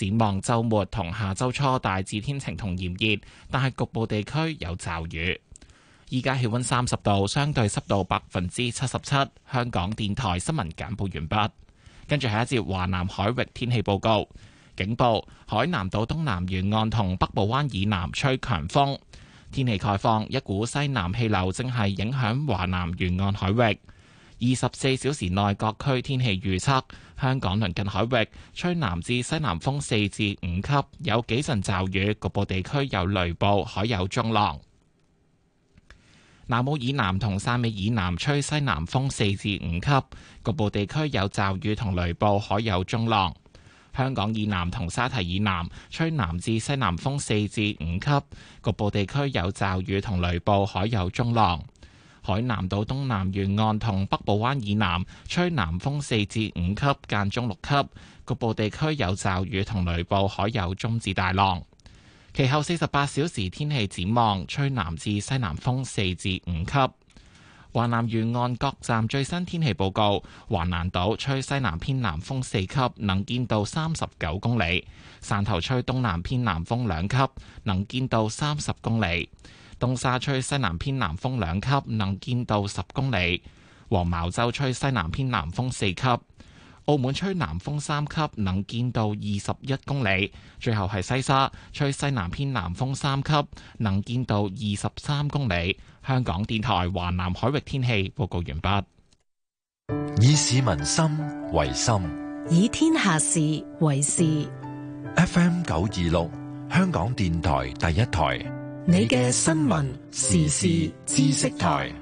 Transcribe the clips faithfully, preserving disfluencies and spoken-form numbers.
展望週末同下週初大致天晴同炎熱，但係局部地區有驟雨。依家氣溫三十度，相對濕度百分之七十七。香港電台新聞簡報完畢。跟住係一節華南海域天氣報告。警報：海南島東南沿岸同北部灣以南吹強風。天氣概況：一股西南氣流正係影響華南沿岸海域。二十四小時內各區天氣預測：香港鄰近海域吹南至西南風四至五級，有幾陣驟雨，局部地區有雷暴，海有中浪。南澳以南同汕尾以南吹西南風四至五級，局部地區有驟雨同雷暴，海有中浪。香港以南同沙堤以南吹南至西南風四至五級，局部地區有驟雨同雷暴，海有中浪。海南島東南沿岸同北部灣以南吹南風四至五級，間中六級，局部地區有驟雨同雷暴，海有中至大浪。其後四十八小時天氣展望，吹南至西南風四至五級。華南沿岸各站最新天氣報告：橫瀾島吹西南偏南風四級，能見度三十九公里；汕頭吹東南偏南風兩級，能見度三十公里；東沙吹西南偏南風兩級，能見度十公里；黃茅洲吹西南偏南風四級。澳門吹南風三級，能見度二十一公里。最後係西沙吹西南偏南風三級，能見度二十三公里。香港電台華南海域天氣報告完畢。 以市民心為心， 以天下事為事。 F M 九二六，香港電台第一台， 你嘅新聞時事知識台。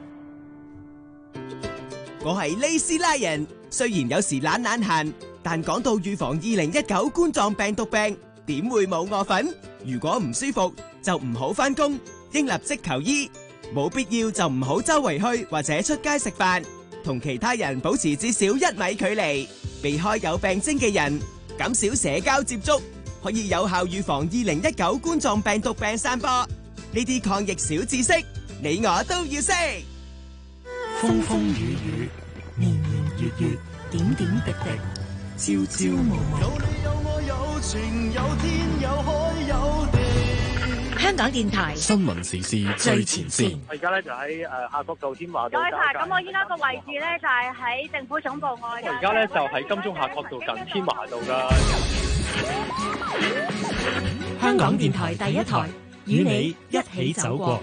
我係利斯拉人，雖然有時懶懶閒，但講到預防二零一九冠狀病毒病，點會冇我份？如果唔舒服就唔好返工，應立即求醫，冇必要就唔好周圍去或者出街食飯，同其他人保持至少一米距離，避開有病徵嘅人，減少社交接觸，可以有效預防二零一九冠狀病毒病散播。呢啲抗疫小知識，你我都要識。 風風雨雨，年年月月，點點滴滴，朝朝暮暮。有你有我有情有天有海有地。香港電台新聞時事最前線。 我而家咧就喺誒夏慤道天華道。 再查，咁我依家個位置咧就係喺政府總部外。 我而家咧就喺金鐘夏慤道近天華道㗎。 香港電台第一台，與你一起走過。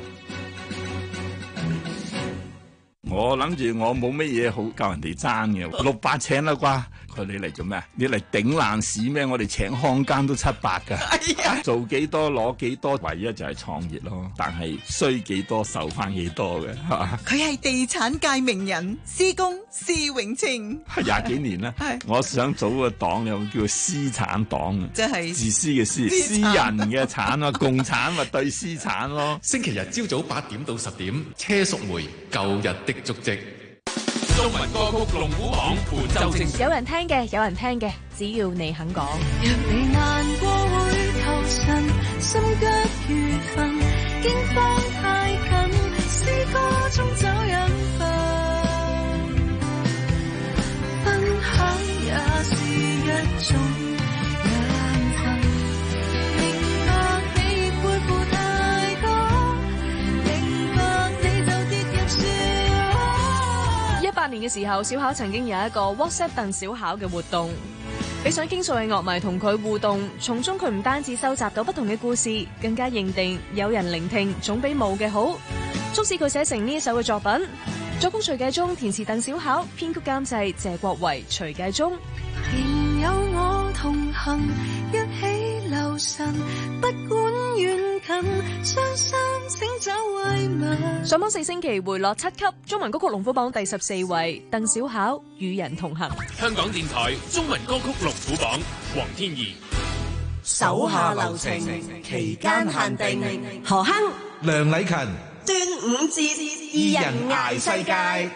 我諗住我冇乜嘢好教人哋爭嘅，六百請啦啩。佢你嚟做咩？你嚟頂爛市咩？我哋請看更都七百噶，哎呀，做幾多攞幾多，唯一就係創業咯。但係衰幾多受翻幾多嘅，係嘛？ 佢係地產界名人，施工施永清， 係廿幾年啦。我想組個黨有叫私產黨， 即係自私嘅私，私人嘅產啊，共產咪對私產咯。 星期日朝早八點到十點，車淑梅舊日的足跡。 中文歌曲龍虎榜本周精選， 有人聽嘅，有人聽嘅，只要你肯講。 若你難過會求神，心急如焚，驚慌太近，詩歌中找養分，分享也是一種養分，明白你背負太多，明白你就跌入笑。 一八年嘅時候，小巧曾經有一個 WhatsApp 鄧小巧嘅活動，俾想傾訴嘅樂迷同佢互動，從中佢唔單止收集到不同嘅故事，更加認定有人聆聽總比冇嘅好，促使佢寫成呢一首嘅作品。作曲徐繼忠，填詞鄧小巧，編曲監製謝國維、徐繼忠。 仍有我同行，一起留神，不管遠近，傷心請找慰問。 上榜四星期回落七級，中文歌曲龍虎榜第十四位，鄧小巧與人同行。 香港電台中文歌曲龍虎榜，黃天怡。 手下留情，期間限定。何鏗、 梁禮勤。 端午節，二人捱世界。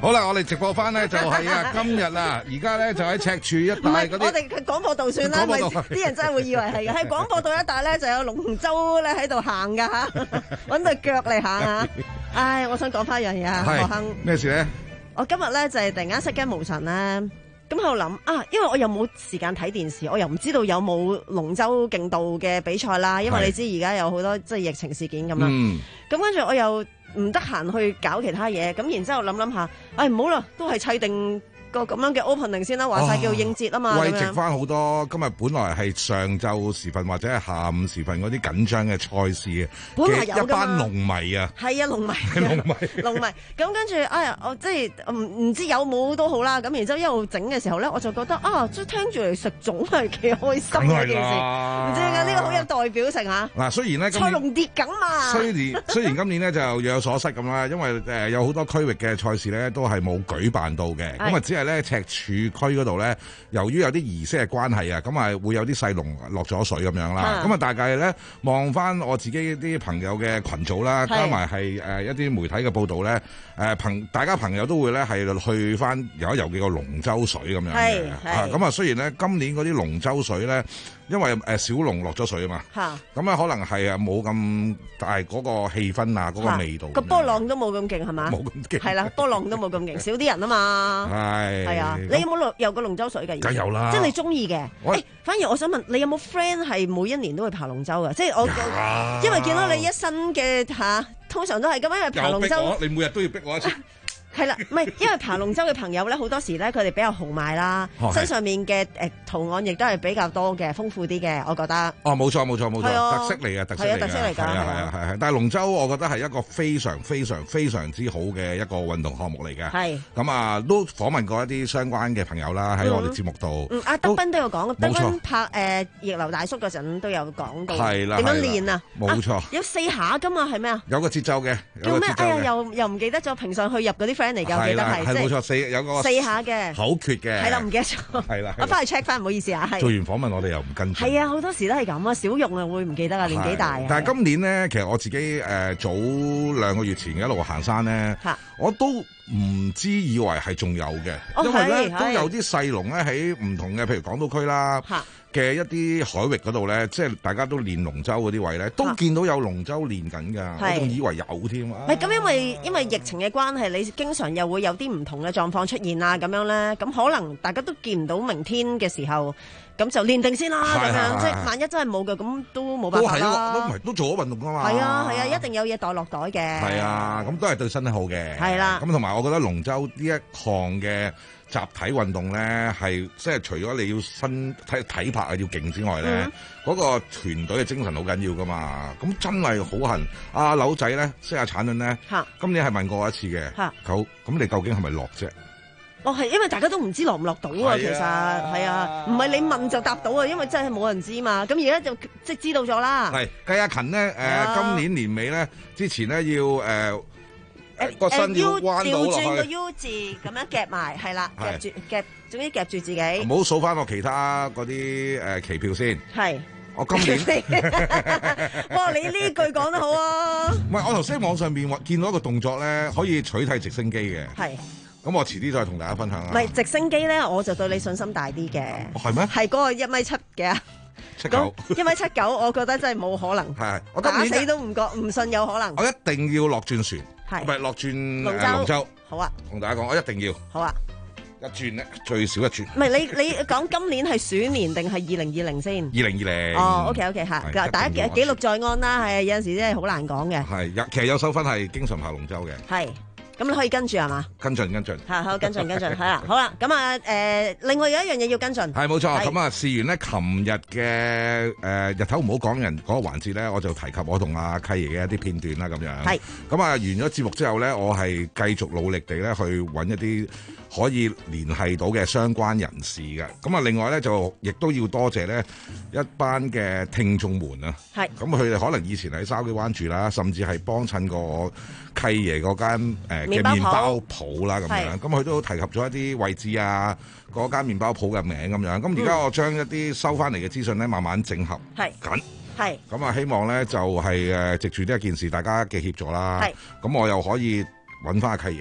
好啦，我哋直播翻咧就係啊，今日啊，而家咧就喺赤柱一帶嗰啲。 我哋廣播道算啦，咪啲人真係會以為係嘅。喺廣播道一帶咧就有龍舟咧喺度行㗎嚇，揾對腳嚟行啊！唉，我想講翻一樣嘢啊，何亨。 咩事咧？ 我今日咧就係突然間失驚無神咧，咁喺度諗啊，因為我又冇時間睇電視，我又唔知道有冇龍舟競渡嘅比賽啦，因為你知而家有好多即係疫情事件咁啦。 嗯。 咁跟住我又唔得閒去搞其他嘢，咁然之後諗諗下，唉唔好啦，都係砌定個咁樣嘅 opening 先啦，話晒叫應節啊嘛。 慰藉翻好多今日本來係上晝時分或者係下午時分嗰啲緊張嘅賽事嘅， 本來有一班龍迷啊， 係啊龍迷， 龍迷， 龍迷。咁跟住哎呀，我即係唔唔知有冇都好啦。咁然之後一路整嘅時候咧，我就覺得啊，即係聽住嚟食粽係幾開心嘅一件事。唔知點解呢個好有代表性嚇。 嗱，雖然咧賽龍跌緊嘛， 雖然雖然今年咧就若有所失咁啦，因為誒有好多區域嘅賽事咧都係冇舉辦到嘅，咁啊只係咧赤柱區嗰度咧，由於有啲儀式嘅關係啊，咁啊會有啲細龍落咗水咁樣啦。咁啊大概咧望翻我自己啲朋友嘅群組啦，加埋係誒一啲媒體嘅報導咧，誒朋大家朋友都會咧係去翻游一游幾個龍舟水咁樣嘅。咁啊雖然咧今年嗰啲龍舟水咧，因為誒小龍落咗水啊嘛，咁啊可能係啊冇咁大嗰個氣氛啊，嗰個味道。 個波浪都冇咁勁係嘛？ 冇咁勁。係啦，波浪都冇咁勁，少啲人啊嘛。 係。係啊， 你有冇游過龍舟水㗎？ 梗有啦。 即係你中意嘅。誒，反而我想問你有冇 friend 係每一年都會爬龍舟㗎？即係我，因為見到你一身嘅嚇，通常都係咁樣，因為爬龍舟。 你每日都要逼我一次。 係啦，唔係因為爬龍舟嘅朋友咧，好多時咧佢哋比較豪邁啦， 哦、 身上面嘅誒圖案亦都係比較多嘅，豐富啲嘅，我覺得。 哦，冇錯冇錯冇錯， 啊、 特色嚟嘅特色嚟嘅， 特色嚟㗎， 係啊係係。但係龍舟我覺得係一個非常非常非常之好嘅一個運動項目嚟嘅。係。咁啊，都訪問過一啲相關嘅朋友啦，喺我哋節目度。 嗯，阿德斌都有講，德斌拍誒逆流大叔嗰陣都有講到。係啦。點樣練啊？ 冇錯。 有四下㗎嘛？係咩啊？ 有個節奏嘅。 叫咩？哎呀，又又唔記得咗，平上去入嗰啲 friend 嚟㗎，我記得係。 係冇錯，四有個四下嘅口訣嘅， 係啦，唔記得咗。係啦，我翻去 check 翻，唔好意思啊。係做完訪問，我哋又唔跟住。 係啊，好多時都係咁啊，小用啊會唔記得啊，年紀大。 但係今年咧，其實我自己誒、呃、早兩個月前一路行山咧，我都唔知以為係仲有嘅， 哦、 因為咧都有啲細龍咧喺唔同嘅，譬如港島區啦嘅一啲海域嗰度咧，即係大家都練龍舟嗰啲位咧，都見到有龍舟練緊㗎，我仲以為有添啊！ 唔係咁，因為因為疫情嘅關係，你經常又會有啲唔同嘅狀況出現啊，咁樣咧，咁可能大家都見唔到明天嘅時候，咁就練定先啦，咁樣即係萬一真係冇嘅，咁都冇辦法啦。 都係都唔係都做咗運動㗎嘛。 係啊係啊，一定有嘢袋落袋嘅。 係啊，咁都係對身體好嘅。 係啦。 咁同埋我覺得龍舟呢一項嘅集體運動咧，係即係除咗你要身體體魄啊要勁之外咧，嗰、嗯、個團隊嘅精神好緊要噶嘛。咁真係好痕。阿柳仔咧，識下產卵咧，今年係問過我一次嘅。好，咁你究竟係咪落啫？ 哦，係因為大家都唔知落唔落到啊，其實係啊，唔係你問就答到啊，因為真係冇人知嘛。咁而家就即係知道咗啦。係計阿勤咧，誒、呃、今年年尾咧，之前咧要誒。呃誒個身要彎到落去，調轉個 U 字咁樣夾埋，係啦，夾住夾，總之夾住自己。唔好數翻我其他嗰啲誒期票先。係，我今年。哇！你呢句講得好啊！唔係，我頭先喺網上邊見到一個動作咧，可以取替直升機嘅。係。咁我遲啲再同大家分享啦。唔係直升機咧，我就對你信心大啲嘅。係咩？係嗰個一米七嘅。七九一米七九，我覺得真係冇可能。係，我打死都唔覺唔信有可能。我一定要落轉船。係，唔係落轉龍舟。好啊，同大家講，我一定要。好啊，一轉咧最少一轉。唔係你你講今年係鼠年定係二零二零先？二零二零。哦 ，OK OK 嚇，嗱大家記錄在案啦，係有陣時真係好難講嘅。係，有其實有手分係經常爬龍舟嘅。係。咁你可以跟住係嘛？跟進跟進，係好跟進跟進，係啦，好啦，咁啊誒，另外有一樣嘢要跟進，係冇錯。咁啊，試完咧，琴日嘅誒日頭唔好講人嗰個環節咧，我就提及我同阿契爺嘅一啲片段啦，咁樣。係。咁啊，完咗節目之後咧，我係繼續努力地咧去揾一啲可以聯繫到嘅相關人士嘅。咁啊，另外咧就亦都要多謝咧一班嘅聽眾們啊。係。咁佢哋可能以前喺筲箕灣住啦，甚至係幫襯過我契爺嗰間誒嘅麵包鋪啦，咁樣，咁佢都提及咗一啲位置啊，嗰間麵包鋪嘅名咁樣。咁而家我將一啲收翻嚟嘅資訊咧，慢慢整合緊。係。咁啊，希望咧就係誒藉住呢一件事，大家嘅協助啦。係。咁我又可以揾翻阿契爺。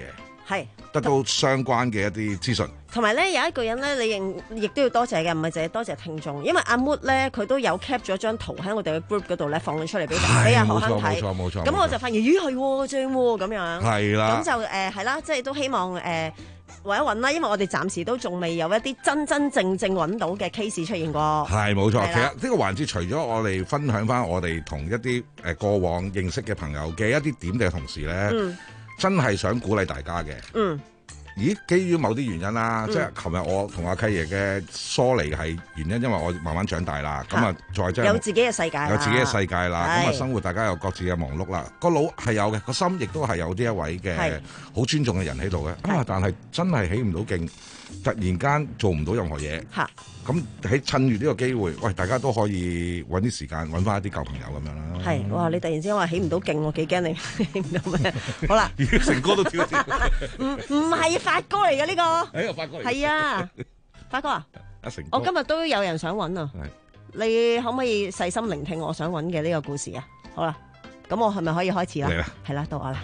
係得到相關嘅一啲資訊。 同埋咧有一個人咧，你認亦都要多謝嘅，唔係淨係多謝聽眾，因為阿 Mood 咧佢都有 cap 咗張圖喺我哋嘅 group 嗰度咧放咗出嚟俾俾阿何亨睇。 冇錯冇錯。 咁我就發現咦係喎正喎咁樣。 係啦。 咁就誒係啦，即係都希望誒。呃揾一揾啦，因為我哋暫時都仲未有一啲真真正正揾到嘅 case 出現過。 係冇錯，其實呢個環節除咗我哋分享翻我哋同一啲誒過往認識嘅朋友嘅一啲點嘅同時咧，嗯、真係想鼓勵大家嘅。嗯。咦？基於某啲原因啦，嗯、即係琴日我同阿契爺嘅疏離係原因，因為我慢慢長大啦，咁啊再即係有自己嘅世界， 有自己嘅世界啦，咁啊生活大家有各自嘅忙碌啦。個腦係有嘅，個心亦都係有呢一位嘅好尊重嘅人喺度嘅。啊，但係真係起唔到勁，突然間做唔到任何嘢。嚇！咁喺趁住呢個機會，喂，大家都可以揾啲時間揾翻一啲舊朋友咁樣啦。 係，哇！你突然之間話起唔到勁，我幾驚你起唔到咩？好啦， 成哥都跳一跳。 唔唔係發哥嚟嘅呢個。 係啊，發哥嚟。 係啊，發哥啊。 阿成。 我今日都有人想揾啊。係。你可唔可以細心聆聽我想揾嘅呢個故事啊？好啦，咁我係咪可以開始啦？ 嚟啦。 係啦，到我啦。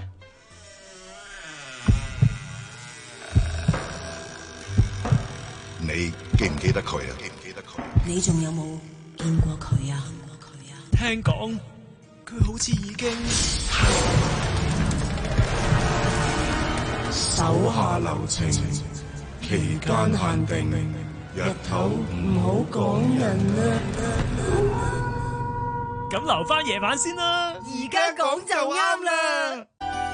你記唔記得佢啊？記唔記得佢？ 你仲有冇見過佢啊？見過佢啊？ 聽講佢好似已經手下留情，期間限定，日頭唔好講人啊！ 咁留翻夜晚先啦， 而家講就啱啦。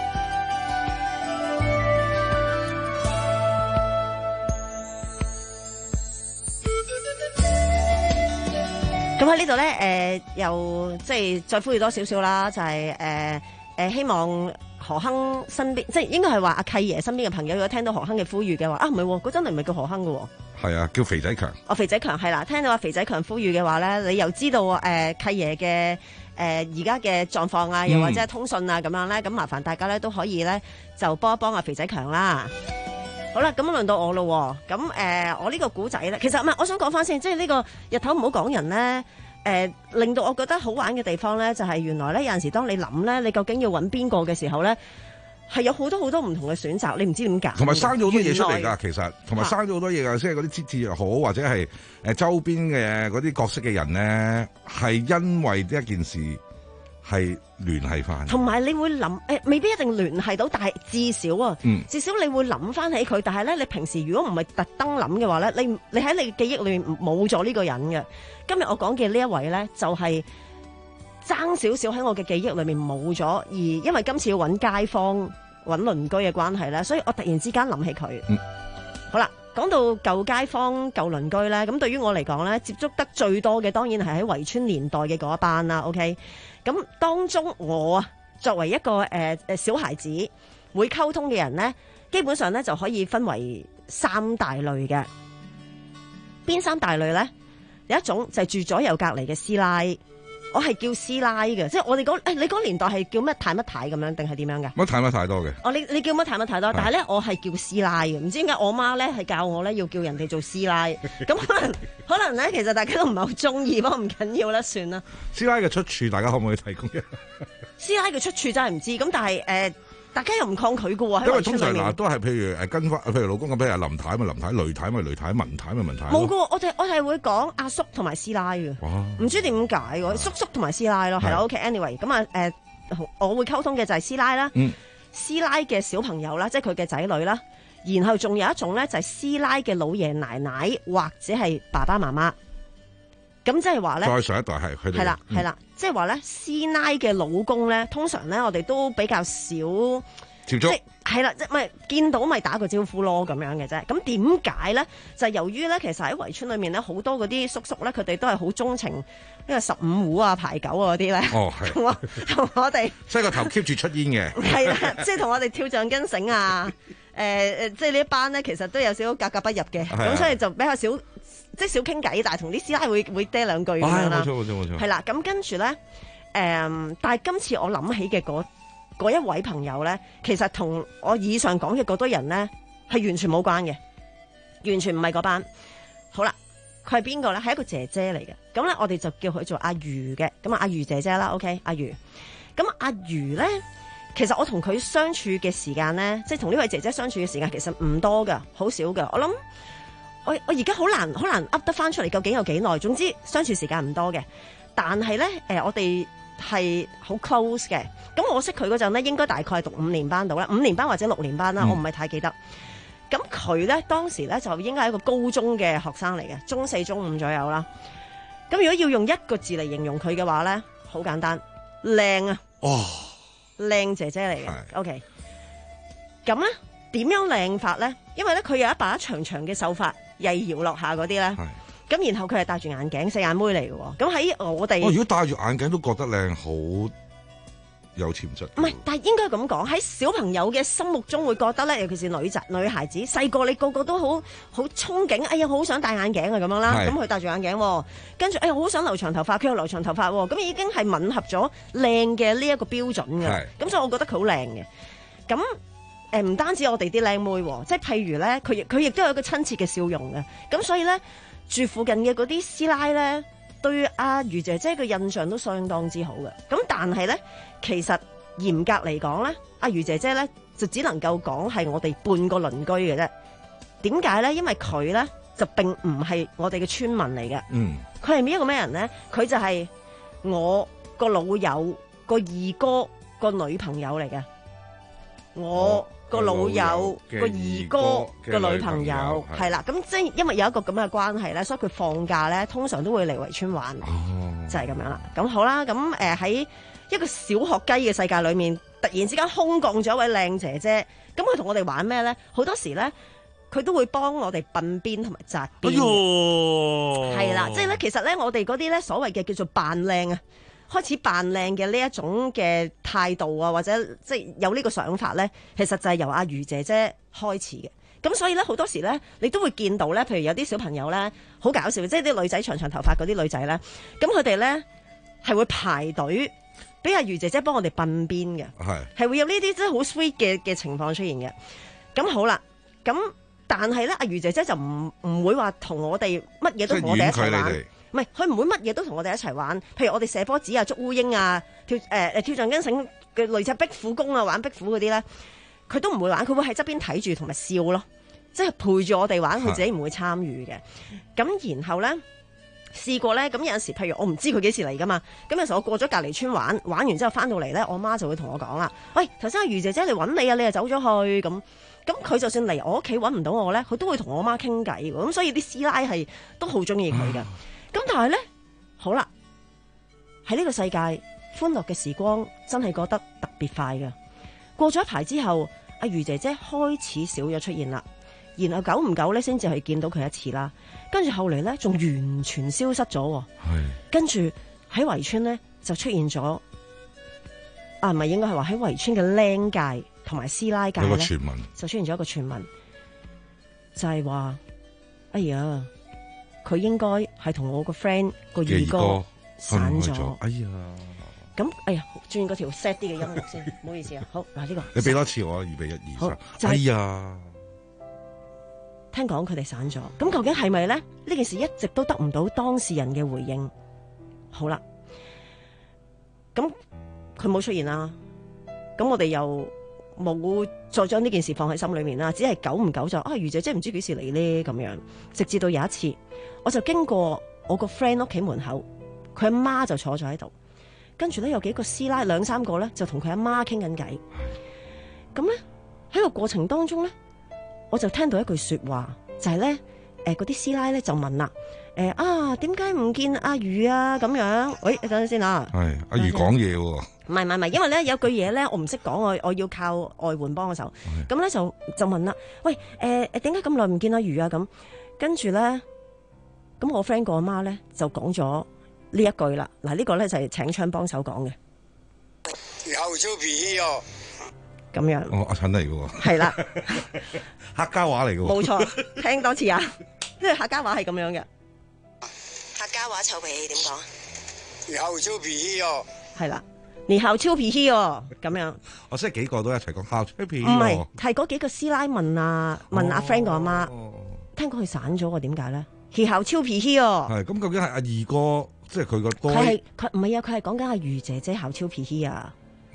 咁喺呢度咧，誒、呃，又即係再呼籲多少少啦，就係誒誒，希望何亨身邊，即係應該係話阿契爺身邊嘅朋友，如果聽到何亨嘅呼籲嘅話，啊，唔係，嗰真係唔係叫何亨嘅， 係啊，叫肥仔強。 哦，肥仔強係啦，聽到阿肥仔強呼籲嘅話咧，你又知道誒、呃、契爺嘅誒而家嘅狀況啊，又或者係通訊啊咁樣咧，咁麻煩大家咧都可以咧就幫一幫阿肥仔強啦。好啦，咁輪到我咯，咁誒、呃，我呢個古仔咧，其實唔係，我想講翻先，即係呢個日頭唔好講人咧，誒、呃，令到我覺得好玩嘅地方咧，就係、是、原來咧有陣時當你諗咧，你究竟要揾邊個嘅時候咧，係有好多好多唔同嘅選擇，你唔知點揀。 同埋生咗好多嘢出嚟㗎，其實同埋生咗好多嘢㗎，即係嗰啲節節又好，或者係誒周邊嘅嗰啲角色嘅人咧，係因為呢一件事。係聯繫翻， 同埋你會諗誒、欸，未必一定聯繫到，但係至少啊，嗯、至少你會諗翻起佢。但係咧，你平時如果唔係特登諗嘅話咧，你你喺你嘅記憶裏面冇咗呢個人嘅。今日我講嘅呢一位咧，就係爭少少喺我嘅記憶裏面冇咗，而因為今次要揾街坊、揾鄰居嘅關係咧，所以我突然之間諗起佢。嗯、好啦，講到舊街坊、舊鄰居咧，咁對於我嚟講咧，接觸得最多嘅當然係喺圍村年代嘅嗰一班啦。OK。咁當中我啊作為一個誒誒、呃、小孩子會溝通嘅人咧，基本上咧就可以分為三大類嘅。邊三大類咧？有一種就係住左右隔離嘅師奶，我係叫師奶嘅，即係我哋嗰誒你嗰年代係叫乜太乜太咁樣定係點樣嘅？ 乜太乜太多嘅？ 哦，你你叫乜太乜太多，但係咧我係叫師奶嘅，唔知點解我媽咧係教我咧要叫人哋做師奶，咁可能可能咧其實大家都唔係好中意，不過唔緊要啦，算啦。 師奶嘅出處，大家可唔可以提供嘅？ 師奶嘅出處真係唔知，咁但係誒、呃，大家又唔抗拒嘅喎。 因為通常嗱都係譬如誒跟翻，譬如老公咁，譬如林太咪林太，雷太咪雷太，文太咪文太。冇嘅喎， 我哋我哋係會講阿叔同埋師奶嘅。哇！唔知點解喎，叔叔同埋師奶咯，係啦。OK，anyway，咁啊誒，我會溝通嘅就係師奶啦。嗯。師奶嘅小朋友啦，即係佢嘅仔女啦，然後仲有一種咧就係師奶嘅老爺奶奶或者係爸爸媽媽。咁即係話咧， 再上一代係佢哋係啦， 係啦，即係話咧，師奶嘅老公咧，通常咧我哋都比較少接觸， 係啦，即係咪見到咪打個招呼咯咁樣嘅啫。咁點解咧？就係由於咧，其實喺圍村裏面咧，好多嗰啲叔叔咧，佢哋都係好鍾情呢個十五胡啊、排九啊嗰啲咧。哦，係。同我同我哋， 即係個頭 keep 住出煙嘅。 係啦，即係同我哋跳橡筋繩啊，誒誒，即係呢一班咧，其實都有少少格格不入嘅，咁所以就比較少。即係少傾偈，但係同啲師奶會會嗲兩句咁樣啦。冇錯冇錯冇錯。係啦，咁跟住咧，誒、嗯，但係今次我諗起嘅嗰嗰一位朋友咧，其實同我以上講嘅嗰堆人咧係完全冇關嘅，完全唔係嗰班。好啦，佢係邊個咧？係一個姐姐嚟嘅。咁咧，我哋就叫佢做阿如嘅。咁啊，阿如姐姐啦。OK，阿如。咁阿如咧， 其實我同佢相處嘅時間咧，即係同呢位姐姐相處嘅時間其實唔多噶，好少噶。我諗我我而家好難好難噏得翻出嚟，究竟有幾耐？總之相處時間唔多嘅，但係咧誒，我哋係好 close 嘅。咁我識佢嗰陣咧，應該大概係讀五年班到啦，五年班或者六年班啦，嗯、我唔係太記得。咁佢咧當時咧就應該係一個高中嘅學生嚟嘅，中四中五左右啦。咁如果要用一個字嚟形容佢嘅話咧，好簡單，靚啊！ 哦， 靚姐姐嚟嘅。OK， 咁咧點樣靚法咧？因為咧佢有一把長長嘅秀髮，曳搖落下嗰啲咧。咁然後佢係戴住眼鏡，四眼妹嚟嘅喎。咁喺我哋， 哦，如果戴住眼鏡都覺得靚，好有潛質。 唔係，但係應該咁講，喺小朋友嘅心目中會覺得咧，尤其是女仔、女孩子，細個你個個都好好憧憬，哎呀，好想戴眼鏡啊咁樣啦。咁佢戴住眼鏡，跟住哎呀，好想留長頭髮，佢又留長頭髮，咁已經係吻合咗靚嘅呢一個標準嘅。咁所以我覺得佢好靚嘅。咁誒唔單止我哋啲靚妹，即係譬如咧，佢亦佢亦都有一個親切嘅笑容嘅。咁所以咧，住附近嘅嗰啲師奶咧，對阿余姐姐嘅印象都相當之好嘅。咁但係咧，其實嚴格嚟講咧，阿余姐姐咧就只能夠講係我哋半個鄰居嘅啫。點解咧？因為佢咧就並唔係我哋嘅村民嚟嘅。嗯，佢係一個咩人咧？佢就係我個老友個二哥個女朋友嚟嘅。我個老友個二哥個女朋友係啦，咁即係因為有一個咁嘅關係咧，所以佢放假咧通常都會嚟圍村玩，哦、就係咁樣啦。咁好啦，咁誒喺一個小學雞嘅世界裏面，突然之間空降咗一位靚姐姐，咁佢同我哋玩咩咧？好多時咧，佢都會幫我哋鬢邊同埋紮辮，係啦、哎呦，即係咧，其實咧，我哋嗰啲咧所謂嘅叫做扮靚啊。開始扮靚嘅呢一種嘅態度啊，或者即係有呢個想法咧，其實就係由阿余姐姐開始嘅。咁所以咧，好多時咧，你都會見到咧，譬如有啲小朋友咧，好搞笑，即係啲女仔長長頭髮嗰啲女仔咧，咁佢哋咧係會排隊俾阿余姐姐幫我哋鬢邊嘅，係係會有呢啲真係好 sweet 嘅嘅情況出現嘅。咁好啦，咁但係咧，阿余姐姐就唔唔會話同我哋乜嘢都同我哋一齊玩。唔係，佢唔會乜嘢都同我哋一齊玩。譬如我哋射波子啊、捉烏蠅啊、跳誒誒、呃、跳橡筋繩嘅類似壁虎功啊、玩壁虎嗰啲咧，佢都唔會玩。佢會喺側邊睇住同埋笑咯，即係陪住我哋玩，佢自己唔會參與嘅。咁然後咧試過咧，咁有陣時，譬如我唔知佢幾時嚟噶嘛，咁有時我過咗隔離村玩，玩完之後翻到嚟咧，我媽就會同我講啦：喂，頭先阿余姐姐嚟揾你啊，你又走咗去咁。咁佢就算嚟我屋企揾唔到我咧，佢都會同我媽傾偈。咁所以啲師奶係都好中意佢嘅。咁但係咧，好啦，喺呢個世界歡樂嘅時光真係過得特別快嘅。過咗一排之後，阿余姐姐開始少咗出現啦，然後久唔久咧先至去見到佢一次啦。跟住後嚟咧，仲完全消失咗。係跟住喺圍村咧就出現咗，啊唔係應該係話喺圍村嘅僆界同埋師奶界咧，就出現咗一個傳聞，就係話，哎呀。佢應該係同我個 friend 個二哥散咗。哎呀，咁哎呀，轉嗰條 sad 啲嘅音樂先，唔好意思啊。好嗱，呢個你俾多次我，預備一二三。就是、哎呀， 聽講佢哋散咗，咁究竟係咪咧？呢件事一直都得唔到當事人嘅回應。好啦，咁佢冇出現啦，咁我哋又冇再將呢件事放喺心裏面啦，只係久唔久就啊，余姐姐唔知幾時嚟咧咁樣，直至到有一次。我就經過我個 friend 屋企門口，佢阿媽就坐咗喺度，跟住咧有幾個師奶兩三個咧就同佢阿媽傾緊偈。咁咧喺個過程當中咧，我就聽到一句說話，就係咧誒嗰啲師奶咧就問啦，誒、呃、啊點解唔見阿余啊咁樣？喂，等陣先啊， 係阿余講嘢喎， 唔係唔係唔係，因為咧有句嘢咧我唔識講，我我要靠外援幫我手。咁咧就就問啦，喂誒誒點解咁耐唔見阿余啊？咁跟住咧。咁我 friend 個阿媽咧就講咗呢一句啦，嗱、這個、呢個咧就係、是、請槍幫手講嘅。 後超脾氣哦， 咁樣。 哦，阿陳嚟嘅喎。係啦，客家話嚟嘅喎。 冇錯，聽多次啊，因為客家話係咁樣嘅。 客家話臭脾氣點講？ 你後超脾氣哦。係啦，你後超脾氣哦，咁樣。我識幾個都一齊講後超脾氣。 唔係，係嗰幾個師奶問啊問阿 friend 個阿媽，聽講佢散咗喎，點解咧？佢校超脾氣哦， 係咁究竟係阿二哥，即係佢個哥？ 佢係佢唔係啊，佢係講緊阿余姐姐校超脾氣啊。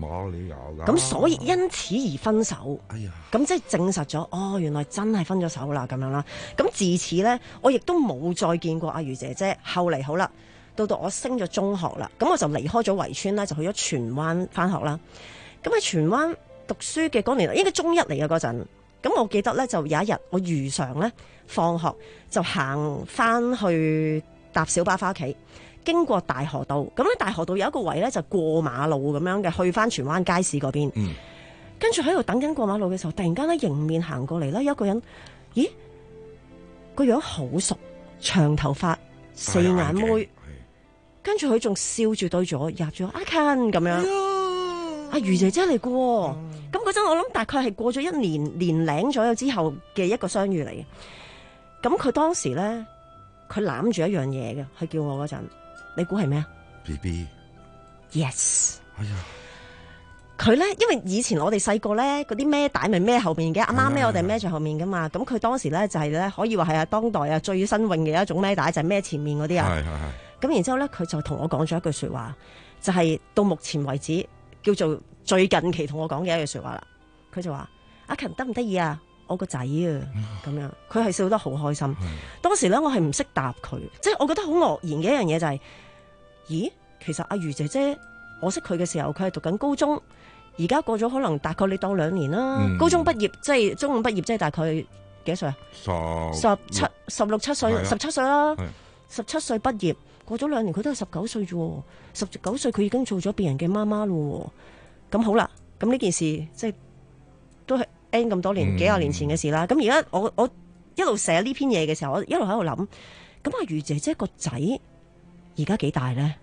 冇理由㗎。 咁所以因此而分手。 哎呀， 咁即係證實咗，哦，原來真係分咗手啦咁樣啦。咁自此呢，我亦都冇再見過阿余姐姐。後嚟好啦，到到我升咗中學啦，咁我就離開咗圍村啦，就去咗荃灣返學啦。咁喺荃灣讀書嘅嗰年，應該中一嚟嘅嗰陣。咁我記得呢，就有一日我如常呢放學就行返去搭小巴返屋企。經過大河道，咁咧大河道有一個位咧就過馬路咁樣嘅，去翻荃灣街市嗰邊。嗯，跟住喺度等緊過馬路嘅時候，突然間咧迎面行過嚟咧，有一個人，咦，個樣好熟，長頭髮，四眼妹，跟住佢仲笑住對住我，入咗阿 Ken 咁樣，阿余、哎、姐姐嚟嘅。咁嗰陣我諗大概係過咗一年年零左右之後嘅一個相遇嚟嘅。咁佢當時咧，佢攬住一樣嘢嘅，佢叫我嗰陣。你估係咩啊 ？B B Yes。 哎呀， 佢咧，因為以前我哋細個咧，嗰啲孭帶咪孭後面嘅，阿媽孭我哋孭住後面噶嘛。咁佢當時咧就係咧，可以話係啊當代啊最新穎嘅一種孭帶，就係孭前面嗰啲啊。係係係。咁然之後咧，佢就同我講咗一句說話，就係、是、到目前為止叫做最近期同我講嘅一句說話啦。佢就話：阿勤得唔得意啊？我個仔啊，咁樣，佢係笑得好開心。當時咧，我係唔識答佢，即係我覺得好愕然嘅一樣嘢就係、是，咦，其實阿余姐姐，我識佢嘅時候，佢係讀緊高中，而家過咗可能大概你當兩年啦。嗯、高中畢業即係中五畢業，即係大概幾多歲啊？十十七、十六七歲，十七歲啦，十七歲畢業，過咗兩年，佢都係十九歲啫。十九歲佢已經做咗別人嘅媽媽咯。咁好啦，咁呢件事即係都係。N 咁多年幾廿年前嘅事啦，咁而家我我一路寫呢篇嘢嘅時候，我一路喺度諗，咁阿余姐姐個仔而家幾大咧？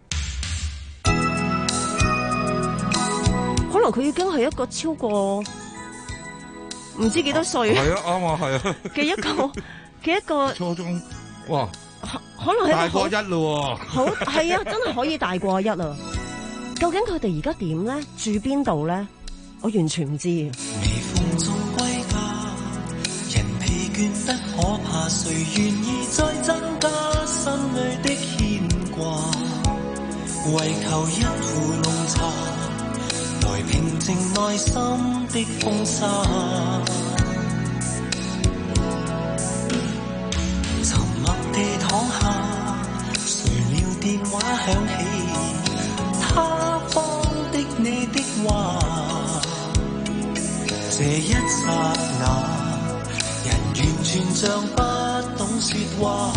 可能佢已經係一個超過唔知幾多歲，係啊啱啊係啊嘅一個嘅一個初中，哇， 可能係大過一咯， 好係啊，真係可以大過一啊！究竟佢哋而家點咧？住邊度咧？我完全唔知。 倦得可怕，誰願意再增加心裏的牽掛？為求一壺濃茶，來平靜內心的風沙。沉默地躺下，誰料電話響起，他方的你的話，這一剎那。完全像不懂說話，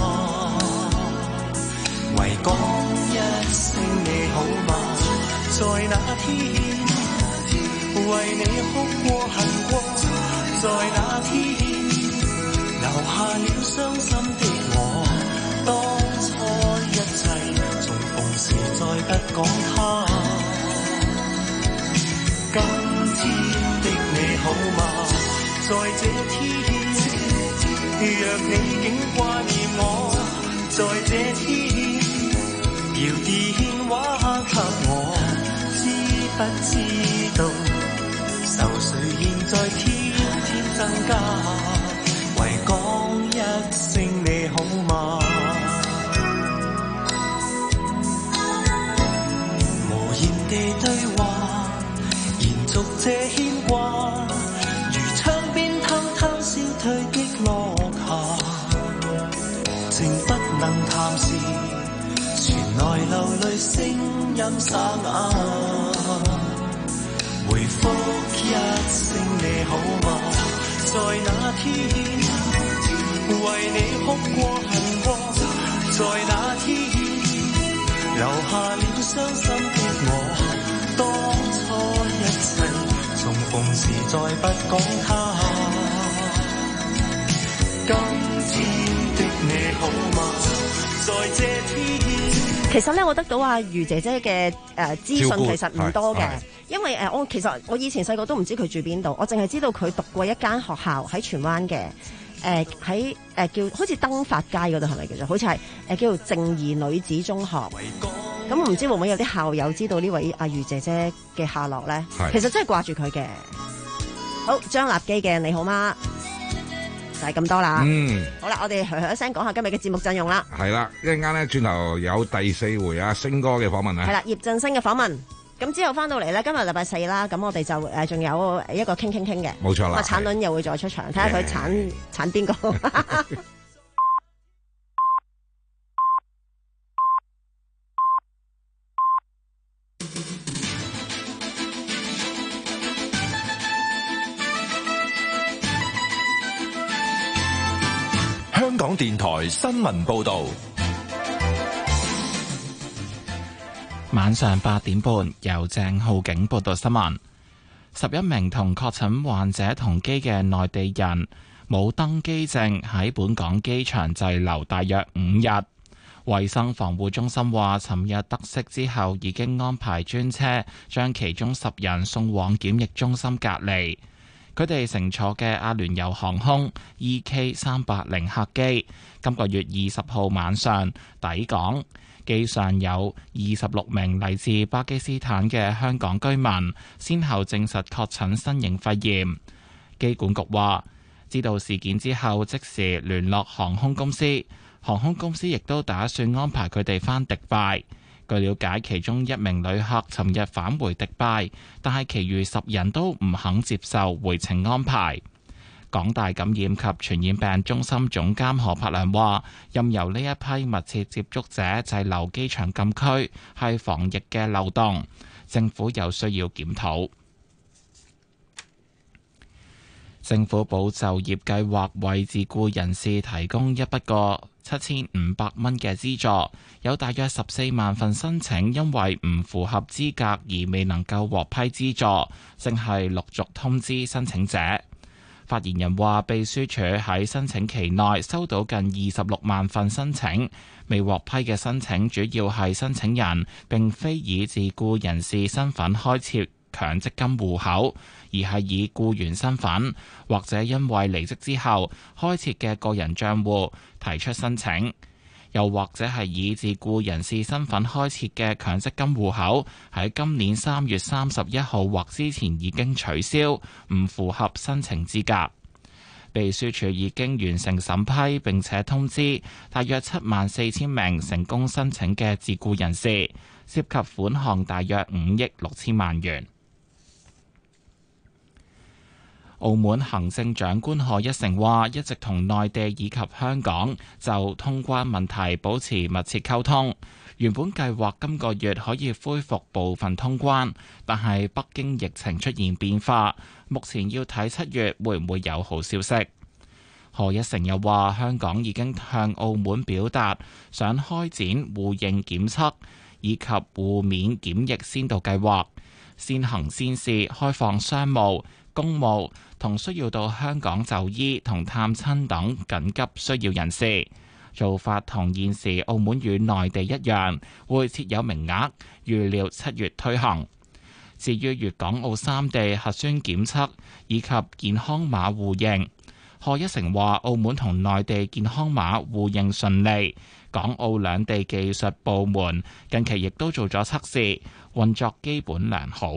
唯講一聲你好嗎？在那天，為你哭過恨過，在那天，留下了傷心的我。當初一切重逢時再不講他，今天的你好嗎？在這天。若你竟掛念我，在這天搖電話給我，知不知道愁緒現在天天增加，唯講一聲你好嗎？無言地對話，延續這牽掛，如窗邊偷偷消退的落情不能談時，傳來流淚聲音沙啞。回覆一聲你好嗎？在那天，為你哭過恨過，在那天，留下了傷心的我。當初一切重逢時再不講他，今天的你好嗎？在這天。 其實咧，我得到阿余姐姐嘅誒資訊其實唔多嘅，因為誒、呃、我其實我以前細個都唔知佢住邊度，我淨係知道佢讀過一間學校喺荃灣嘅，誒喺誒叫好似登發街嗰度係咪叫做？好似係誒叫做正義女子中學。咁唔知會唔會有啲校友知道呢位阿余姐姐嘅下落咧？其實真係掛住佢嘅。好，張立基嘅你好嗎？就係咁多啦。嗯，好啦，我哋噓噓一聲講下今日嘅節目陣容啦。 係啦，一陣間咧轉頭有第四回啊星哥嘅訪問啊。 係啦，葉振聲嘅訪問。 咁之後翻到嚟咧，今日禮拜四啦，咁我哋就誒仲有一個傾傾傾嘅， 冇錯啦。 產卵又會再出場，睇下佢產產邊個。 香港電台新聞報道。 晚上八點半，由鄭浩景報道新聞。十一名同確診患者同機嘅內地人冇登機證喺本港機場滯留大約五日。衛生防護中心話，尋日得悉之後，已經安排專車將其中十人送往檢疫中心隔離。佢哋乘坐嘅阿聯酋航空 E K 三八零客機，今個月二十號晚上抵港。機上有二十六名嚟自巴基斯坦嘅香港居民，先後證實確診新型肺炎。機管局話，知道事件之後，即時聯絡航空公司，航空公司亦都打算安排佢哋返迪拜。據了解，其中一名旅客尋日返回迪拜，但係其餘十人都唔肯接受回程安排。港大感染及傳染病中心總監何柏良話，任由呢一批密切接觸者滯留機場禁區係防疫嘅漏洞，政府有需要檢討。政府保就業計劃為自僱人士提供一筆過七千五百蚊嘅資助，有大約十四萬份申請因為唔符合資格而未能夠獲批資助，正係陸續通知申請者。發言人話，秘書處喺申請期內收到近二十六萬份申請，未獲批嘅申請主要係申請人並非以自僱人士身份開設強積金戶口，而係以僱員身份或者因為離職之後開設嘅個人帳戶提出申請，又或者係以自僱人士身份開設嘅強積金戶口喺今年三月三十一號或之前已經取消，唔符合申請資格。秘書處已經完成審批並且通知大約七萬四千名成功申請嘅自僱人士，涉及款項大約五億六千萬元。澳門行政長官賀一誠話，一直同內地以及香港就通關問題保持密切溝通。原本計劃今個月可以恢復部分通關，但係北京疫情出現變化，目前要睇七月會唔會有好消息。賀一誠又話，香港已經向澳門表達想開展互認檢測以及互免檢疫先導計劃，先行先試開放商務、公務同需要到香港就醫同探親等緊急需要人士，做法同現時澳門與內地一樣，會設有名額，預料七月推行。至於粵港澳三地核酸檢測以及健康碼互認，賀一誠話澳門同內地健康碼互認順利，港澳兩地技術部門近期亦都做咗測試，運作基本良好。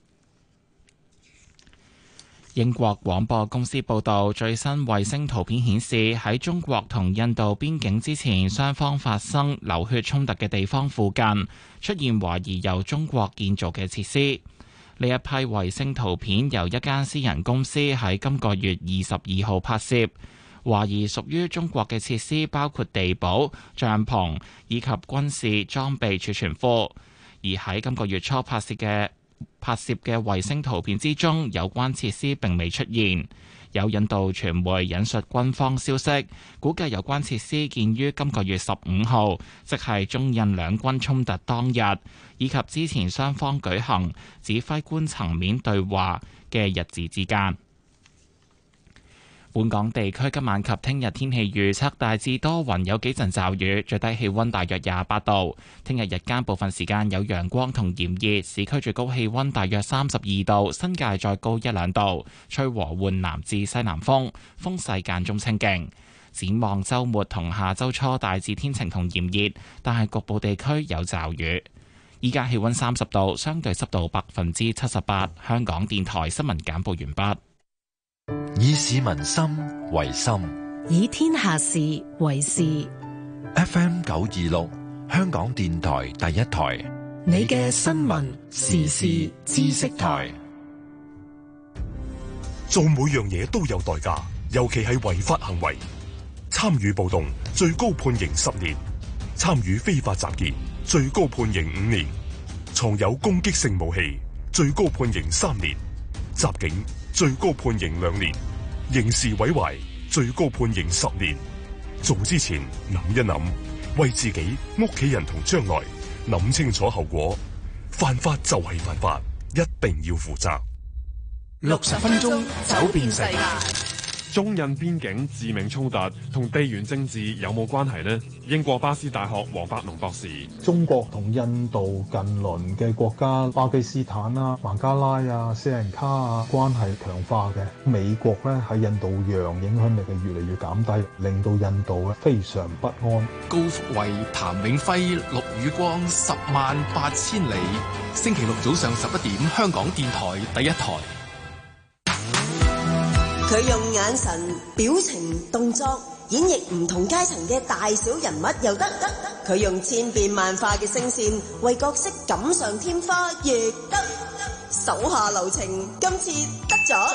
英國廣播公司報道，最新衛星圖片顯示，喺中國同印度邊境之前，雙方發生流血衝突嘅地方附近，出現懷疑由中國建造嘅設施。呢一批衛星圖片由一間私人公司喺今個月二十二號拍攝，懷疑屬於中國嘅設施包括地堡、帳篷以及軍事裝備儲存庫。而喺今個月初拍攝嘅拍攝嘅衛星圖片之中，有關設施並未出現。有印度傳媒引述軍方消息，估計有關設施建於今個月十五號，即係中印兩軍衝突當日，以及之前雙方舉行指揮官層面對話嘅日子之間。本港地區今晚及聽日天氣預測大致多雲，有幾陣驟雨，最低氣溫大約廿八度。聽日日間部分時間有陽光同炎熱，市區最高氣溫大約三十二度，新界再高一兩度，吹和緩南至西南風，風勢間中清勁。展望週末同下週初大致天晴同炎熱，但係局部地區有驟雨。依家氣溫三十度，相對濕度百分之七十八。香港電台新聞簡報完畢。 以市民心為心， 以天下事為事。 F M 九二六，香港電台第一台， 你嘅新聞時事知識台。 做每樣嘢都有代價，尤其係違法行為。參與暴動最高判刑十年，參與非法集結最高判刑五年，藏有攻擊性武器最高判刑三年，襲警最高判刑兩年，刑事毀壞最高判刑十年。做之前諗一諗，為自己、屋企人同將來諗清楚後果。犯法就係犯法，一定要負責。 六十分鐘走遍世界。 中印邊境致命衝突同地緣政治有冇關係呢？英國巴斯大學黃伯農博士： 中國同印度近鄰嘅國家巴基斯坦啊、孟加拉啊、斯里蘭卡啊關係強化嘅，美國咧喺印度洋影響力係越嚟越減低，令到印度咧非常不安。 高福慧、譚永輝、陸宇光，十萬八千里。星期六早上十一點，香港電台第一台。 佢用眼神、表情、動作演繹唔同階層嘅大小人物又得，佢用千變萬化嘅聲線為角色錦上添花亦得，手下留情，今次得咗。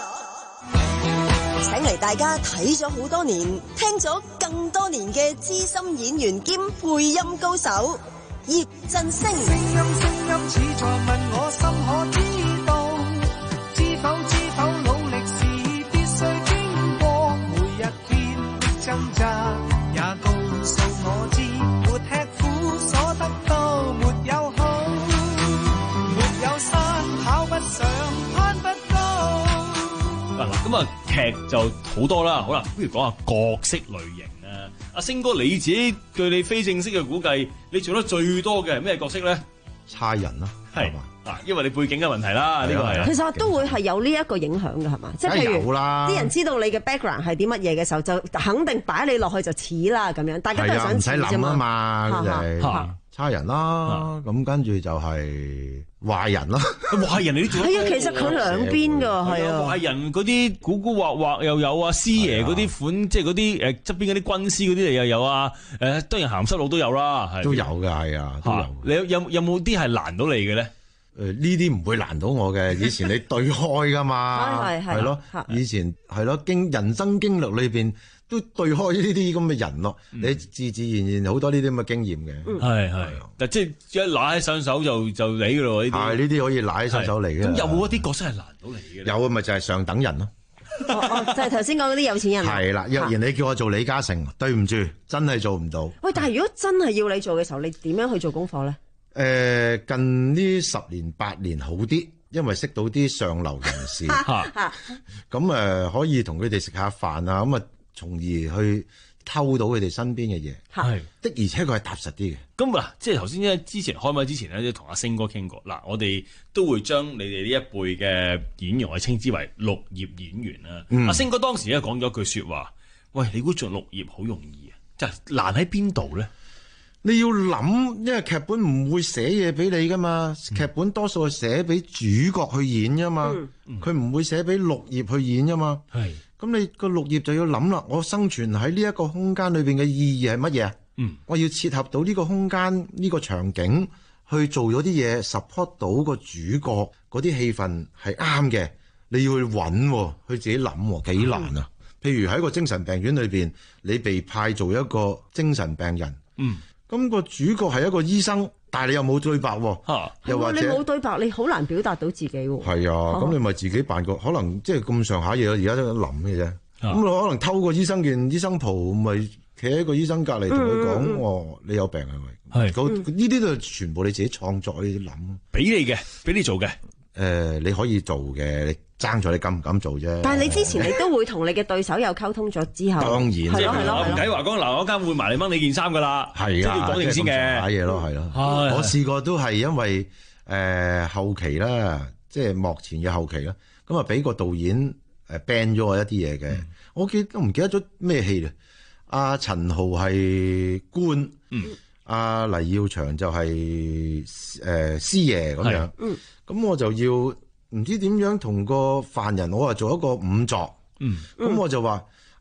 請嚟大家睇咗好多年、聽咗更多年嘅資深演員兼配音高手葉振聲。聲音聲音似在問我心可知道，知否知否努力是經過每一天的掙扎，也告訴我知，沒吃苦所得到沒有好，沒有山跑不上攀不高。 嗱咁啊，劇就好多啦，好啦，不如講下角色類型啊。阿星哥，你自己據你非正式嘅估計，你做得最多嘅係咩角色咧？ 差人啦，係嘛？ 嗱，因為你背景嘅問題啦，呢個係。 其實都會係有呢一個影響嘅，係嘛？即係譬如啲人知道你嘅 background 係啲乜嘢嘅時候，就肯定擺你落去就似啦咁樣。大家都係想似啫嘛。唔使諗啊嘛， 就係差人啦，咁跟住就係壞人啦。 壞人你都做得多。 係啊，其實佢兩邊㗎，係啊。 壞人嗰啲古古惑惑又有啊，師爺嗰啲款，即係嗰啲誒側邊嗰啲軍師嗰啲又有啊，誒當然鹹濕佬都有啦，係。 都有㗎，係啊，都有。 你有有有冇啲係難到你嘅咧？ 誒呢啲唔會難到我嘅，以前你對開噶嘛，係係咯，以前係咯經人生經歷裏邊都對開呢啲咁嘅人咯，嗯、你自自然然好多呢啲咁嘅經驗嘅， 係係，但即係一揦起上手就就嚟㗎咯呢啲， 係呢啲可以揦起上手嚟嘅。 咁有冇一啲角色係難到你嘅？ 有啊，咪就係上等人咯。 哦哦，就係頭先講嗰啲有錢人。 係啦，若然你叫我做李嘉誠，對唔住，真係做唔到。 喂，但係如果真係要你做嘅時候，你點樣去做功課咧？ 誒、呃、近呢十年八年好啲，因為識到啲上流人士，咁誒、呃、可以同佢哋食下飯啊，咁啊從而去偷到佢哋身邊嘅嘢，係的，而且佢係踏實啲嘅。 咁嗱，即係頭先咧，之前開麥之前咧，都同阿星哥傾過。嗱，我哋都會將你哋呢一輩嘅演員，我稱之為綠葉演員啦。阿、嗯、星哥當時咧講咗一句説話，喂，你估做綠葉好容易啊？即係難喺邊度咧？ 你要諗，因為劇本唔會寫嘢俾你噶嘛，嗯、劇本多數係寫俾主角去演噶嘛，佢唔、嗯、會寫俾綠葉去演噶嘛。係，咁你個綠葉就要諗啦，我生存喺呢一個空間裏邊嘅意義係乜嘢？嗯，我要切合到呢個空間呢、呢個場景去做咗啲嘢 support 到個主角嗰啲戲份係啱嘅，你要去揾，去自己諗，幾難啊！嗯、譬如喺個精神病院裏邊，你被派做一個精神病人，嗯。咁個主角係一個醫生，但係你又冇對白喎，啊、又或者你冇對白，你好難表達到自己喎。 係啊，咁、啊、你咪自己扮個，可能即係咁上下嘢，而家都諗嘅啫。咁、啊、可能偷個醫生件醫生袍，咪企喺個醫生隔離同佢講：嗯、哦，你有病係咪？係，呢啲都全部你自己創作，你諗。 俾你嘅，俾你做嘅。 誒、呃，你可以做嘅，你爭咗你敢唔敢做啫？ 但係你之前你都會同你嘅對手有溝通咗之後， 當然係咯係咯。 唔計話講嗱，我間會埋你掹你件衫噶啦， 係啊， 講定先嘅。 打嘢咯，係咯。我試過都係因為誒、呃、後期啦，即係幕前嘅後期啦，咁啊俾個導演誒 ban 咗我一啲嘢嘅。嗯、我記都唔記得咗咩戲啦。阿、啊、陳豪係官，阿、嗯啊、黎耀祥就係誒師爺咁樣。嗯咁我就要唔知點樣同個犯人，我話做一個仵作，咁、嗯、我就話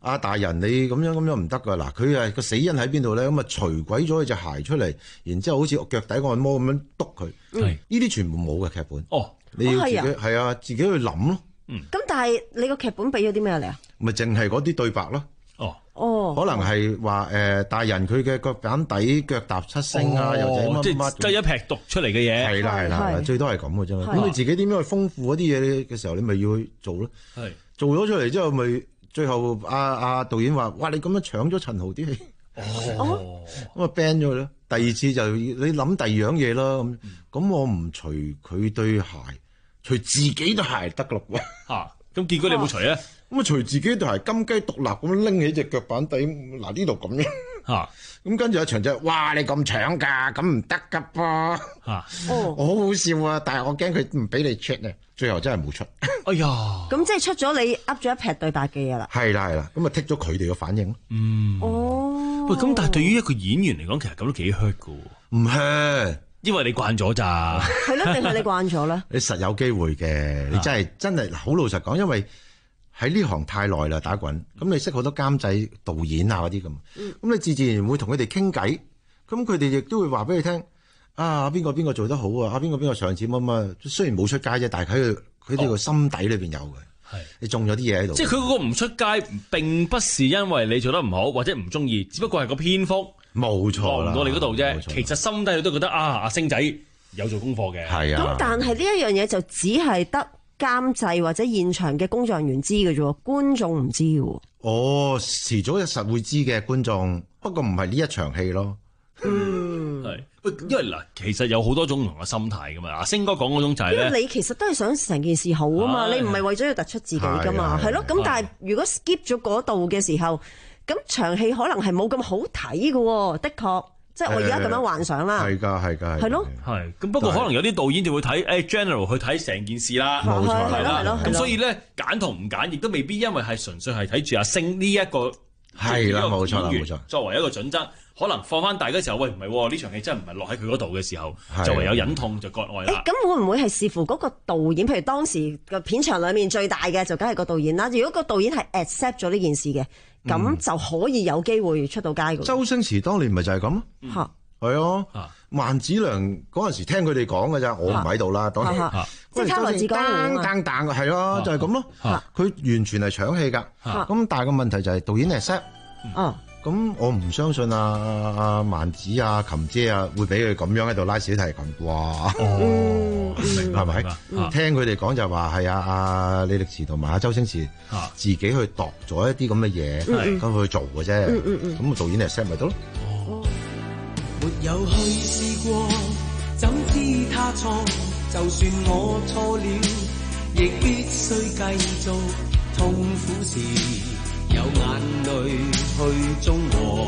阿大人你咁樣咁樣唔得噶，嗱佢係個死因喺邊度咧？咁啊除鬼咗佢隻鞋出嚟，然之後好似腳底按摩咁樣篤佢，呢啲全部冇嘅劇本。 哦， 你要自己哦係啊，自己去諗咯。 咁但係你個劇本俾咗啲咩嚟啊？ 咪淨係嗰啲對白咯。 哦哦， 可能係話誒大人佢嘅腳板底腳踏七星啊，又或者乜乜， 即係一劈讀出嚟嘅嘢。 係啦係啦，最多係咁嘅啫嘛。咁你自己點樣去豐富嗰啲嘢嘅時候，你咪要去做咯。 係做咗出嚟之後，咪最後阿阿導演話：哇！你咁樣搶咗陳豪啲戲， 哦， 咁啊 ban 咗佢咯。第二次就你諗第二樣嘢啦。咁咁我唔除佢對鞋，除自己對鞋得咯喎。 嚇！咁結果你有冇除咧？ 咁啊，除自己對鞋金雞獨立咁樣拎起隻腳板底，嗱呢度咁樣嚇。咁跟住阿長仔，哇！你咁搶㗎，咁唔得㗎噃嚇。 哦，我好好笑啊，但係我驚佢唔俾你出啊。最後真係冇出。 哎呀！ 咁即係出咗你噏咗一撇對白嘅嘢啦。 係啦係啦，咁啊剔咗佢哋嘅反應咯。 嗯。 哦。 喂，咁但係對於一個演員嚟講，其實咁都幾 hurt 㗎喎。 唔 hurt， 因為你慣咗咋。 係咯，定係你慣咗咧？ 你實有機會嘅，你真係真係好老實講，因為喺呢行太耐啦，打滾。咁你識好多監製、導演啊嗰啲咁，咁你自自然會同佢哋傾偈，咁佢哋亦都會話俾你聽。啊，邊個邊個做得好啊？啊，邊個邊個上次乜乜？雖然冇出街啫，但係喺佢哋個心底裏邊有嘅。係、哦、你種咗啲嘢喺度。 即係佢嗰個唔出街，並不是因為你做得唔好或者唔中意，只不過係個篇幅冇錯啦， 落唔到你嗰度啫。其實心底你都覺得啊，阿星仔有做功課嘅。 係啊。 咁但係呢一樣嘢就只係得監製或者現場嘅工作人員知嘅啫，觀眾唔知嘅。 哦，遲早一實會知嘅觀眾，不過唔係呢一場戲咯。 嗯， 係，因為嗱，其實有好多種唔同嘅心態噶嘛。阿星哥講嗰種就係咧， 因為你其實都係想成件事好啊嘛，你唔係為咗要突出自己噶嘛，係咯。咁但係如果 skip 咗嗰度嘅時候，咁場戲可能係冇咁好睇嘅，的確，即係我而家咁樣幻想啦。 係㗎，係㗎， 係咯， 係。咁不過可能有啲導演就會睇，誒 general 去睇成件事啦， 冇錯， 係啦。咁所以咧揀同唔揀，亦都未必因為係純粹係睇住阿星呢一個係啦，冇錯啦，冇錯。 作為一個準則。可能放翻大嘅時候，喂唔係呢場戲真係唔係落喺佢嗰度嘅時候，就唯有忍痛就割愛啦。 咁會唔會係視乎嗰個導演？譬如當時個片場裡面最大嘅就梗係個導演啦。如果個導演係 accept 咗呢件事嘅，咁、嗯、就可以有機會出到街嘅。 周星馳當年咪就係咁咯。 嚇、 嗯，係啊。萬梓良嗰陣時聽佢哋講嘅咋，我唔喺度啦。當年即係他來自江湖啊。 噔噔係咯，就係咁咯。佢完全係搶戲㗎。咁但係個問題就係導演 accept。 嗯。 咁我唔相信啊啊萬子啊琴姐啊會俾佢咁樣喺度拉小提琴啩？ 哦， 係咪？聽佢哋講就話係啊啊李力持同埋啊周星馳自己去度咗一啲咁嘅嘢咁去做嘅啫。咁個導演嚟 set 咪得咯？ 沒有去試過，怎知他錯？就算我錯了，亦必須繼續痛苦時。有眼淚去中和，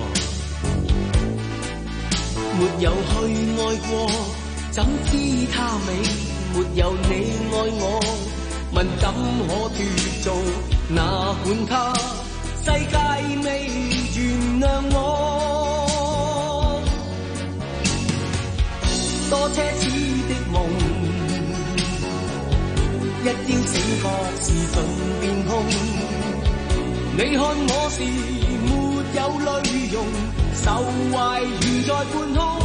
沒有去愛過，怎知他美？沒有你愛我，問怎可脫做？哪管他世界未原諒我，多奢侈的夢，一朝醒覺是盡變空。你看我是沒有淚容，愁懷如在半空。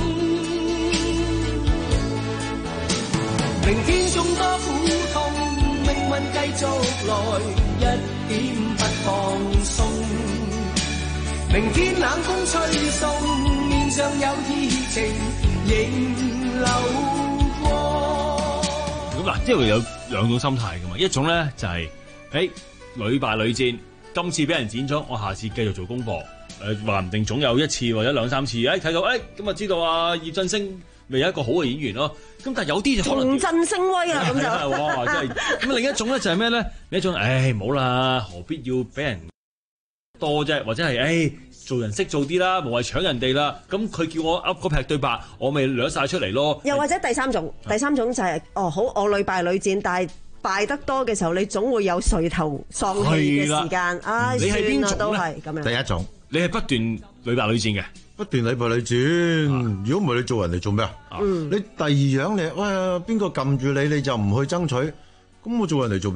明天縱多苦痛，命運繼續來，一點不放鬆。明天冷風吹送，面上有熱情仍流過。 咁嗱，因為有兩種心態噶嘛，一種咧就係、是，誒屢敗屢戰。今次俾人剪咗，我下次繼續做功課。誒話唔定總有一次或者兩三次，誒睇到誒咁啊知道啊葉振聲咪有一個好嘅演員咯。咁但係有啲就可能重振聲威啦咁就。 哇！真係咁另一種咧就係咩咧？另一種誒冇啦，何必要俾人多啫？或者係誒、哎、做人識做啲啦，無謂搶人哋啦。咁佢叫我噏嗰劈對白，我咪掠晒出嚟咯。 又或者第三種，第三種就係、是、哦好，我屢敗屢戰，但係。敗得多嘅時候，你總會有垂頭喪氣嘅時間。唉， 你係邊種都係咁樣。 第一種， 你係不斷屢敗屢戰嘅， 不斷屢敗屢戰。如果唔係你做人嚟做咩啊？你第二樣你喂邊個撳住你，你就唔去爭取，咁我做人嚟做咩啊？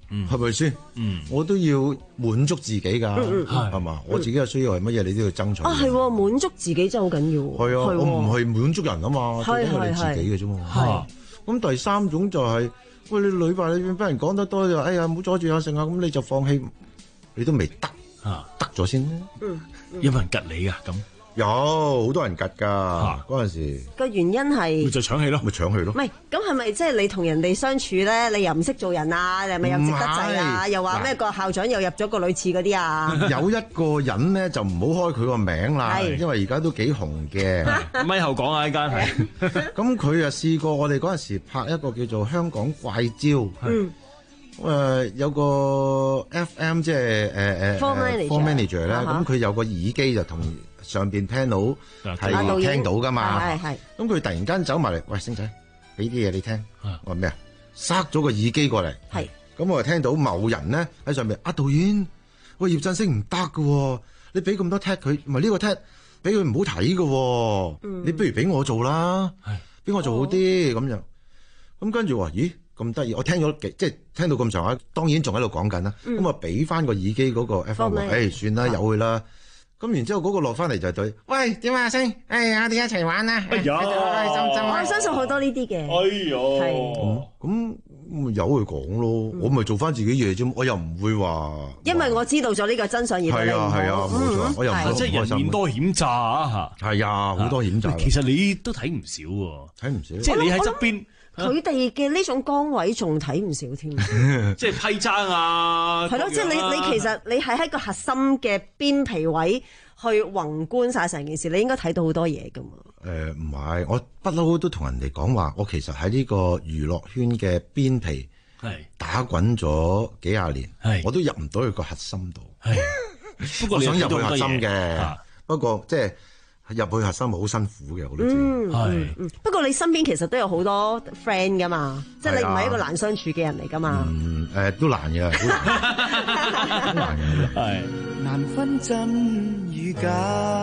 係咪先？ 嗯， 我都要滿足自己㗎，係嘛？我自己嘅需要係乜嘢，你都要爭取。 啊，係滿足自己真係好緊要。 係啊，我唔係滿足人啊嘛，最緊係你自己嘅啫嘛。係。咁第三種就係，喂，你屢敗屢戰，俾人講得多就，哎呀，唔好阻住阿成啊，咁你就放棄，你都未得啊，得咗先。 嗯， 有冇人吉你㗎咁？ 有好多人吉㗎，嗰陣時個原因係咪就搶氣咯， 咪搶氣咯。 唔係，咁係咪即係你同人哋相處咧？你又唔識做人啊？你係咪又值得滯啊？又話咩個校長又入咗個女廁嗰啲啊？ 有一個人咧就唔好開佢個名啦，因為而家都幾紅嘅。 咪後講啊，呢間係。 咁佢啊試過，我哋嗰陣時拍一個叫做《香港怪招》。嗯。誒有個 F M 即係誒誒 floor manager 咧，咁佢有個耳機就同上邊 panel 係聽到噶嘛，係係。咁佢突然間走埋嚟，喂，星仔，俾啲嘢你聽。我話咩啊？塞咗個耳機過嚟。係。咁我就聽到某人咧喺上邊，啊導演，喂，葉振聲唔得噶，你俾咁多 tag 佢，唔係呢個 tag 俾佢唔好睇噶，你不如俾我做啦，俾我做好啲咁樣。咁跟住話，咦？咁得意，我聽咗幾即係聽到咁上下，當然仲喺度講緊啦。咁啊，俾翻個耳機嗰個 F M，誒算啦，由佢啦。咁然之後嗰個落翻嚟就對，喂點啊星，誒我哋一齊玩啦。哎呀， 我相信好多呢啲嘅。 哎呀， 係咁咪由佢講咯，我咪做翻自己嘢啫，我又唔會話。 因為我知道咗呢個真相而係啊係啊，冇錯，我又唔係即係人面多險詐啊嚇。 係啊，好多險詐。 其實你都睇唔少喎， 睇唔少。 即係你喺側邊。 佢哋嘅呢種崗位仲睇唔少添， 即係批爭啊！ 係咯，即係你你其實你係喺個核心嘅邊皮位去宏觀晒成件事，你應該睇到好多嘢噶嘛。 誒唔係，我不嬲都同人哋講話，我其實喺呢個娛樂圈嘅邊皮係打滾咗幾廿年，我都入唔到去個核心度。不過我想入去核心嘅，不過即係。入去核心好辛苦嘅，我都知。 嗯，係、嗯。不過你身邊其實都有好多 friend 噶嘛，即係你唔係一個難相處嘅人嚟噶嘛。 嗯，誒、呃、都難嘅，好難，難嘅。係。 難分真與假，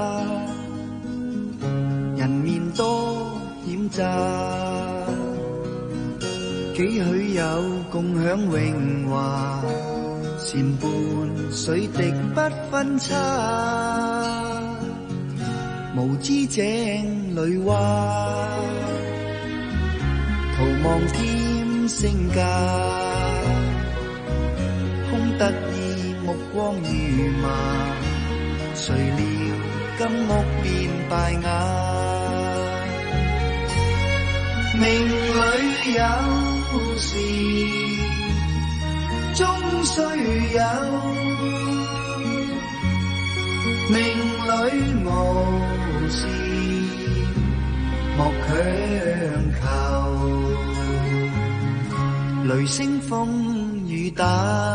人面多險詐，幾許有共享榮華，善伴水滴不分差。無知井裏蛙，徒望添身價，空得意目光如麻，誰料金屋變敗瓦。命裏有時終須有，命裏無事莫強求，雷聲風雨打，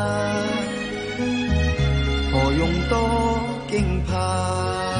何用多驚怕？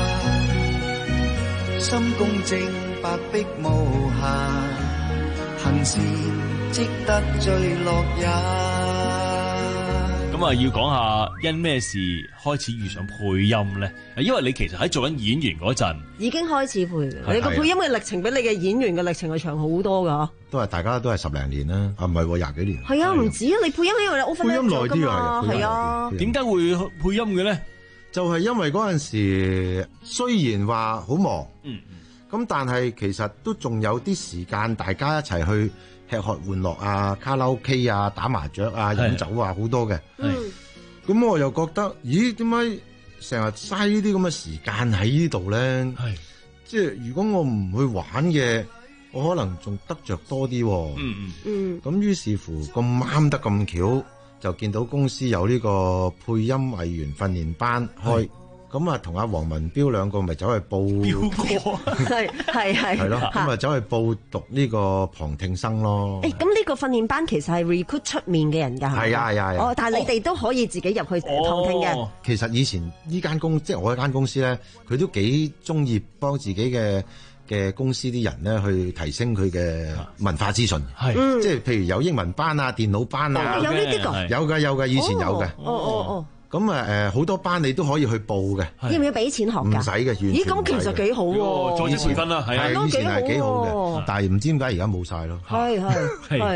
心公正白璧無瑕，行善積得最樂也。 咁啊，要講下因咩事開始遇上配音咧？因為你其實喺做緊演員嗰陣已經開始配嘅，你個配音嘅歷程比你嘅演員嘅歷程係長好多噶。 都係大家都係十零年啦，啊唔係喎廿幾年。 係啊，唔止啊，你配音因為你 overlap 配音耐啲啊，係啊。 點解會配音嘅咧？ 就係因為嗰陣時雖然話好忙，嗯，咁但係其實都仲有啲時間，大家一齊去吃喝玩樂啊、卡拉 OK 啊、打麻雀啊、飲酒啊，好多嘅。嗯，咁我又覺得，咦，點解成日嘥呢啲咁嘅時間喺呢度咧？係，即係如果我唔去玩嘅，我可能仲得着多啲。嗯嗯嗯。咁於是乎咁啱得咁巧，就見到公司有呢個配音藝員訓練班開。咁啊，同阿黃文彪兩個咪走去報，彪哥， 係係係， 係咯，咁啊走去報讀呢個旁聽生咯。 誒，咁呢個訓練班其實係 recruit 出面嘅人㗎， 係啊係啊。 哦，但係你哋都可以自己入去旁聽嘅。 其實以前呢間公，即係我一間公司咧，佢都幾中意幫自己嘅嘅公司啲人咧去提升佢嘅文化資訊，係，即係譬如有英文班啊、電腦班啊， 有呢啲㗎， 有㗎有㗎，以前有嘅。 哦哦哦。 咁啊誒好多班你都可以去報嘅， 要唔要俾錢學㗎？ 唔使嘅，完全唔使嘅。 咦，咁其實幾好喎， 再啲培訓啦，係啊， 以前係幾好嘅，但係唔知點解而家冇晒咯。 係係係。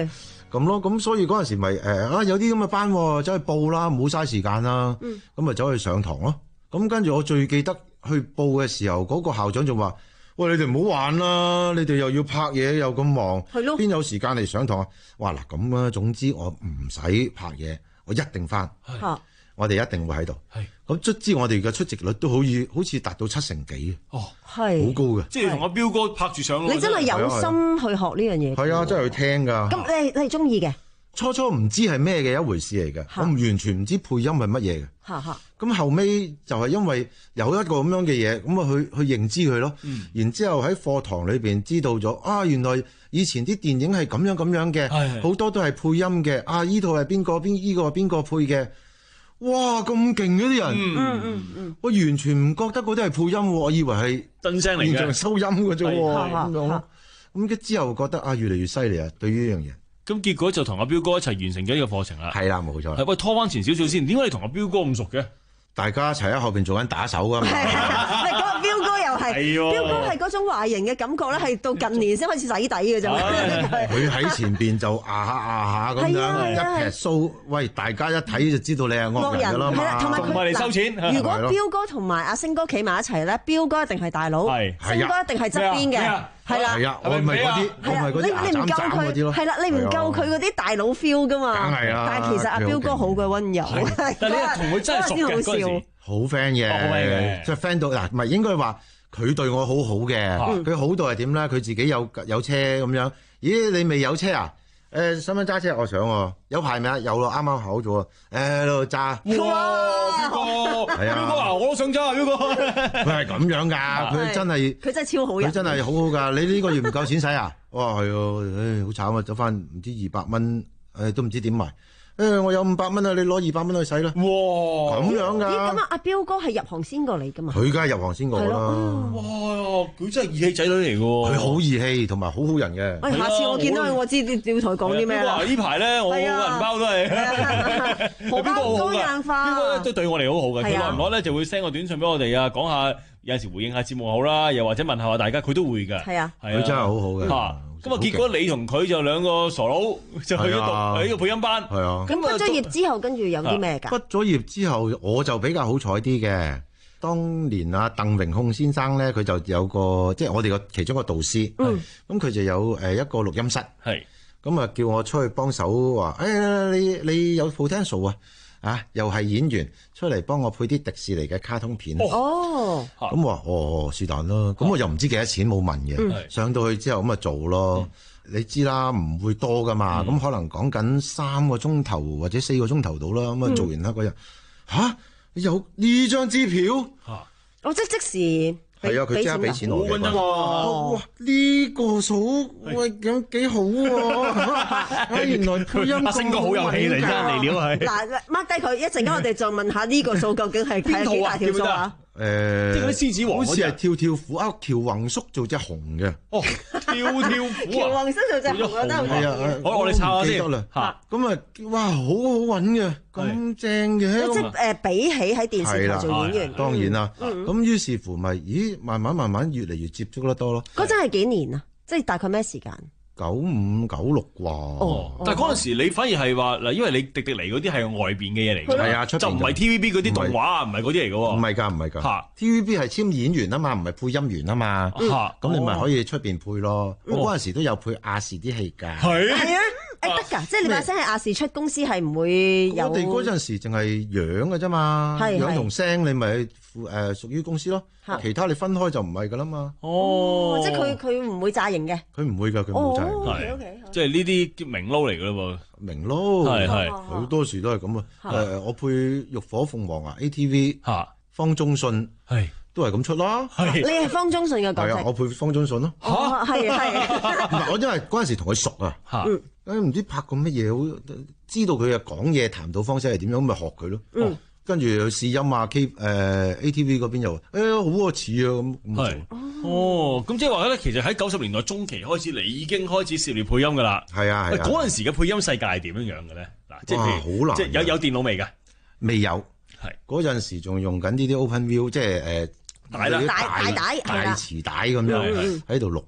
咁咯，咁所以嗰陣時咪誒啊有啲咁嘅班喎，走去報啦，唔好嘥時間啦，咁咪走去上堂咯。咁跟住我最記得去報嘅時候，嗰、嗰個校長就話：喂，你哋唔好玩啦，你哋又要拍嘢又咁忙，邊有時間嚟上堂啊？哇嗱咁啊，總之我唔使拍嘢，我一定翻，我哋一定會喺度。咁卒之我哋嘅出席率都好似好似達到七成幾哦，係好高嘅， 即係同阿彪哥拍住上。 你真係有心去學呢樣嘢。 係啊，真係去聽㗎。 咁你你係中意嘅？初初唔知係咩嘅一回事嚟嘅，我完全唔知配音係乜嘢嘅。咁後尾就係因為有一個咁樣嘅嘢，咁啊去去認知佢咯。嗯、然之後喺課堂裏邊知道咗啊，原來以前啲電影係咁樣咁樣嘅，好多都係配音嘅。啊，依套係邊個邊依個係邊個配嘅？哇，咁勁嗰啲人！嗯嗯嗯，我完全唔覺得嗰啲係配音，我以為係真聲嚟嘅， 現場收音嘅啫。咁樣咁之後覺得啊，越嚟越犀利啊！對於呢樣嘢。 咁結果就同阿彪哥一齊完成咗呢個課程啦。 係啦，冇錯。 喂，拖翻前少少先，點解你同阿彪哥咁熟嘅？ 大家一齊喺後邊做緊打手㗎嘛。 係嗰個彪哥又係，彪哥係嗰種華型嘅感覺咧，係到近年先開始洗底嘅啫。 佢喺前邊就牙下牙下咁樣一撇須，喂，大家一睇就知道你係惡人㗎啦嘛。 同埋佢嚟收錢。如果彪哥同埋阿星哥企埋一齊咧，彪哥一定係大佬，星哥一定係側邊嘅。係啦， 係啊，我咪嗰啲，我咪嗰啲牙斬斬嗰啲咯。 係啦，你唔夠佢嗰啲大佬 feel 噶嘛。 梗係啦。 但係其實阿彪哥好鬼溫柔。 但係你同佢真係熟嘅嗰陣時， 好 friend 嘅，即係 friend 到嗱，唔係應該話佢對我好好嘅。佢好到係點咧？佢自己有有車咁樣。咦，你未有車啊？誒，想唔想揸車？我想喎。有牌未啊？有咯，啱啱考咗啊。誒，喺度揸。 哇，彪哥， 係啊， 彪哥啊，我都想揸啊，彪哥。 佢係咁樣㗎，佢真係， 佢真係超好人。 佢真係好好㗎。你呢個月唔夠錢使啊？哇，係啊，唉，好慘啊，走翻唔知二百蚊，誒都唔知點埋。誒，我有五百蚊啊，你攞二百蚊去使啦。哇，咁樣㗎。 咦，咁啊，阿彪哥係入行先過你㗎嘛？ 佢梗係入行先過啦。 哇，佢真係義氣仔女嚟㗎喎。 佢好義氣，同埋好好人嘅。 喂，下次我見到佢，我知要同佢講啲咩啦。 呢排咧，我銀包都係。 荷包都硬化。 彪哥都對我哋好好嘅，佢耐唔耐咧就會 send 個短信俾我哋啊，講下有陣時回應下節目好啦，又或者問下大家，佢都會㗎。 係啊， 佢真係好好嘅。 咁啊，結果你同佢就兩個傻佬就去咗讀喺個配音班。 係啊。 咁畢咗業之後，跟住有啲咩㗎？ 畢咗業之後，我就比較好彩啲嘅。當年啊，鄧榮控先生咧，佢就有個即係我哋個其中一個導師。嗯。咁佢就有誒一個錄音室。係。咁啊，叫我出去幫手話，誒你你有 potential 啊？啊，又係演員出嚟幫我配啲迪士尼嘅卡通片。哦。咁我話哦，是但啦。咁我又唔知幾多錢，冇問嘅。上到去之後咁啊做咯。你知啦，唔會多噶嘛。咁可能講緊三個鐘頭或者四個鐘頭到啦。咁啊做完啦嗰日，吓有呢張支票？ 我即即時。 係啊，佢即刻俾錢我嘅。哇！呢個數喂咁幾好喎！原來配音阿星哥好有氣嚟，真係嚟料係。 嗱，mark 低佢，一陣間我哋就問下呢個數究竟係睇幾大條數啊？ 誒， 即係嗰啲獅子王， 好似係跳跳虎啊！喬宏叔做隻熊嘅。 哦，跳跳虎啊！ 喬宏叔做隻熊啊，得唔得？ 好，我哋抄下先。 嚇，咁啊，哇，好好揾嘅，咁正嘅。 即係誒，比起喺電視台做演員， 當然啦。咁於是乎咪，咦，慢慢慢慢越嚟越接觸得多咯。 嗰陣係幾年啊？即係大概咩時間？ 九五九六啩， 哦，但係嗰陣時你反而係話嗱，因為你迪迪尼嗰啲係外邊嘅嘢嚟嘅， 係啊，就唔係 T V B 嗰啲動畫，唔係嗰啲嚟嘅喎， 唔係㗎，唔係㗎，T V B 係簽演員啊嘛，唔係配音員啊嘛，咁你咪可以出邊配咯。我嗰陣時都有配亞視啲戲㗎， 係啊，誒得㗎，即係你把聲係亞視出，公司係唔會有。 我哋嗰陣時淨係樣嘅啫嘛，樣同聲你咪誒屬於公司咯。其他你分開就唔係㗎啦嘛。 哦，即係佢佢唔會詐型嘅。 佢唔會㗎，佢冇詐型。 係， 即係呢啲名撈嚟㗎喎。 名撈係係好多時都係咁啊。誒，我配浴火鳳凰啊 ，A T V 嚇，方中信係都係咁出啦。 係你係方中信嘅角色。 係啊，我配方中信咯。 嚇，係係。 唔係我因為嗰陣時同佢熟啊。嚇。誒唔知拍過乜嘢好，知道佢嘅講嘢談吐方式係點樣，咁咪學佢咯。嗯。跟住去試音啊 ，K 誒 A T V 嗰邊又誒好似啊咁咁做。 哦，咁即係話咧，其實喺九十年代中期開始，你已經開始涉獵配音㗎啦。 係啊係啊。 嗰陣時嘅配音世界係點樣樣嘅咧？嗱，即係好難。 即係有有電腦未㗎？ 未有。 係嗰陣時仲用緊呢啲 Open View，即係誒帶啦帶帶大磁帶咁樣喺度錄嘅。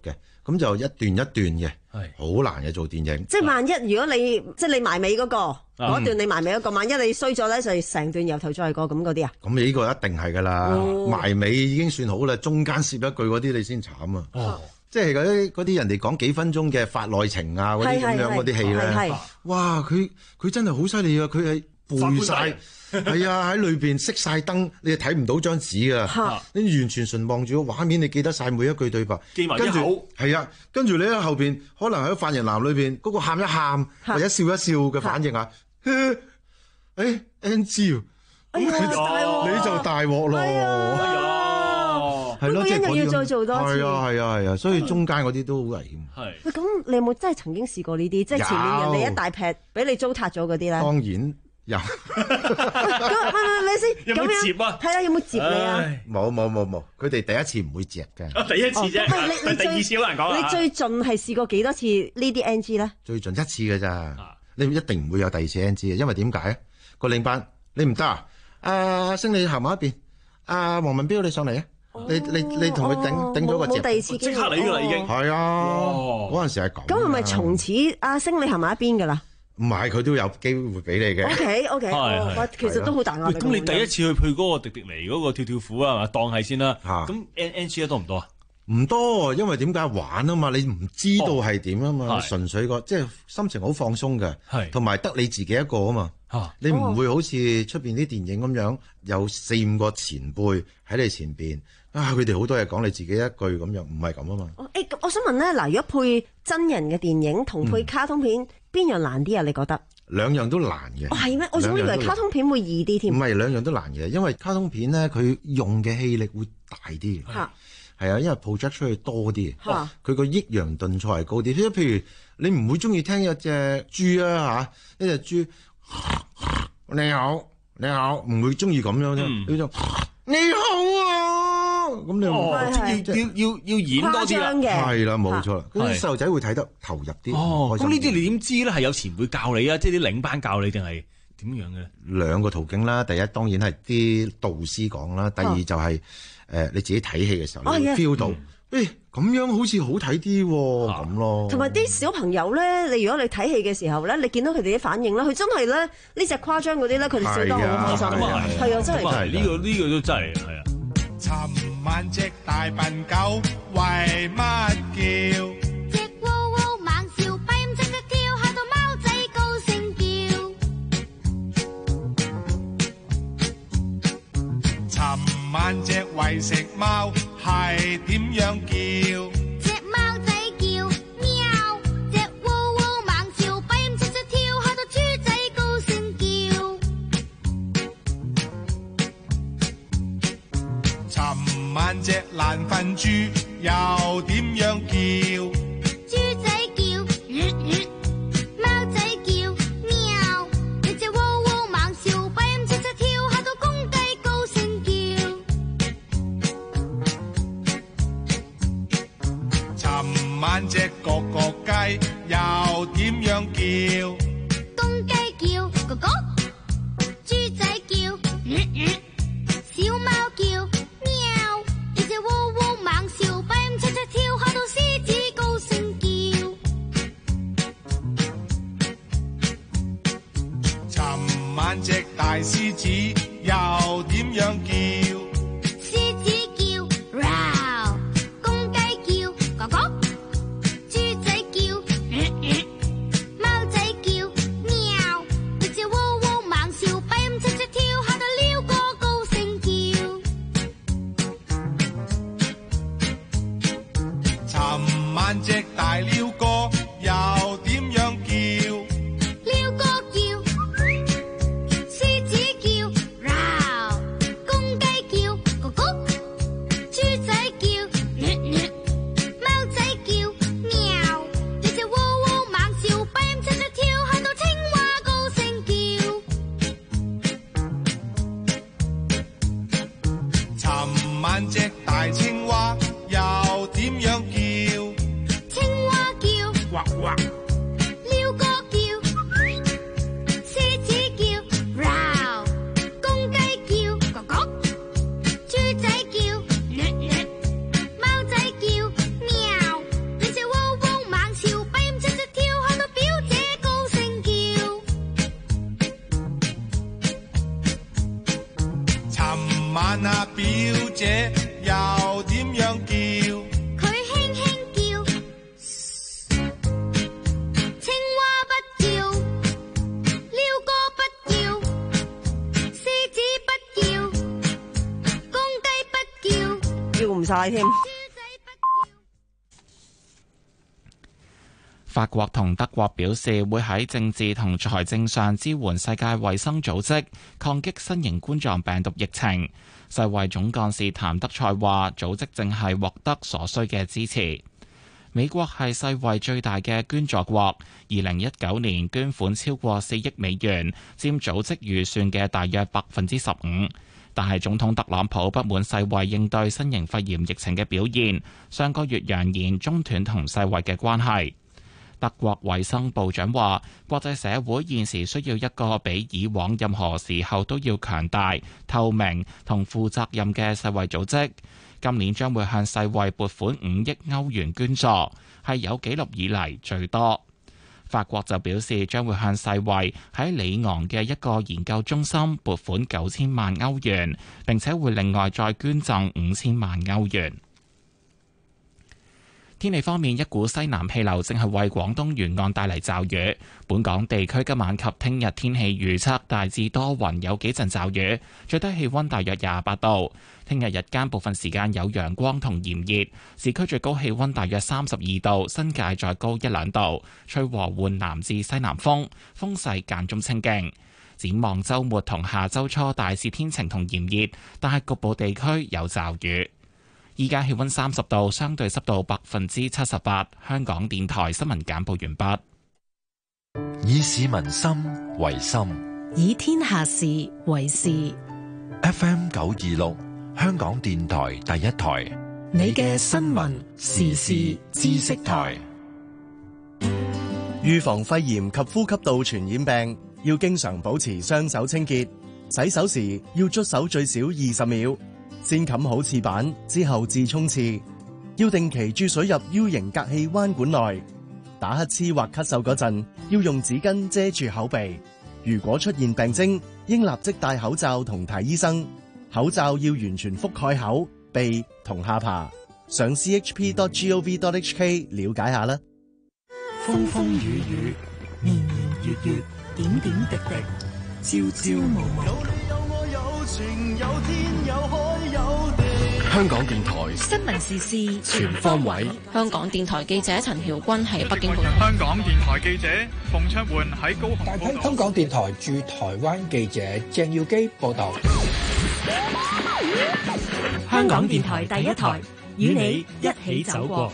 咁就一段一段嘅，係好難嘅做電影。 即係萬一如果你即係你埋尾嗰個嗰段，你埋尾嗰個，萬一你衰咗咧，就成段由頭再嚟過咁嗰啲啊？ 咁你呢個一定係㗎啦，埋尾已經算好啦，中間攝一句嗰啲你先慘啊！哦，即係嗰啲嗰啲人哋講幾分鐘嘅法內情啊，嗰啲咁樣嗰啲戲咧，哇！佢佢真係好犀利啊！佢係背晒。係啊，喺裏邊熄晒燈，你係睇唔到張紙噶，你完全純望住個畫面，你記得晒每一句對白， 記埋一口。 係啊，跟住你喺後邊，可能喺犯人欄裏邊嗰個喊一喊或者笑一笑嘅反應啊，誒 Angie， 咁你就大鑊咯，係咯，即係又要再做多次， 係啊係啊係啊，所以中間嗰啲都好危險。 係喂，咁你有冇真係曾經試過呢啲？即係前面人哋一大劈俾你糟蹋咗嗰啲咧？ 當然。有， 咁喂喂，你先有冇接啊？ 係啊，有冇接你啊？ 冇冇冇冇，佢哋第一次唔會接嘅。 第一次啫， 你第二次好難講。 你最盡係試過幾多次呢啲 N G 咧？ 最盡一次嘅咋，你一定唔會有第二次 N G 嘅，因為點解啊？個領班你唔得啊？阿星你行埋一邊，阿黃文彪你上嚟啊！你你你同佢頂頂咗個接， 冇第二次即刻嚟㗎啦已經。 係啊，嗰陣時係咁。 咁係咪從此阿星你行埋一邊㗎啦？ 唔係，佢都有機會俾你嘅。 O K O K，我其實都好大壓力。 咁你第一次去去嗰個迪迪尼嗰個跳跳虎啊，係嘛？當係先啦。咁 N N G 多唔多啊？ 唔多，因為點解玩啊嘛？你唔知道係點啊嘛？純粹個即係心情好放鬆嘅，同埋得你自己一個啊嘛。你唔會好似出邊啲電影咁樣有四五個前輩喺你前邊啊，佢哋好多嘢講，你自己一句咁樣，唔係咁啊嘛。 誒，我想問咧，嗱，如果配真人嘅電影同配卡通片，邊樣難啲啊？你覺得？兩樣都難嘅。哦，係咩？我仲以為卡通片會易啲添。唔係，兩樣都難嘅，因為卡通片咧，佢用嘅氣力會大啲。嚇。係啊，因為 project 出去多啲。嚇。佢個抑揚頓挫係高啲，即係譬如你唔會中意聽一隻豬啊嚇，一隻豬。你好，你好，唔會中意咁樣啫。你就你好啊，咁你要要要要演多啲啦。 係啦，冇錯啦。啲細路仔會睇得投入啲。 哦，咁呢啲你點知咧？係有前輩教你啊，即係啲領班教你定係點樣嘅？ 兩個途徑啦，第一當然係啲導師講啦，第二就係誒你自己睇戲嘅時候，你 feel 到。誒咁樣好似好睇啲喎，咁咯。同埋啲小朋友咧，你如果你睇戲嘅時候咧，你見到佢哋啲反應咧，佢真係咧呢隻誇張嗰啲咧，佢哋笑得好開心啊！係啊，真係。 係呢個呢個都真係係啊！ 尋晚隻大笨狗為乜叫？隻嗚嗚猛笑，閉唔隻隻跳，嚇到貓仔高聲叫。尋晚隻為食貓。係點樣叫？隻貓仔叫喵，隻嗚嗚猛笑，閉唔隻隻跳，嚇到豬仔高聲叫。尋晚隻爛瞓豬又點樣叫？豬仔叫嗯嗯，貓仔叫喵，你隻嗚嗚猛笑，閉唔隻隻跳，嚇到公雞高聲叫。尋晚隻角角雞又點樣叫？公雞叫哥哥，豬仔叫嗯嗯，小貓叫喵，你隻嗚嗚猛笑，閉唔隻隻跳，嚇到獅子高聲叫。尋晚隻大獅子又點樣叫？獅子叫 Row， 公雞叫哥哥。豬仔叫嗯嗯，貓仔叫喵，你隻嗚嗚猛笑，閉唔隻隻跳，嚇到撩哥高聲叫。尋晚隻大撩哥又點樣叫？撩哥叫，獅子叫 Row， 公雞叫哥哥，豬仔叫嗯嗯，貓仔叫喵，你隻嗚嗚猛笑，閉唔隻隻跳，嚇到青蛙高聲叫。尋晚隻大青蛙又點樣叫？青晒添。 法國同德國表示會喺政治同財政上支援世界衛生組織抗擊新型冠狀病毒疫情。世衛總幹事譚德塞話，組織正係獲得所需嘅支持。美國係世衛最大嘅捐助國，二零一九年捐款超過四億美元，佔組織預算嘅大約百分之十五。但係總統特朗普不滿世衛應對新型肺炎疫情嘅表現，上個月揚言中斷同世衛嘅關係。德國衛生部長話，國際社會現時需要一個比以往任何時候都要強大、透明同負責任嘅世衛組織。今年將會向世衛撥款五億歐元捐助，係有紀錄以嚟最多。法國就表示將會向世衛喺里昂嘅一個研究中心撥款九千萬歐元，並且會另外再捐贈五千萬歐元。天氣方面，一股西南氣流正係為廣東沿岸帶嚟驟雨。本港地區今晚及聽日天氣預測大致多雲，有幾陣驟雨，最低氣溫大約廿八度。聽日日間部分時間有陽光同炎熱，市區最高氣溫大約三十二度，新界再高一兩度。吹和緩南至西南風，風勢間中清勁。展望週末同下週初大致天晴同炎熱，但係局部地區有驟雨。依家氣溫三十度，相對濕度百分之七十八。香港電台新聞簡報完畢。 以市民心為心， 以天下事為事。 F M 九二六，香港電台第一台， 你嘅新聞時事知識台。 預防肺炎及呼吸道傳染病，要經常保持雙手清潔，洗手時要捽手最少二十秒。先冚好廁板，之後至沖廁。要定期注水入 U 型隔氣彎管內。打乞嗤或咳嗽嗰陣，要用紙巾遮住口鼻。如果出現病徵，應立即戴口罩同睇醫生。口罩要完全覆蓋口、鼻同下巴。上 c h p dot gov dot h k 了解下啦。 風風雨雨，年年月月，點點滴滴，朝朝暮暮。有你有我有情有天有海有地。 香港電台新聞時事全方位。 香港電台記者陳曉君喺北京報道。 香港電台記者馮卓煥喺高雄。 大批香港電台駐台灣記者鄭耀基報道。 香港電台第一台，與你一起走過。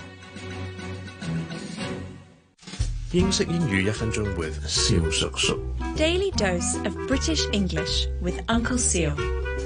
英式英語一分鐘 with 蕭叔叔。 Daily dose of British English with Uncle Seal。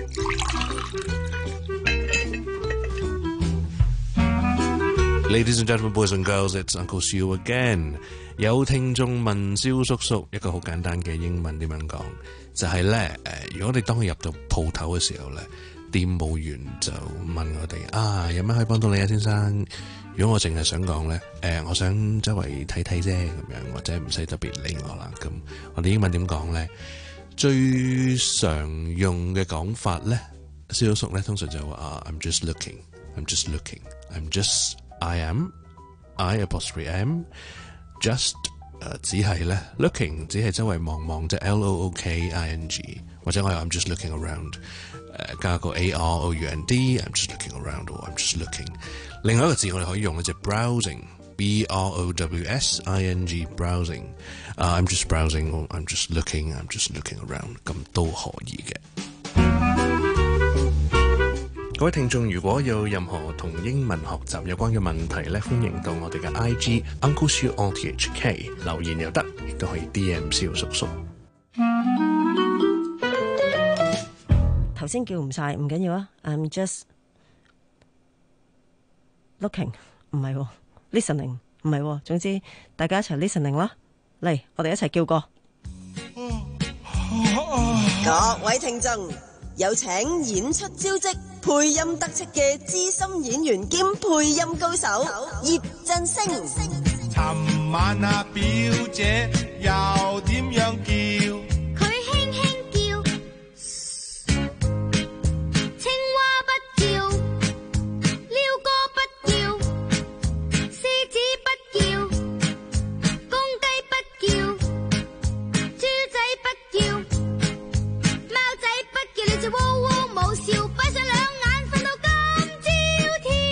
Ladies and gentlemen, boys and girls, it's Uncle Seal again。有聽眾問蕭叔叔一個好簡單嘅英文點樣講，就係咧誒，如果你當佢入到鋪頭嘅時候咧，店務員就問我哋啊，有咩可以幫到你啊，先生？如果我淨係想講咧，誒、呃，我想周圍睇睇啫，咁樣或者唔使特別理我啦。咁我哋英文點講咧？最常用嘅講法咧，蕭叔叔咧通常就話啊 ，I'm just looking, I'm just looking, I'm just I am, I apostrophe am, just 誒、呃、只係咧 looking 只係周圍望望，即係 L O O K I N G， 或者我係 I'm just looking around， 誒、呃、加個 A R O U N D，I'm just looking around or I'm just looking。另外一個字我哋可以用咧就係 browsing，B R O W S I N G browsing。Uh, I'm just browsing or I'm just looking, I'm just looking around， 咁都可以嘅。各位聽眾，如果有任何同英文學習有關嘅問題咧，歡迎到我哋嘅 I G Uncle Siu O T H K 留言又得，亦都可以 D M 蕭叔叔。 頭先叫唔晒，唔緊要啊。I'm just looking， 唔係喎 ，listening 唔係喎。總之大家一齊 listening 啦，嚟我哋一齊叫過。 各位聽眾，有請演出招積、配音得戚嘅資深演員兼配音高手葉振聲。 尋晚啊表姐又點樣叫？ 佢輕輕叫，青蛙不叫，鷯哥不叫，獅子不叫，公雞不叫，豬仔不叫，貓仔不叫，你隻窩窩冇笑，閉上兩眼瞓到今朝天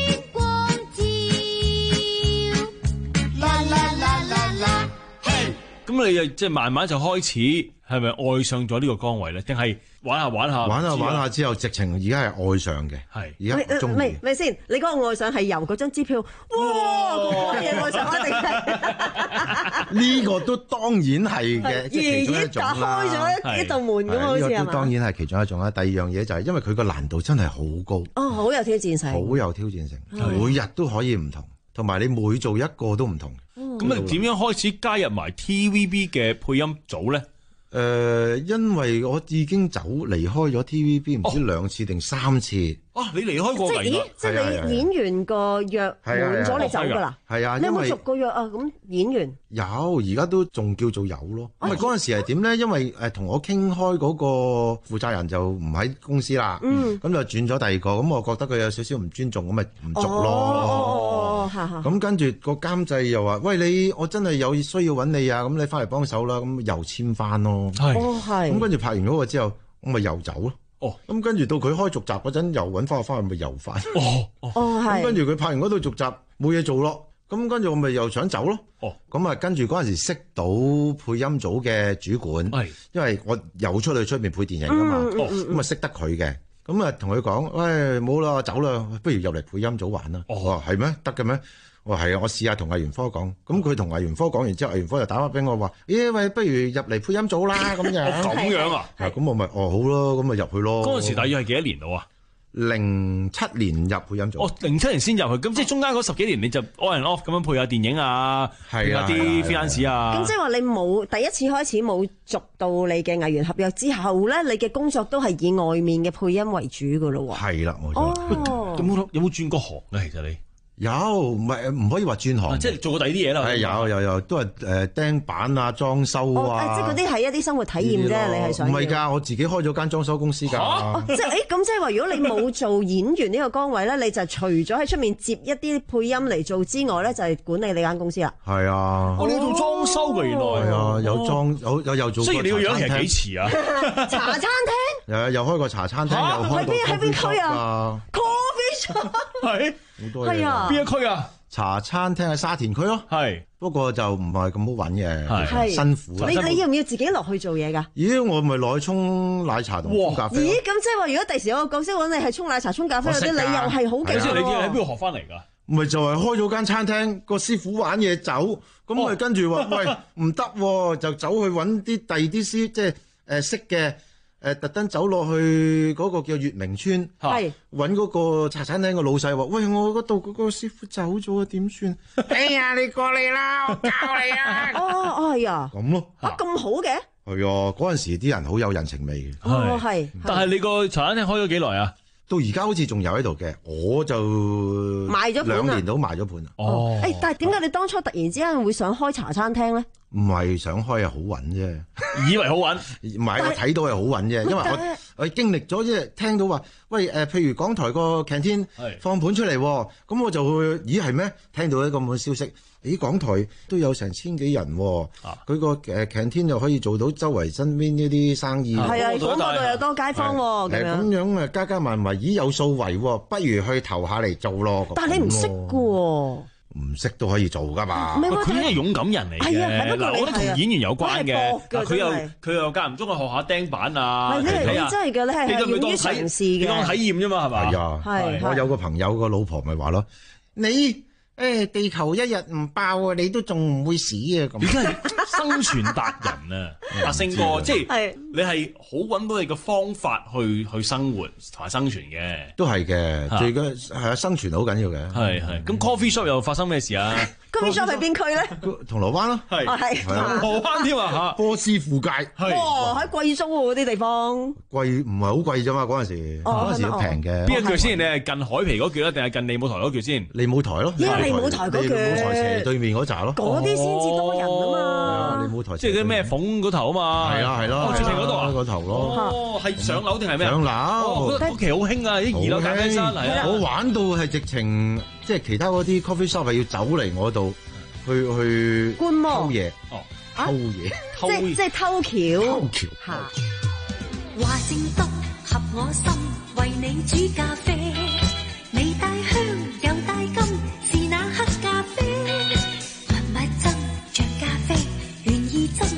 咁你又即係慢慢就開始係咪愛上咗呢個崗位咧？定係玩下玩下？ 玩下玩下之後，直情而家係愛上嘅。 係而家中意。 咪咪先，你嗰個愛上係由嗰張支票，哇嗰嘢愛上一定係呢個都當然係嘅，即係其中一種啦。 開咗一道門咁好似係嘛？ 呢個都當然係其中一種啦。第二樣嘢就係因為佢個難度真係好高。 哦，好有挑戰性。 好有挑戰性，每日都可以唔同，同埋你每做一個都唔同。 咁啊，點樣開始加入埋 T V B 嘅配音組咧？ 誒、呃，因為我已經走離開咗 T V B 唔知兩次定三次。 哦，你離開過嚟㗎？ 即係咦？即係你演員個約滿咗，你走㗎啦？ 係啊， 你有冇續過約啊？咁演員有，而家都仲叫做有咯。咁啊，嗰陣時係點咧？因為誒同我傾開嗰個負責人就唔喺公司啦，咁、嗯、就轉咗第二個。咁我覺得佢有少少唔尊重，咁咪唔續咯。 哦， 咁跟住個監製又話：喂，你我真係有需要揾你啊！咁你翻嚟幫手啦。咁又簽翻咯。 係，哦係。 咁跟住拍完嗰個之後，我咪又走咯。 哦， 咁跟住到佢開續集嗰陣，又揾翻我翻去，咪又翻。 哦， 哦，係。 咁跟住佢拍完嗰套續集冇嘢做咯，咁跟住我咪又想走咯。 哦， 咁啊跟住嗰陣時識到配音組嘅主管，係，因為我有出去出面配電影噶嘛，咁啊識得佢嘅，咁啊同佢講，喂，冇啦，走啦，不如入嚟配音組玩啦。哦，我話係咩？得嘅咩？我話係啊，我試下同藝員科講，咁佢同藝員科講完之後，藝員科就打翻俾我話，咦喂，不如入嚟配音組啦咁樣。 哦，咁樣啊？ 係，咁我咪哦好咯，咁咪入去咯。 嗰陣時大約係幾多年到啊？ 零七年入配音組。 哦，零七年先入去，咁即係中間嗰十幾年你就 on and off 咁樣配下電影啊，配下啲 freelance 啊。 咁即係話你冇第一次開始冇續到你嘅藝員合約之後咧，你嘅工作都係以外面嘅配音為主噶咯喎。 係啦，冇錯。 哦， 有冇有冇轉過行咧？其實你？ 有，唔係唔可以話轉行， 即係做過第二啲嘢啦。 係有有有，都係誒釘板啊、裝修啊。 即係嗰啲係一啲生活體驗啫，你係想？ 唔係㗎，我自己開咗間裝修公司㗎。 即係誒，咁即係話，如果你冇做演員呢個崗位咧，你就除咗喺出面接一啲配音嚟做之外咧，就係管理你間公司啦。 係啊。 我哋做裝修㗎，原來。 係啊，有裝有有又做。 雖然你個樣其實幾似啊。 茶餐廳。 又又開過茶餐廳，又開過 coffee shop 啊。 coffee shop 係。 好多嘢啊。 邊一區啊？ 茶餐廳喺沙田區咯， 係， 不過就唔係咁好揾嘅，係辛苦。 你你要唔要自己落去做嘢㗎？ 咦，我咪落去沖奶茶同沖咖啡。 咦，咁即係話，如果第時有個角色揾你係沖奶茶、沖咖啡嗰啲，你又係好勁。 即係你喺邊度學翻嚟㗎？ 咪就係開咗間餐廳，個師傅玩嘢走，咁咪跟住話喂唔得喎，就走去揾啲第二啲師，即係誒識嘅。誒特登走落去嗰個叫月明村，係揾嗰個茶餐廳個老細話：喂，我嗰度嗰個師傅走咗啊，點算？哎呀，你過嚟啦，我教你啊！ 哦哦係啊， 咁咯， 啊咁好嘅， 係啊，嗰陣時啲人好有人情味嘅。 哦係， 但係你個茶餐廳開咗幾耐啊？ 到而家好似仲有喺度嘅，我就賣咗兩年到賣咗盤啦。 哦，誒，但係點解你當初突然之間會想開茶餐廳咧？ 唔係想開係好揾啫， 以為好揾， 唔係我睇到係好揾啫，因為我我經歷咗即係聽到話，喂誒、呃，譬如港台個 canteen 放盤出嚟，咁我就會，咦係咩？聽到一個咁嘅消息，咦港台都有成千幾人，佢、啊、個誒 canteen 又可以做到周圍身邊呢啲生意， 係啊，嗰度又多街坊喎，咁樣咁樣誒加加埋埋，咦有數圍，不如去投下嚟做咯。 但係你唔識㗎喎。 唔識都可以做噶嘛？ 佢係勇敢人嚟嘅。嗱，我覺得同演員有關嘅。佢又佢又間唔中去學下釘板啊。 係你係真係嘅，你係係勇於嘗試嘅。 你當體驗啫嘛，係嘛？ 係啊，係。我有個朋友個老婆咪話咯，你誒地球一日唔爆啊，你都仲唔會死啊咁。 你真係生存達人啊！阿星哥，即係你係好揾到你嘅方法去去生活同埋生存嘅。 都係嘅，最緊係啊，生存好緊要嘅。 係係。咁 coffee shop 又發生咩事啊 ？coffee shop 係邊區咧？ 銅鑼灣咯， 係係銅鑼灣添啊嚇！ 波斯富街係哇，喺貴租喎嗰啲地方。 貴唔係好貴啫嘛，嗰陣時嗰陣時都平嘅。 邊一橛先？你係近海皮嗰橛啊，定係近利舞台嗰橛先？ 利舞台咯。 利舞台嗰橛。 利舞台斜對面嗰扎咯。 嗰啲先至多人啊嘛。 利舞台即係啲咩鳳嗰頭啊嘛。 係啊係咯。 哦，出面嗰度啊。 嗰頭咯。 哦，係上樓定係咩？ 上樓。 嗰期好興啊！啲二樓咖啡山嚟啊。 我玩到係直情，即係其他嗰啲 coffee shop 係要走嚟我度。去去觀摩偷嘢， 哦， 偷嘢， 即即係偷橋， 偷橋嚇。 話聲多合我心，為你煮咖啡，你帶香又帶金，是那黑咖啡，蜜蜜斟着咖啡，願意斟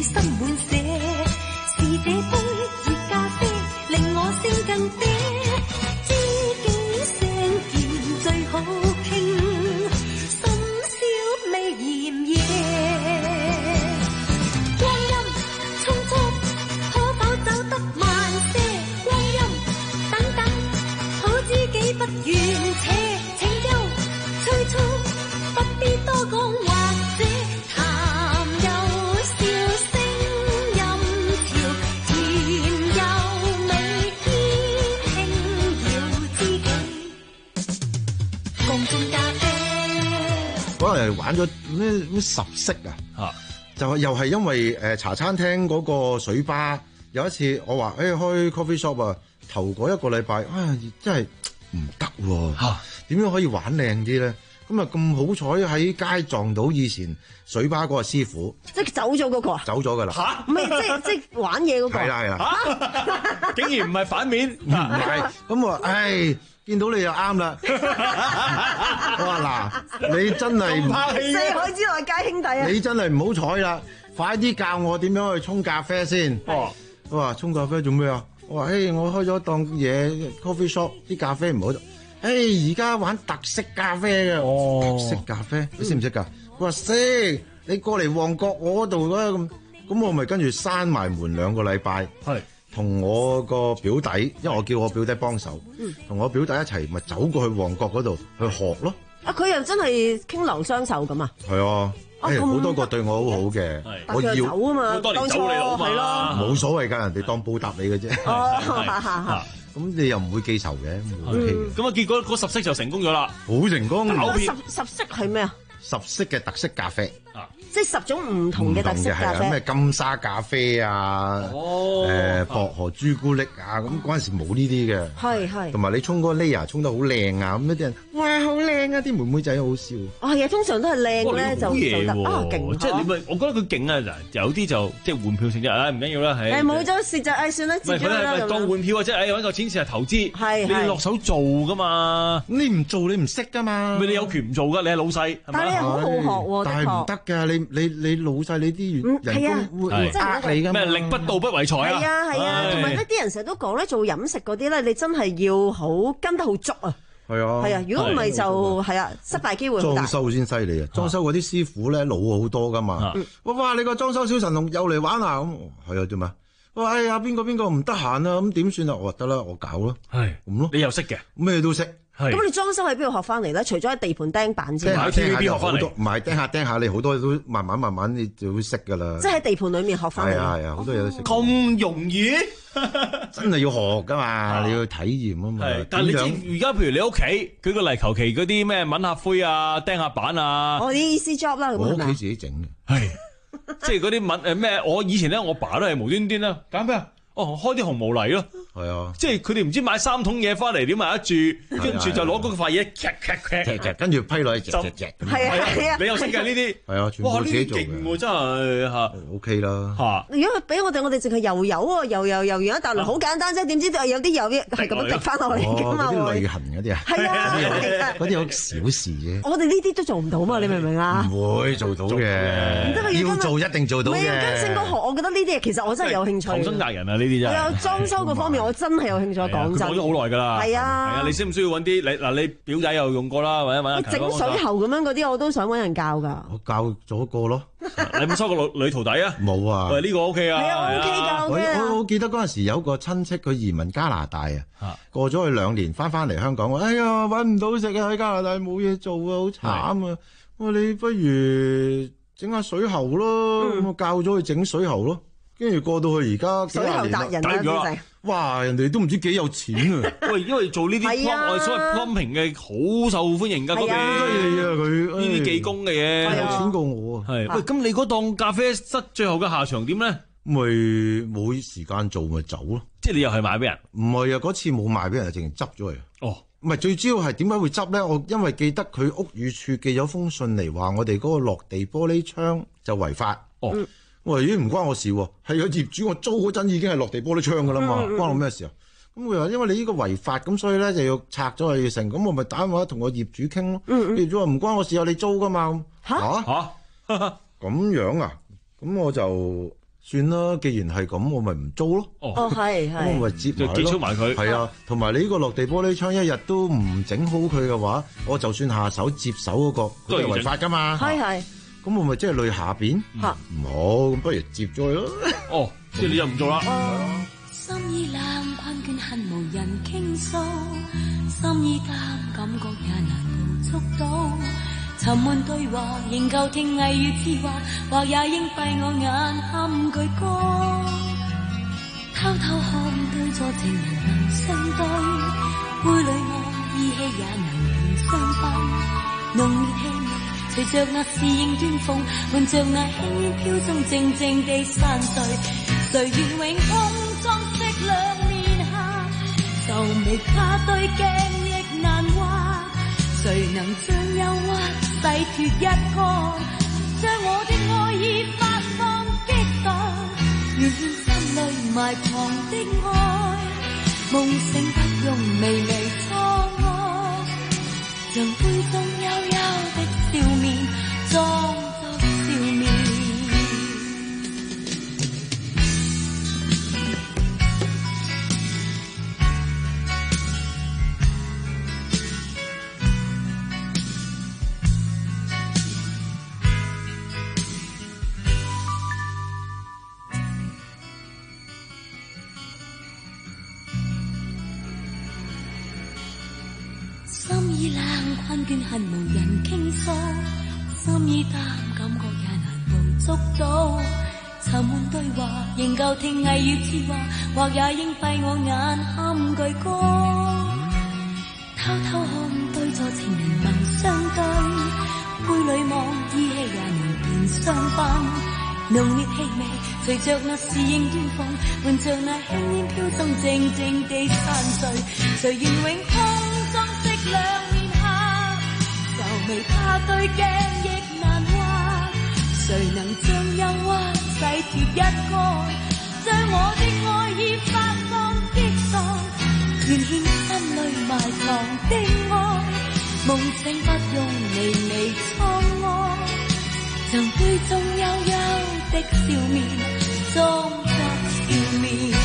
心滿瀉，是這杯熱咖啡令我聲更嗲，知己相見最好傾，深宵未嫌夜。光陰匆匆，可否走得慢些？光陰等等，好知己不願且，請休催促，不必多講或者談有笑聲音潮，甜又美兼輕搖知己，共種咖啡。 嗰日玩咗咩咩十色啊，就又係因為誒茶餐廳嗰個水吧，有一次我話誒、欸、開 coffee shop 啊，頭嗰一個禮拜啊真係唔得喎，點樣可以玩靚啲咧？咁啊咁好彩喺街撞到以前水吧嗰個師傅， 即係走咗嗰個啊？ 走咗㗎啦。 嚇！唔係即係即係玩嘢嗰個。 係啦係啦。 竟然唔係反面， 唔係咁我話唉。見到你就啱啦！我話嗱，你真係四海之內皆兄弟啊！ 你真係唔好彩啦！快啲教我點樣去沖咖啡先。哦，我話沖咖啡做咩啊？我話誒，我開咗檔嘢 coffee shop， 啲咖啡唔好。誒，而家玩特色咖啡嘅。哦，特色咖啡你識唔識㗎？我話識，你過嚟旺角我嗰度啦咁，咁我咪跟住閂埋門兩個禮拜。係。同我個表弟，因為我叫我表弟幫手，同、嗯、我表弟一齊咪走過去旺角嗰度去學咯。 啊，佢又真係傾流雙手咁啊！ 係啊，好、欸、多個對我好好嘅，我要走啊嘛， 當初係咯，冇所謂㗎，人哋當報答你嘅啫。咁你又唔會記仇嘅，O K 嘅。 咁啊，結果嗰十色就成功咗啦， 好成功。 十十色係咩啊？ 十色嘅特色咖啡。啊即係十種唔同嘅特色咖啡， 咩金沙咖啡啊，誒、哦呃、薄荷朱古力啊，咁嗰陣時冇呢啲嘅，係係，同埋你沖嗰個 layer 沖得好靚啊，咁一啲人哇好靚啊，啲妹妹仔好笑。 哦係啊，通常都係靚咧就做得啊勁， 即係你咪，我覺得佢勁啊！有啲就即係換票性質啊，唔緊要啦，係。 誒冇咗蝕就誒算啦，蝕咗啦咁。 當換票啊，即係誒揾個錢是係投資，係你落手做噶嘛， 你唔做你唔識噶嘛， 咪你有權唔做噶，你係老細。 但係你係好好學喎， 但係唔得㗎，你你你老。晒你啲人工會呃你㗎嘛？ 咩力不到不為財啊！ 係啊係啊，同埋呢啲人成日都講咧，做飲食嗰啲咧，你真係要好跟得好足啊！ 係啊， 係啊，如果唔係就係啊，失敗機會好大。 裝修先犀利啊！裝修嗰啲師傅咧老好多㗎嘛。哇！你個裝修小神龍又嚟玩啊！咁係啊，做咩？哇！哎呀，邊個邊個唔得閒啊？咁點算啊？我話得啦，我搞咯。係咁咯。 你又識嘅， 咩都識。 咁你裝修喺邊度學翻嚟咧？除咗喺地盤釘板之外， 喺 T V B 學翻嚟，唔係釘下釘下，你好多都慢慢慢慢你就會識噶啦。 即係喺地盤裏面學翻嚟。係啊係啊，好多嘢都識。 咁容易？ 真係要學噶嘛，你要體驗啊嘛。 係，但係你知而家譬如你屋企，舉個例，求其嗰啲咩揾下灰啊、釘下板啊。 我啲 easy job 啦，咁我屋企自己整嘅。 係，即係嗰啲揾誒咩？我以前咧，我爸都係無端端啦，揀咩啊？哦，開啲紅毛泥咯，係啊，即係佢哋唔知買三桶嘢翻嚟點埋一住，跟住就攞嗰塊嘢咔咔咔， 跟住批落去，隻隻隻， 係啊係啊， 你又識嘅呢啲， 係啊，全部自己做嘅， 勁喎真係嚇 ，OK 啦嚇。如果俾我哋，我哋淨係油油喎，油油油完一大輪，好簡單啫。點知有啲油係咁樣滴翻落嚟㗎嘛？ 嗰啲淚痕嗰啲啊， 係啊， 嗰啲好小事啫。 我哋呢啲都做唔到嘛？你明唔明啊？ 唔會做到嘅，要做一定做到嘅。 唔係跟星哥學，我覺得呢啲嘢其實我真係有興趣。 重新壓人啊！呢啲真係。 係啊，裝修嗰方面我真係有興趣講真。 講咗好耐㗎啦。 係啊。 係啊，你需唔需要揾啲你嗱？你表弟又用過啦，或者揾阿整水喉咁樣嗰啲，我都想揾人教㗎。 我教咗個咯。 你有冇收過女女徒弟啊？ 冇啊。 喂，呢個 OK 啊。 係啊 ，OK 㗎，OK 啊。 我我記得嗰陣時有個親戚佢移民加拿大啊，過咗去兩年，翻翻嚟香港，我哎呀揾唔到食啊，喺加拿大冇嘢做啊，好慘啊！我話你不如整下水喉咯，咁我教咗佢整水喉咯，跟住過到去而家水喉達人啊！ 哇，人哋都唔知幾有錢啊！ 喂，因為做呢啲 plumb 我哋所謂 plumbing 嘅好受歡迎㗎，嗰邊犀利啊佢呢啲技工嘅嘢， 有錢過我啊！ 係喂，咁你嗰檔咖啡室最後嘅下場點咧？ 咪冇時間做咪走咯， 即係你又係賣俾人？ 唔係啊，嗰次冇賣俾人，淨係執咗佢。哦，唔係最主要係點解會執咧？我因為記得佢屋宇署寄咗封信嚟話，我哋嗰個落地玻璃窗就違法。哦，嗯、我話咦唔關我事喎，係個業主我租嗰陣已經係落地玻璃窗噶啦嘛，嗯、關我咩事啊？咁佢話因為你呢個違法，咁所以咧就要拆咗佢成，咁我咪打電話同個業主傾咯。嗯、業主話唔關我事啊，你租噶嘛。嚇嚇咁樣啊？咁我就算啦，既然係咁，我咪唔租咯。 哦，係係， 咁我咪接埋就結束埋佢。 係啊，同埋你呢個落地玻璃窗一日都唔整好佢嘅話，我就算下手接手嗰、嗰個，都係違法噶嘛。 係係。 咁我咪即係累下邊？ 嚇唔好，咁不如接咗佢咯。 哦，即係你又唔做啦。 心意冷困倦恨無人傾訴，心意淡感覺也難捕捉到。沉悶對話仍舊聽藝語之話，或也應閉我眼喊句歌。偷偷看對坐情人能相對，杯裏我依稀也能緣相伴。濃烈氣味隨着那侍應端風，伴着那輕煙飄中靜靜地散碎。誰願永空裝飾兩面下，愁眉怕對鏡亦難畫。誰能將憂鬱洗脫一乾，將我的愛意發放激盪，願獻心裏埋藏的愛，夢醒不用微微錯愕，像杯中幽幽的笑面裝作笑面。心意冷困倦恨無人傾訴，心意淡感覺也難捕捉到。沉悶對話仍舊聽藝語之話，或也應閉我眼喊句歌。偷偷看對坐情人能相對，杯裏望依稀也能變相伴。濃烈氣味隨着那侍應端風，伴着那輕煙飄中靜靜地散碎。誰願永空裝飾兩面下，愁眉怕對鏡亦難畫。誰能將憂鬱洗脫一乾，將我的愛意發放激盪，願獻心裏埋藏的愛，夢醒不用微微錯愕，像杯中幽幽的笑面裝作笑面。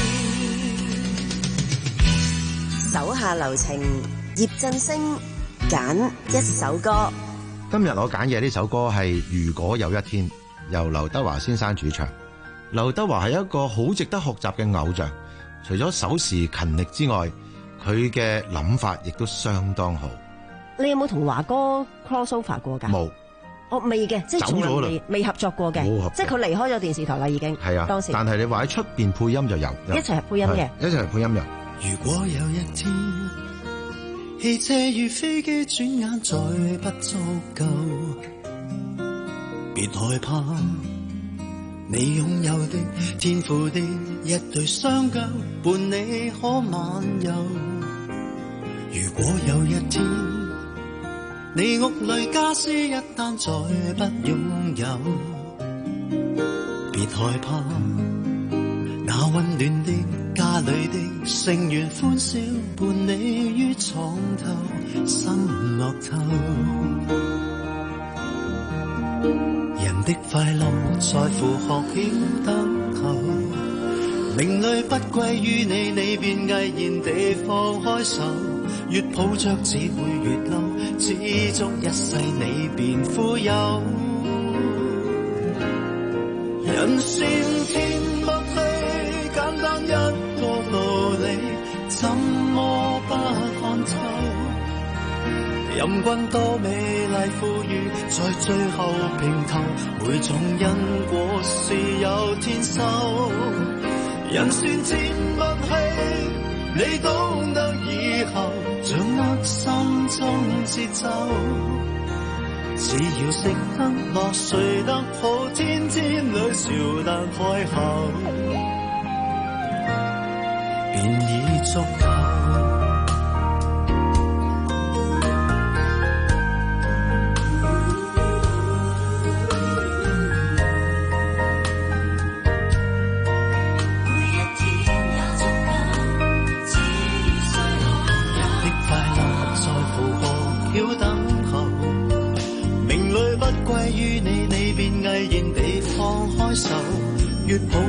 手下留情，葉振聲揀一首歌。 今日我揀嘅呢首歌係《如果有一天》，由劉德華先生主唱。劉德華係一個好值得學習嘅偶像，除咗守時勤力之外，佢嘅諗法亦都相當好。 你有冇同華哥 crossover 過㗎？ 冇。 我未嘅，即係從來未未合作過嘅，即係佢離開咗電視台啦，已經。 係啊，當時。但係你話喺出邊配音就有， 一齊係配音嘅， 一齊係配音有。 如果有一天，汽車與飛機轉眼再不足夠，別害怕，你擁有的天賦的一對雙腳伴你可漫遊。如果有一天，你屋裏家私一單再不擁有，別害怕，那溫暖的家裏的成員歡笑伴你於床頭心樂透。人的快樂在乎學曉等候，名利不歸於你，你便毅然地放開手，越抱着只會越嬲，知足一世你便富有。人算天不虛，簡單一個道理，怎麼不看透？任君多美麗富裕，在最後平頭，每種因果是有天收。人算天不虛，你懂得以後掌握心中節奏，只要識得落睡得好，天天裏笑得開口，便已足夠。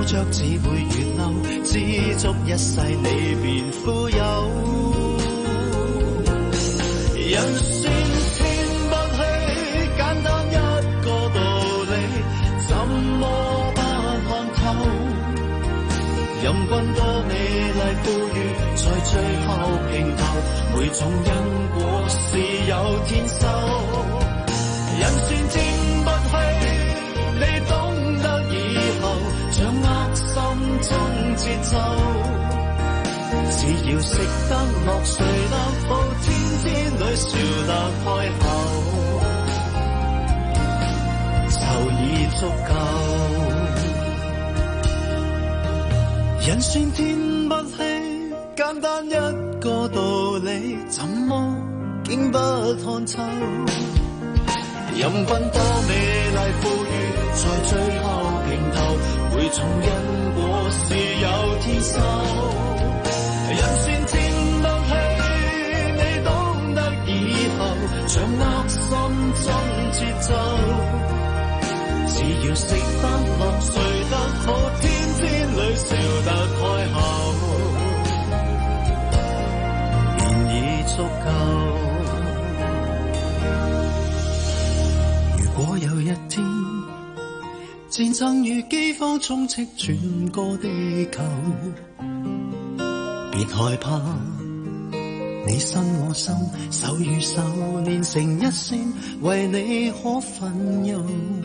着只會越嬲，知足一世你便富有。人算天不虛，簡單一個道理，怎麼不看透？任君多美麗富裕，在最後平頭，每種因果是有天收。人算天不虛，你懂得以後掌握心中節奏。只要食得落睡得好，天天裏笑得開口，就已足夠。人算天不稀，簡單一個道理，怎麼竟不看透？任君多美麗富裕，在最後平頭，每種因果是有天收。人算天不虛，你懂得以後掌握心中節奏。只要食得落睡得好，天天裏笑得開口，便已足夠。如果有一天戰爭與饑荒充斥全個地球，別害怕，你身我心，手與手連成一線，為你可分憂，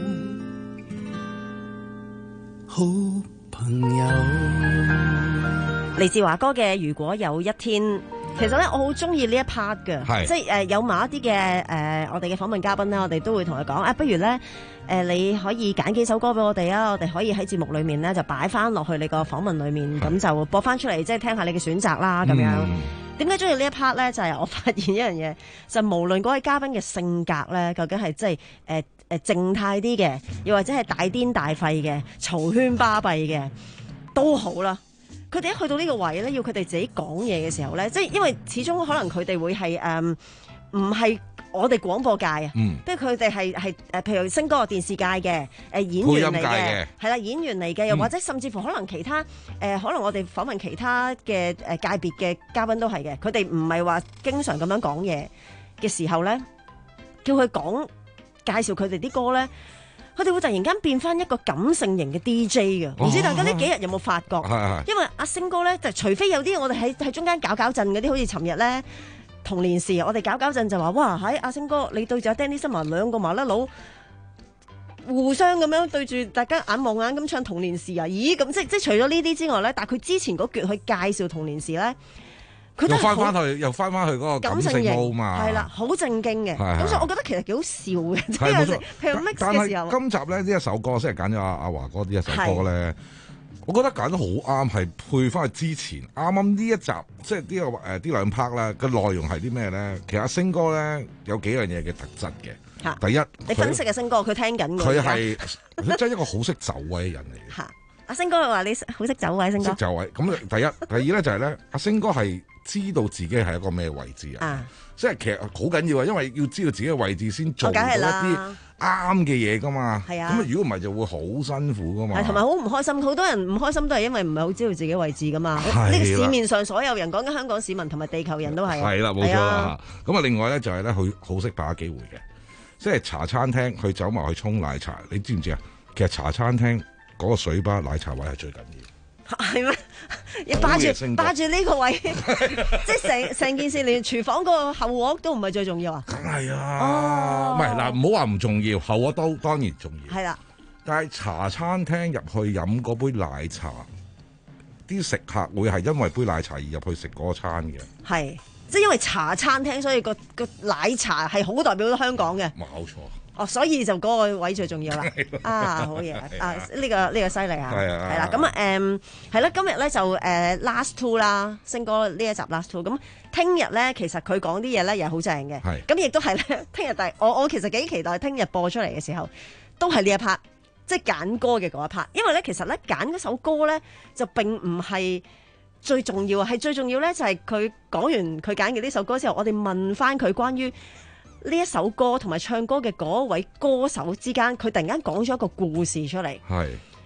好朋友。 嚟自華哥嘅如果有一天，其實咧我好中意呢一 part 嘅，即係誒、呃、有某一啲嘅誒我哋嘅訪問嘉賓咧，我哋都會同佢講啊，不如咧誒、呃、你可以揀幾首歌俾我哋啊，我哋可以喺節目裏面咧就擺翻落去你個訪問裏面，咁就播翻出嚟，即係聽下你嘅選擇啦咁樣。點解中意呢一 part 咧？就係、是、我發現一樣嘢，就係、無論嗰位嘉賓嘅性格咧，究竟係即係誒誒靜態啲嘅，又或者係大癲大肺嘅、嘈喧巴閉嘅，都好啦。佢哋一去到呢個位咧，要佢哋自己講嘢嘅時候咧，即係因為始終可能佢哋會係誒唔係我哋廣播界啊，即係佢哋係係誒，譬如星歌電視界嘅誒、呃、演員嚟嘅，係啦演員嚟嘅，又或者甚至乎可能其他誒、呃，可能我哋訪問其他嘅誒、呃、界別嘅嘉賓都係嘅，佢哋唔係話經常咁樣講嘢嘅時候咧，叫佢講介紹佢哋啲歌咧。佢哋會突然間變翻一個感性型嘅 D J 嘅，唔、哦、知大家呢幾日有冇發覺？哦、因為阿星哥咧，就除非有啲我哋喺喺中間搞搞震嗰啲，好似尋日咧童年時，我哋搞搞震就話哇，喺阿星哥你對住阿 Danny Summer 兩個麻甩佬互相咁樣對住大家眼望眼咁唱童年時啊？咦，咁即即除咗呢啲之外咧，但係佢之前嗰橛去介紹童年時咧。佢都翻翻去，又翻翻去嗰個感性模嘛，係啦，好正經嘅。咁所以我覺得其實幾好笑嘅。即係譬如 mix 嘅時候，今集咧呢一首歌，即係揀咗阿阿華哥呢一首歌咧，我覺得揀得好啱，係配翻去之前啱啱呢一集，即係呢個誒呢兩 part 咧嘅內容係啲咩咧？其實阿星哥咧有幾樣嘢嘅特質嘅。第一，你分析嘅星哥，佢聽緊嘅。佢係佢真係一個好識走位嘅人嚟嘅。阿星哥話你好識走位，星哥識走位。咁第一，第二咧就係咧，阿星哥係知道自己係一個咩位置啊！即係其實好緊要啊，因為要知道自己嘅位置先做到一啲啱嘅嘢噶嘛。係啊，咁啊如果唔係就會好辛苦噶嘛。係同埋好唔開心，好多人唔開心都係因為唔係好知道自己位置噶嘛。呢個市面上所有人講緊香港市民同埋地球人都係。係啦，冇錯啦。咁啊，另外咧就係咧，佢好識把握機會嘅，即係茶餐廳佢走埋去沖奶茶，你知唔知啊？其實茶餐廳嗰個水吧奶茶位係最緊要，係咩？要霸住霸住呢個位，即係成成件事連廚房個後鑊都唔係最重要啊！梗係啊，唔係嗱，唔好話唔重要，後鑊都當然重要。係啦，但係茶餐廳入去飲嗰杯奶茶，啲食客會係因為杯奶茶而入去食嗰餐嘅。係，即係因為茶餐廳，所以個個奶茶係好代表到香港嘅。冇錯。哦，所以就嗰個位最重要啦！啊，好嘢！啊，呢、呢個呢、呢個犀利啊！係啊，係啦，咁啊誒係啦，今日咧就誒、呃、last two 啦，星哥呢一集 last two。咁聽日咧，其實佢講啲嘢咧又好正嘅，咁亦都係咧。聽日第我我其實幾期待聽日播出嚟嘅時候，都係呢一 part，即係揀歌嘅嗰一 part。因為咧，其實咧揀嗰首歌咧就並唔係最重要啊，係最重要咧就係佢講完佢揀嘅呢首歌之後，我哋問翻佢關於呢一首歌同埋唱歌嘅嗰位歌手之間，佢突然間講咗一個故事出嚟。係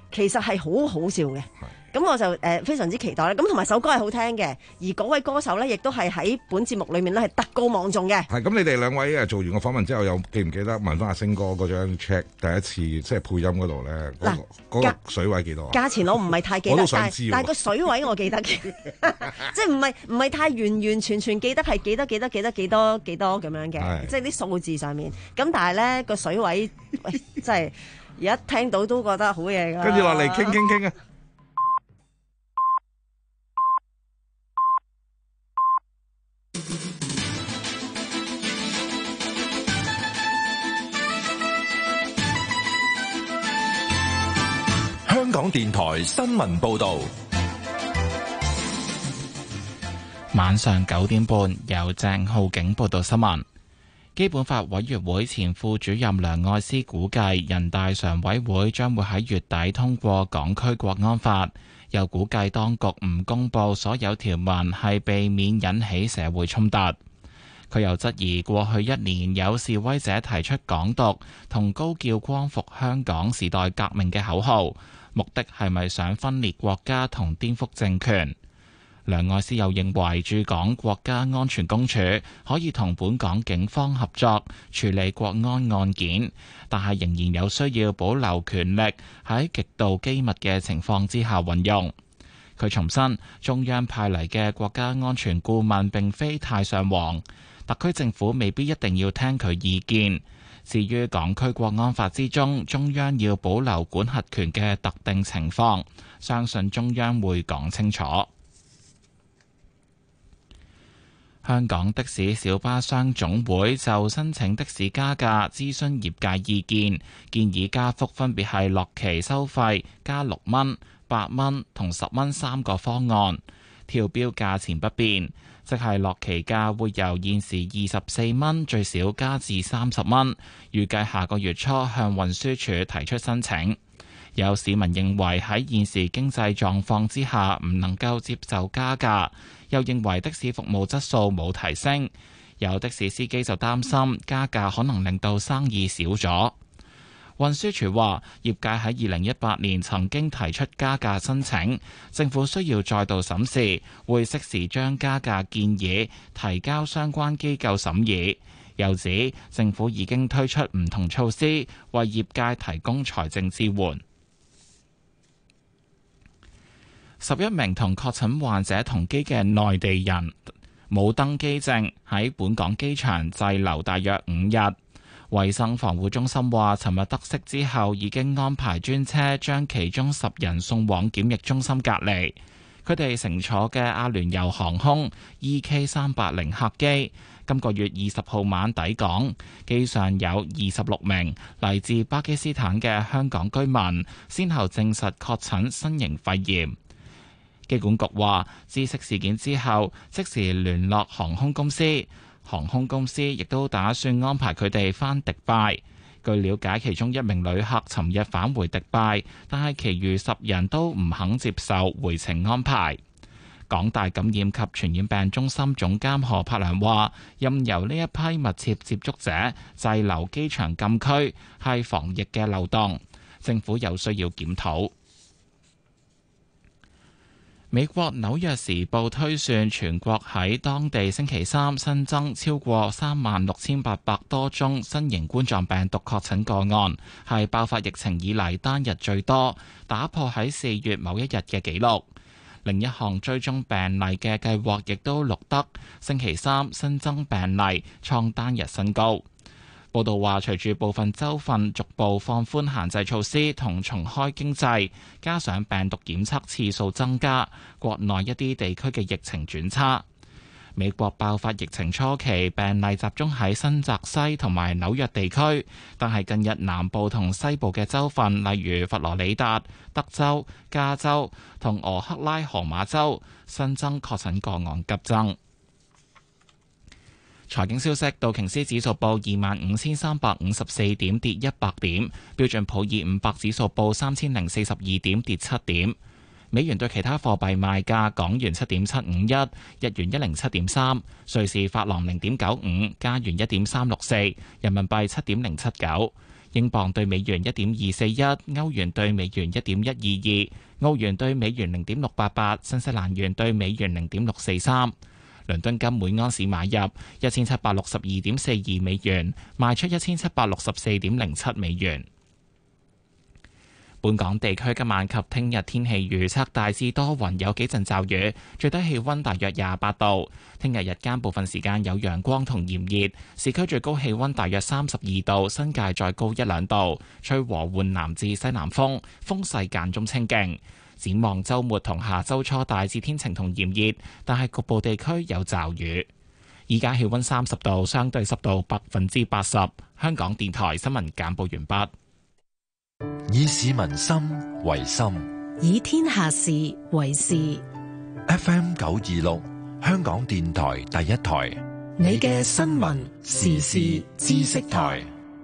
其實係好好笑嘅。咁我就誒、呃、非常之期待啦。咁同埋首歌係好聽嘅，而嗰位歌手咧亦都係喺本節目裏面咧係德高望重嘅。 係咁，你哋兩位誒做完個訪問之後，有記唔記得問翻阿星哥嗰張 check 第一次即係配音嗰度咧？嗱，嗰個水位幾多啊？ 價錢我唔係太記得， 我都想知喎， 但係個水位我記得嘅，即係唔係唔係太完完全全記得係幾多幾多幾多幾多幾多咁樣嘅，即係啲數字上面。咁但係咧個水位，喂，真係而家聽到都覺得好嘢㗎。 跟住落嚟傾傾傾啊！ 香港電台新聞報道， 晚上九點半由鄭浩景報道新聞。基本法委員會前副主任梁愛詩估計，人大常委會將會喺月底通過港區國安法，又估計當局唔公布所有條文係避免引起社會衝突。佢又質疑過去一年有示威者提出港獨同高叫光復香港時代革命嘅口號，目的係咪想分裂國家同顛覆政權？梁愛詩又認為駐港國家安全公署可以同本港警方合作處理國安案件，但係仍然有需要保留權力喺極度機密嘅情況之下運用。佢重申，中央派嚟嘅國家安全顧問並非太上皇，特區政府未必一定要聽佢意見。至於港區國安法之中，中央要保留管轄權嘅特定情況，相信中央會講清楚。香港的士小巴商總會就申請的士加價諮詢業界意見，建議加幅分別係落旗收費加六蚊、八蚊同十蚊三個方案，跳標價錢不變，即係落旗價會由現時二十四蚊最少加至三十蚊，預計下個月初向運輸署提出申請。有市民認為喺現時經濟狀況之下唔能夠接受加價，又認為的士服務質素冇提升。有的士司機就擔心加價可能令到生意少咗。運輸署話，業界喺二零一八年曾經提出加價申請，政府需要再度審視，會適時將加價建議提交相關機構審議。又指政府已經推出唔同措施，為業界提供財政支援。十一名同確診患者同機嘅內地人冇登機證，喺本港機場滯留大約五日。衛生防護中心話，尋日得悉之後，已經安排專車將其中十人送往檢疫中心隔離。佢哋乘坐嘅阿聯酋航空 E K 三八零客機，今個月二十號晚抵港，機上有二十六名嚟自巴基斯坦嘅香港居民，先後證實確診新型肺炎。機管局話，知悉事件之後，即時聯絡航空公司，航空公司亦都打算安排佢哋返迪拜。據了解，其中一名旅客尋日返回迪拜，但係其餘十人都唔肯接受回程安排。港大感染及傳染病中心總監何柏良話，任由呢一批密切接觸者滯留機場禁區係防疫嘅漏洞，政府有需要檢討。美國紐約時報推算，全國喺當地星期三新增超過三萬六千八百多宗新型冠狀病毒確診個案，係爆發疫情以嚟單日最多，打破喺四月某一日嘅紀錄。另一項追蹤病例嘅計劃亦都錄得星期三新增病例創單日新高。報道話，隨住部分州份逐步放寬限制措施同重開經濟，加上病毒檢測次數增加，國內一啲地區嘅疫情轉差。美國爆發疫情初期，病例集中喺新澤西同埋紐約地區，但係近日南部同西部嘅州份，例如佛羅里達、德州、加州同俄克拉荷馬州，新增確診個案急增。財經消息，道瓊斯指數報二萬五千三百五十四點，跌一百點；標準普爾五百指數報三千零四十二點，跌七點。美元對其他貨幣賣價：港元七點七五一，日元一零七點三，瑞士法郎零點九五，加元一點三六四，人民幣七點零七九， 英鎊對美元一點二四一，歐元對美元一點一二二，澳元對美元零點六八八，新西蘭元對美元零點六四三。倫敦金每安士買入一千七百六十二點四二美元，賣出一千七百六十四點零七美元。本港地區今晚及聽日天氣預測大致多雲，有幾陣驟雨，最低氣溫大約廿八度。聽日日間部分時間有陽光同炎熱，市區最高氣溫大約三十二度，新界再高一兩度，吹和緩南至西南風，風勢間中清勁。展望週末同下週初大致天晴同炎熱，但係局部地區有驟雨。依家氣溫三十度，相對濕度百分之八十。香港電台新聞簡報完畢。 以市民心為心， 以天下事為事。 F M 九二六，香港電台第一台， 你嘅新聞時事知識台。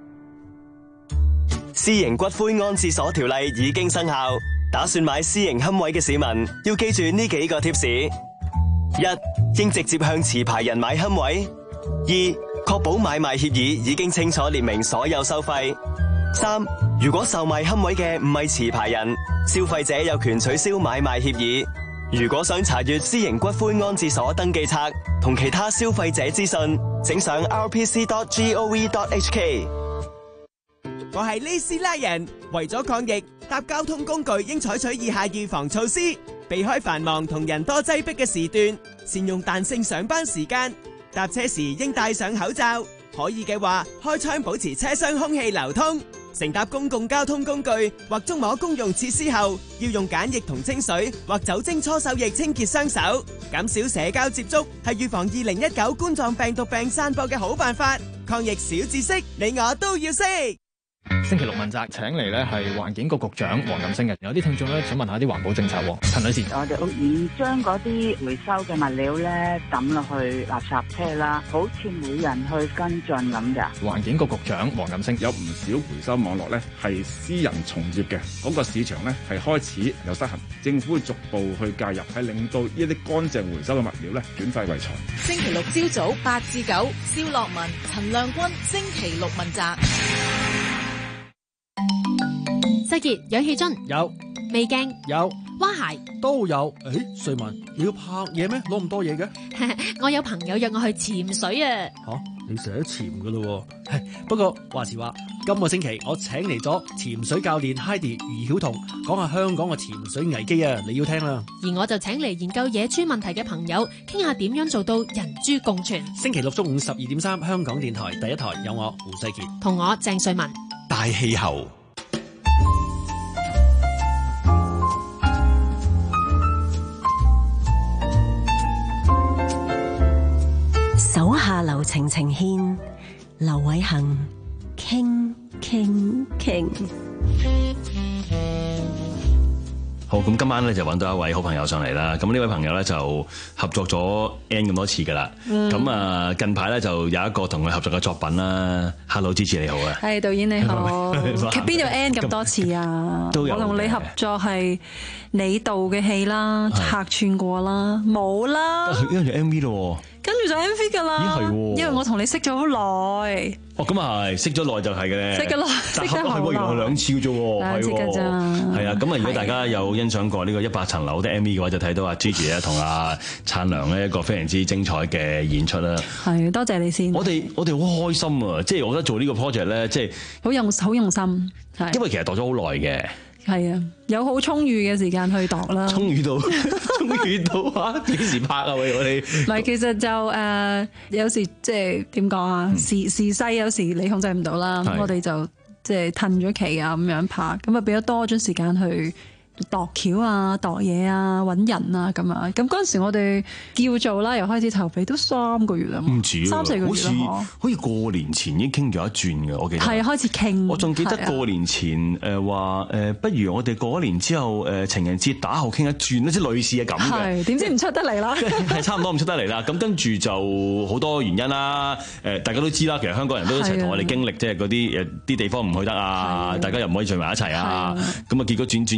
私營骨灰安置所條例已經生效，打算買私營龕位嘅市民要記住呢幾個貼士：一、應直接向持牌人買龕位；二、確保買賣協議已經清楚列明所有收費。三、如果售賣龕位嘅唔係持牌人，消費者有權取消買賣協議。如果想查閱私營骨灰安置所登記冊同其他消費者資訊，請上 r p c dot gov dot h k。 我係呢斯拉人，為咗抗疫，搭交通工具應採取以下預防措施：避開繁忙同人多擠迫嘅時段，善用彈性上班時間，搭車時應戴上口罩，可以嘅話開窗保持車廂空氣流通。乘搭公共交通工具或觸摸公用設施後，要用梘液同清水或酒精搓手液清潔雙手。減少社交接觸係預防二零一九冠狀病毒病散播嘅好辦法。抗疫小知識，你我都要識。 星期六問責請嚟咧係環境局局長黃錦星嘅，有啲聽眾咧想問下啲環保政策。陳女士， 我哋屋苑將嗰啲回收嘅物料咧抌落去垃圾車啦，好似冇人去跟進咁㗎。 環境局局長黃錦星， 有唔少回收網絡咧係私人從業嘅，嗰個市場咧係開始有失衡，政府會逐步去介入，係令到呢一啲乾淨回收嘅物料咧轉廢為財。 星期六朝早八至九，蕭樂文、陳亮君，星期六問責。 世傑，氧氣樽有， 微鏡有， 蛙鞋都有。誒，瑞文，你要拍嘢咩？攞咁多嘢嘅？ 我有朋友約我去潛水啊！ 吓、啊，你成日都潛噶咯？不過話時話，今個星期我請嚟咗潛水教練 Heidi 余曉彤，講下香港嘅潛水危機啊！你要聽啦。 而我就請嚟研究野豬問題嘅朋友，傾下點樣做到人豬共存。 星期六中午十二點三，香港電台第一台有我胡世傑同我鄭瑞文。 大氣候。 手下留情情牽，劉偉恒傾傾傾。 好，咁今晚咧就揾到一位好朋友上嚟啦。咁呢位朋友咧就合作咗 N 咁多次噶啦。咁啊、嗯、近排咧就有一個同佢合作嘅作品啦。Hello， 芝芝你好啊。 係導演你好。邊有 N 咁多次啊？ 都有。 我同你合作係你導嘅戲啦，客串過啦，冇啦。 因為 M V 咯。 跟住就 M V 噶啦。 咦係喎。 因為我同你識咗好耐。 哦，咁啊係，識咗耐就係嘅。 識咗耐，識咗好耐。 原來係兩次嘅啫喎。 兩次㗎咋。 係啊，咁啊，如果大家有欣賞過呢個一百層樓的 M V 嘅話，就睇到阿 Gigi 咧同阿燦良咧一個非常之精彩嘅演出啦。 係，多謝你先。 我哋我哋好開心啊！即係我覺得做呢個 project 咧，即係好用好用心。係。 因為其實度咗好耐嘅。 係啊，有好充裕嘅時間去度啦。 充裕到，充裕到啊！幾時拍啊？喂，我哋唔係，其實就誒、呃，有時即係點講啊？時時勢有時你控制唔到啦，我哋就即係褪咗期啊，咁樣拍，咁啊變咗多咗時間去度橋啊、度嘢啊、揾人啊咁啊。咁嗰陣時我哋叫做啦，又開始籌備都三個月啦， 唔止三四個月啦，好似好似過年前已經傾咗一轉嘅，我記得係開始傾。 我仲記得過年前誒話誒，不如我哋過咗年之後誒、呃、情人節打後傾一轉咧，即係類似嘅咁嘅。 係點知唔出得嚟啦？ 係差唔多唔出得嚟啦。咁跟住就好多原因啦。誒，大家都知啦，其實香港人都一齊同我哋經歷，即係嗰啲誒啲地方唔去得啊，大家又唔可以聚埋一齊啊。咁啊，結果轉轉間我哋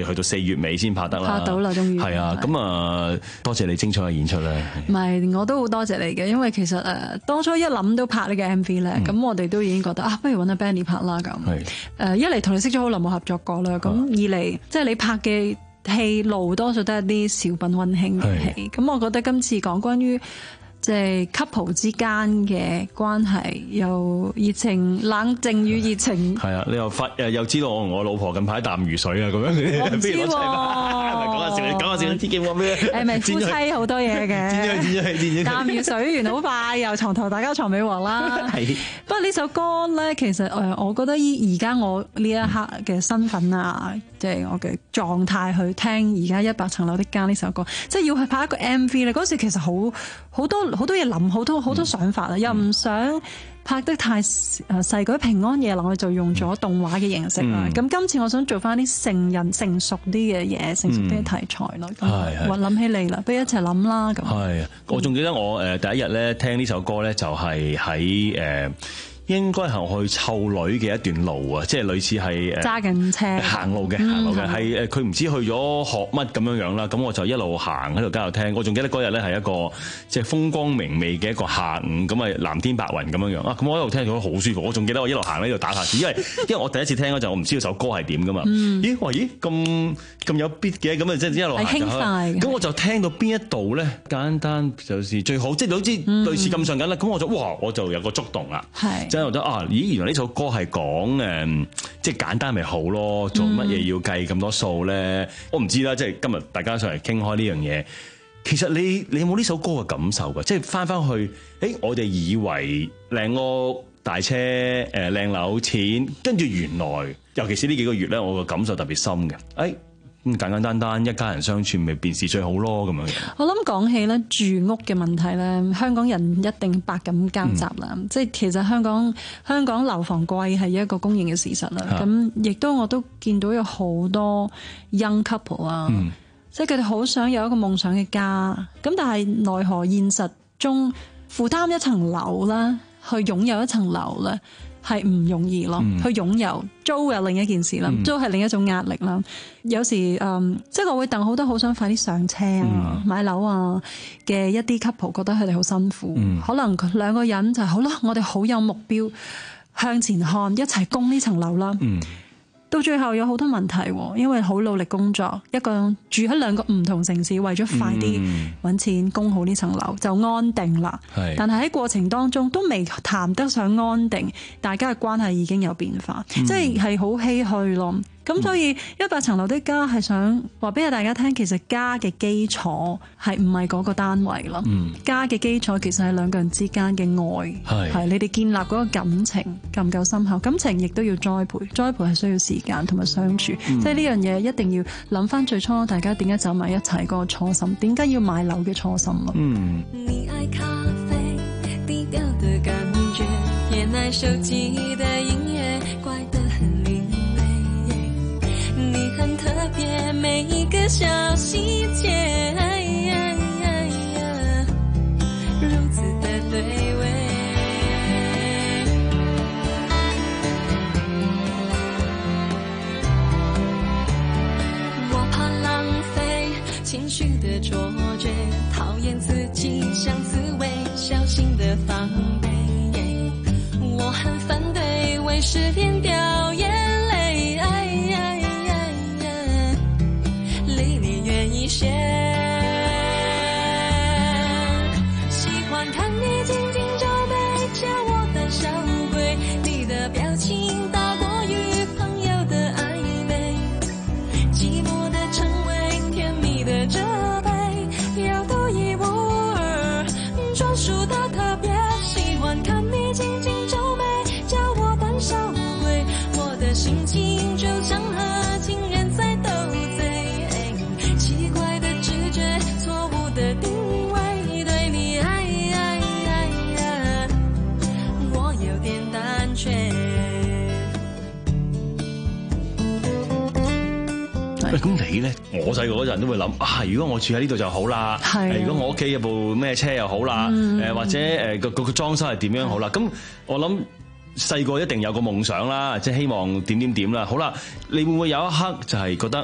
去到四月尾先拍得啦。 拍到啦，終於係啊，咁啊，多謝你精彩嘅演出咧。 唔係，我都好多謝你嘅，因為其實誒、呃、當初一諗到拍呢個 M V 咧，咁、嗯、我哋都已經覺得啊，不如揾阿 Benny 拍啦咁。誒、呃、一嚟同你識咗好耐冇合作過啦，咁、啊、二嚟即係你拍嘅戲路多數都係啲小品溫馨嘅戲，咁我覺得今次講關於即係 couple 之間嘅關係，又熱情、冷靜與熱情。 係啊，你又發誒又知道我同我老婆近排淡如水啊咁樣。 我唔知喎。 講下笑，講下笑，天劍話咩？ 誒咪夫妻好多嘢嘅。淡如水完好快，又床頭大家床尾和啦。係。不過呢首歌咧，其實誒，我覺得依而家我呢一刻嘅身份啊，即係我嘅狀態去聽而家一百層樓的家呢首歌，即係要去拍一個 M V 咧。嗰時其實好好多。好多嘢諗，好多好多想法啊！嗯、又唔想拍得太誒細個，平安夜我就用咗動畫嘅形式啦。咁、嗯、今次我想做翻啲成人成熟啲嘅嘢，成熟啲嘅題材咯。係我諗起你啦，不如一齊諗啦。咁係，我仲記得我誒第一日咧聽呢首歌咧，就係喺誒。應該係我去湊女嘅一段路啊，即係類似係揸緊車行路嘅，行路嘅係誒佢唔知去咗學乜咁樣樣啦，咁我就一路行喺度街度聽。我仲記得嗰日咧係一個即係風光明媚嘅一個下午，咁啊藍天白雲咁樣樣啊，咁我一路聽咗好舒服。我仲記得我一路行喺度打拍子，因為因為我第一次聽嗰陣我唔知道首歌係點噶嘛，嗯、咦喂咦咁咁有 beat 嘅，咁啊即係一路行就係，咁我就聽到邊一度咧簡單就是最好，即係好似類似咁上緊啦，咁、嗯、我就哇我就有個觸動啦，係。我覺得啊，咦，原來呢首歌係講誒，即係簡單咪好咯，做乜嘢要計咁多數咧？嗯、我唔知啦，即係今日大家上嚟傾開呢樣嘢。其實你你有冇呢首歌嘅感受㗎？即係翻翻去，誒，我哋以為靚屋大車誒靚樓錢，跟住原來，尤其是呢幾個月咧，我個感受特別深嘅，誒、哎。咁簡簡單單一家人相處咪便是最好咯咁樣。 我諗講起咧住屋嘅問題咧，香港人一定百感交集啦。嗯、即係其實香港香港樓房貴係一個公認嘅事實啦。咁亦都我都見到有好多 young couple 啊，嗯、即係佢哋好想有一個夢想嘅家。咁但係奈何現實中負擔一層樓啦，去擁有一層樓咧，係唔容易咯，嗯、去擁有租又另一件事啦，嗯、租係另一種壓力啦。有時嗯，即係我會戥好多好想快啲上車啊、嗯、買樓啊嘅一啲 couple 覺得佢哋好辛苦，嗯、可能兩個人就係、好啦，我哋好有目標向前看，一齊供呢層樓啦。嗯到最後有好多問題，因為好努力工作，一個人住喺兩個唔同城市，為咗快啲揾錢供好呢層樓就安定啦。是但係喺過程當中都未談得上安定，大家嘅關係已經有變化，嗯、即係係好唏噓咯。咁所以一百層樓的家係想話俾大家聽，其實家嘅基礎係唔係嗰個單位咯？嗯、家嘅基礎其實係兩個人之間嘅愛，係你哋建立嗰個感情夠唔夠深厚？感情亦都要栽培，栽培係需要時間同埋相處，嗯、即係呢樣嘢一定要諗翻最初大家點解走埋一齊嗰個初心，點解要買樓嘅初心咯。嗯你愛咖啡低調的感覺，偏愛手機的音樂，怪得很另類，你很特別，每一個小細節，如此的對味。我怕浪費情緒的錯覺，討厭自己像刺蝟，小心的防備。我很反對為失戀掉眼淚，離你遠一些。喜歡看你緊緊皺眉，叫我膽小鬼，你的表情大過於朋友的曖昧，寂寞的稱謂，甜蜜的責備，要獨一無二，專屬的特別。喜歡看你緊緊皺眉，叫我膽小鬼，我的心情就像和情人在鬥嘴，奇怪的直覺，錯誤的定位，對你愛愛愛，我有點膽怯。 喂，咁你咧？我細個嗰陣都會諗啊，如果我住喺呢度就好啦。係、啊，如果我屋企有部咩車又好啦。誒、嗯，或者誒個個個裝修係點樣好啦？咁、嗯、我諗細個一定有個夢想啦，即係希望點點點啦。好啦，你會唔會有一刻就係覺得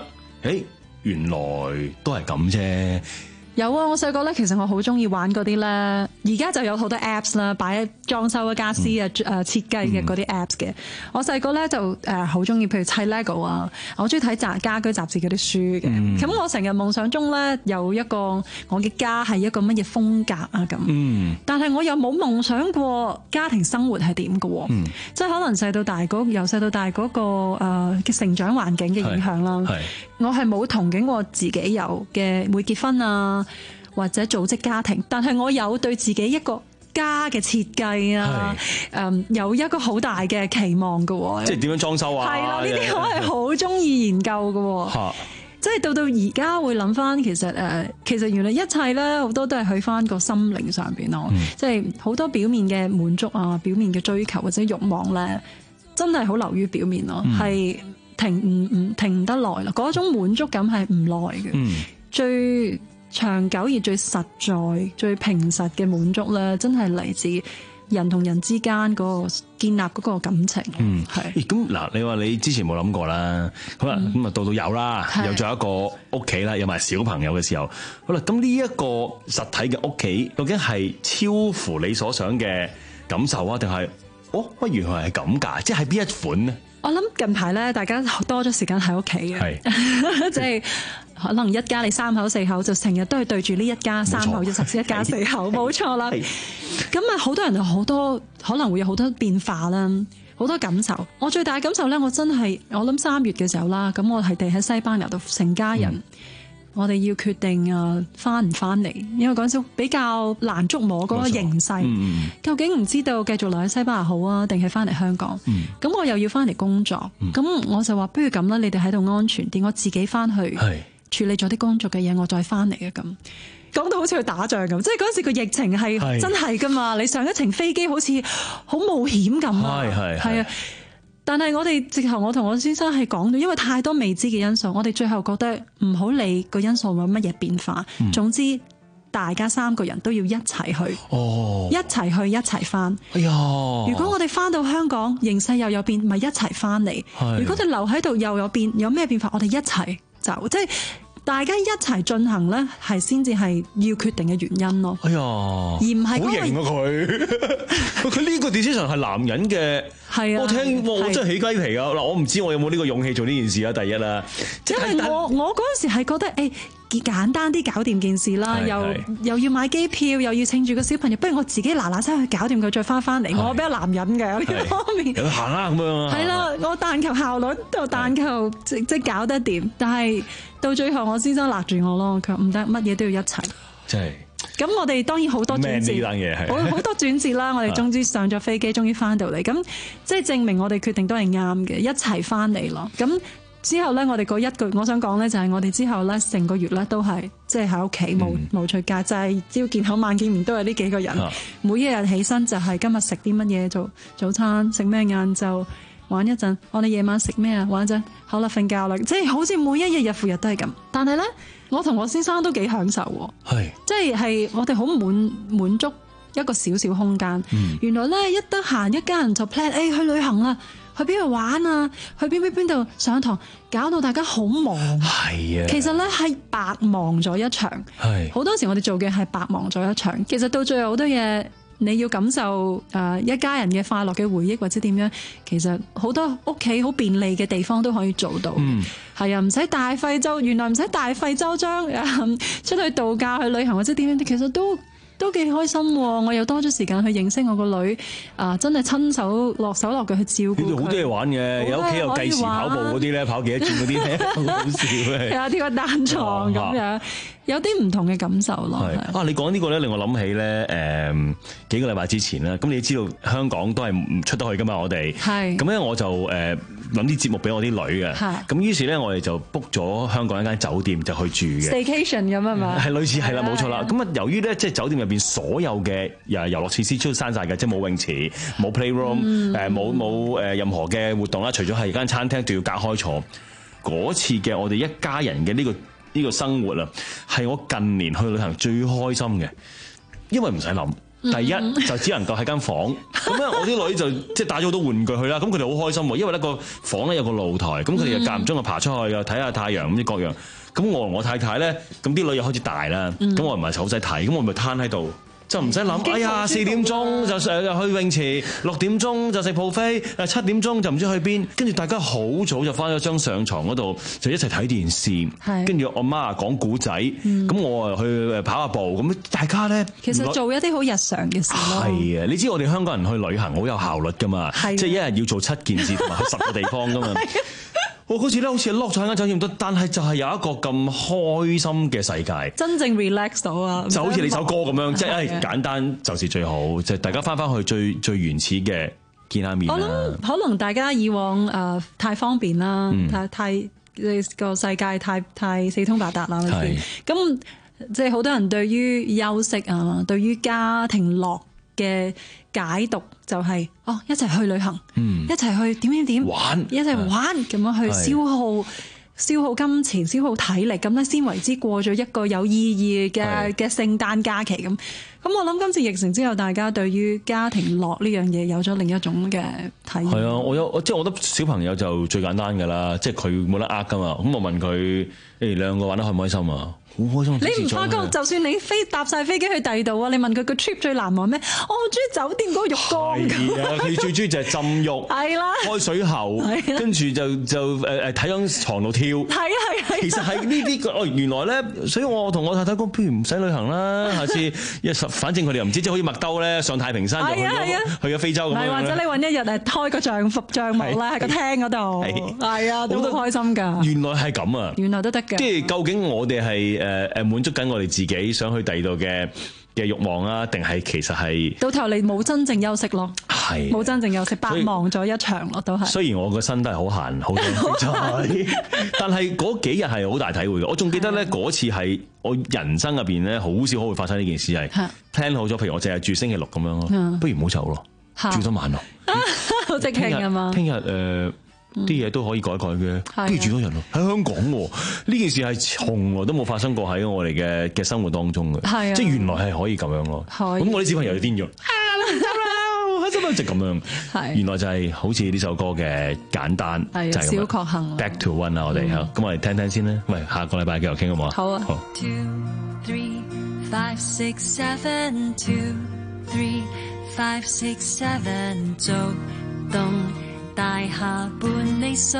誒原來都係咁啫。 有啊，我細個咧，其實我好中意玩嗰啲咧，而家就有好多 apps 啦，擺裝修啊、家私啊、誒設計嘅嗰啲 apps 嘅。我細個咧就誒好中意，譬如砌 lego 啊，我中意睇雜家居雜誌嗰啲書嘅。咁、嗯、我成日夢想中咧有一個我嘅家係一個乜嘢風格啊咁。嗯。但係我又冇夢想過家庭生活係點嘅喎。嗯。即係可能細到大嗰由細到大嗰、嗰個誒嘅、呃、成長環境嘅影響啦。係。我係冇憧憬過自己有嘅會結婚啊，或者組織家庭，但係我有對自己一個家嘅設計啊，誒、嗯、有一個好大嘅期望嘅。 即係點樣裝修啊？係啦， 呢啲我係好中意研究嘅。即係到到而家會諗翻，其實誒，其實原來一切咧好多都係去翻個心靈上邊咯。即係好多表面嘅滿足啊，表面嘅追求或者慾望咧，真係好流於表面咯，係、嗯。停唔唔停唔得耐啦，嗰種滿足感係唔耐嘅。嗯，最長久而最實在、最平實嘅滿足咧，真係嚟自人同人之間嗰個建立嗰個感情。 嗯，係。咁嗱，你話你之前冇諗過啦，好啦，咁啊到到有啦，有咗一個屋企啦，有埋小朋友嘅時候，好啦，咁呢一個實體嘅屋企，究竟係超乎你所想嘅感受啊，定係哦，不原來係咁㗎？即係邊一款呢？ 我諗近排咧，大家多咗時間喺屋企嘅，即係可能一家你三口四口就成日都係對住呢一家三口，一十一家四口，冇錯啦。咁啊，好多人就好多可能會有好多變化啦，好多感受。我最大嘅感受咧，我真係我諗三月嘅時候啦，咁我係哋喺西班牙度成家人。嗯，我哋要決定啊，翻唔翻嚟？因為嗰陣時比較難捉摸嗰個形勢，嗯、究竟唔知道繼續留喺西班牙好啊，定係翻嚟香港？咁、嗯、我又要翻嚟工作，咁、嗯、我就話不如咁啦，你哋喺度安全啲，我自己翻去處理咗啲工作嘅嘢，我再翻嚟嘅咁。講到好似去打仗咁，即係嗰陣時個疫情係真係噶嘛？你上一程飛機好似好冒險咁啊！係係啊！但係我哋直頭，我同我先生係講到，因為太多未知嘅因素，我哋最後覺得唔好理個因素有乜嘢變化。嗯、總之，大家三個人都要一齊去，哦、一齊去，一齊翻。哎呀！如果我哋翻到香港，形勢又有變，咪一齊翻嚟。如果你留喺度又有變，有咩變化，我哋一齊走，即係。大家一齊進行咧，係先至係要決定嘅原因咯。哎呀，而唔係好型啊佢！ 佢呢個 decision 係男人嘅。係啊，我聽我真係起雞皮啊！嗱，我唔知我有冇呢個勇氣做呢件事啊。第一啦， 因為我我嗰陣時係覺得誒、欸、簡單啲搞掂件事啦，又又要買機票，又要稱住個小朋友，不如我自己嗱嗱聲去搞掂佢，再翻翻嚟。我比較男人嘅呢方面。有行啦咁樣。係啦，我但求效率，就但求即即搞得掂，但係到最後我先生勒住我咯，佢話唔得，乜嘢都要一齊。即係。咁我哋當然好多轉折，好好多轉折啦。我哋終於上咗飛機，終於翻到嚟，咁即係證明我哋決定都係啱嘅，一齊翻嚟咯。咁之後咧，我哋嗰一句我想講咧，就係我哋之後咧，成個月咧都係即係喺屋企冇冇出街，就係朝見口晚見面，都係呢幾個人。啊、每一日起身就係今日食啲乜嘢做早餐，食咩晏晝，玩一陣。我哋夜晚食咩啊？玩一陣，好啦，瞓覺啦。即係好似每一日日復日都係咁，但係咧。我同我先生都幾享受喎，係即係係我哋好滿滿足一個小小空間。嗯、原來咧一得閒一家人就 plan，誒、欸、去旅行啦，去邊度玩啊，去邊邊邊度上堂，搞到大家好忙。係啊，其實咧係白忙咗一場。係好多時我哋做嘅係白忙咗一場。其實到最後好多嘢。你要感受誒一家人嘅快樂嘅回憶或者點樣，其實好多屋企好便利嘅地方都可以做到。嗯，係啊，唔使大費周，原來唔使大費周章誒出去度假去旅行或者點樣，其實都都幾開心。我又多咗時間去認識我個女，啊，真係親手落手落腳去照顧佢。好多嘢玩嘅，有屋企有計時跑步嗰啲咧，跑幾多轉嗰啲咧，好好笑嘅。係啊，跳個單床咁樣。有啲唔同嘅感受咯。啊，你講呢個咧令我諗起咧，誒幾個禮拜之前啦，咁你知道香港都係唔出得去噶嘛，我哋係咁咧，我就誒諗啲節目俾我啲女嘅，咁於是咧我哋就 book 咗香港一間酒店就去住嘅 staycation 咁啊嘛，係類似係啦，冇錯啦。咁啊，由於咧即係酒店入邊所有嘅誒遊樂設施都閂晒嘅，即係冇泳池、冇 playroom、誒冇冇誒任何嘅活動啦，除咗係間餐廳都要隔開坐。嗰次嘅我哋一家人嘅呢個。呢個生活啊，係我近年去旅行最開心嘅，因為唔使諗， 第一就只能夠喺間房，咁咧我啲女就即係帶咗好多玩具去啦，咁佢哋好開心喎，因為呢個房咧有個露台，咁佢哋又間唔中就爬出去又睇下太陽咁啲各樣，咁我同我太太咧，咁啲女又開始大啦，咁我唔係好使睇，咁我咪攤喺度。就唔使諗，哎呀四點鐘就誒去泳池，六點鐘就食 buffet，誒七點鐘就唔知去邊，跟住大家好早就翻咗張上床嗰度，就一齊睇電視，跟住我媽講古仔，咁、嗯、我啊去跑下步，咁大家咧其實做一啲好日常嘅事咯。 係啊，你知我哋香港人去旅行好有效率噶嘛，即係一日要做七件事同埋去十個地方噶嘛。我嗰次咧好似 lock 咗喺間酒店度，但係就係有一個咁開心嘅世界， 真正 relax 到啊！ 就好似你首歌咁樣，即係簡單就是最好，就係大家翻翻去最最原始嘅見下面啦。 我諗可能大家以往誒、呃、太方便啦，嗯、太太個世界太太四通八達啦，咁即係好多人對於休息啊，對於家庭樂嘅解讀就係、是、哦，一齊去旅行，嗯、一齊去點點點玩，一齊玩咁樣去消耗消耗金錢、消耗體力，咁咧先為之過咗一個有意義嘅嘅聖誕假期咁。咁我諗今次疫情之後，大家對於家庭樂呢樣嘢有咗另一種嘅體驗。係啊，我有即係我覺得小朋友就最簡單㗎啦，即係佢冇得呃㗎嘛。咁我問佢：你哋兩個玩得開唔開心啊？好開心！你唔發覺就算你飛搭晒飛機去第二度啊，你問佢個 trip 最難忘咩？我好中意酒店嗰個浴缸。係啊，佢最中意就係浸浴，係啦，開水喉，跟住就就誒誒睇張床度跳。係啊係啊。其實係呢啲哦，原來咧，所以我同我太太講，不如唔使旅行啦，下次一反正佢哋又唔知，即係好似麥兜咧上太平山就去咗去咗非洲咁樣。或者你揾一日誒開個帳服帳幕咧喺個廳嗰度，係啊，都好開心㗎。原來係咁啊！原來都得㗎。即係究竟我哋係？誒誒滿足緊我哋自己想去第二度嘅嘅慾望啊，定係其實係到頭你冇真正休息咯，係冇真正休息，白忙咗一場咯，都係。雖然我個身都係好閒，好多但係嗰幾日係好大體會嘅。我仲記得咧嗰次係我人生入邊咧好少可會發生呢件事，係 plan 好咗，譬如我淨係住星期六咁樣咯，不如唔好走咯，住多晚咯，好即興啊嘛。聽日誒。啲嘢都可以改改嘅，跟住住多人咯。喺香港喎，呢件事係從來都冇發生過喺我哋嘅嘅生活當中嘅，即係原來係可以咁樣咯。咁我啲小朋友就癲咗，啊唔走啦，開心啦，就咁樣。原來就係好似呢首歌嘅簡單，就係小確幸。Back to one 啊，我哋嚇，咁我哋聽聽先啦。喂，下個禮拜繼續傾好唔好啊？好啊。好。Two three five six seven two three five six seven 做動。大廈伴你數，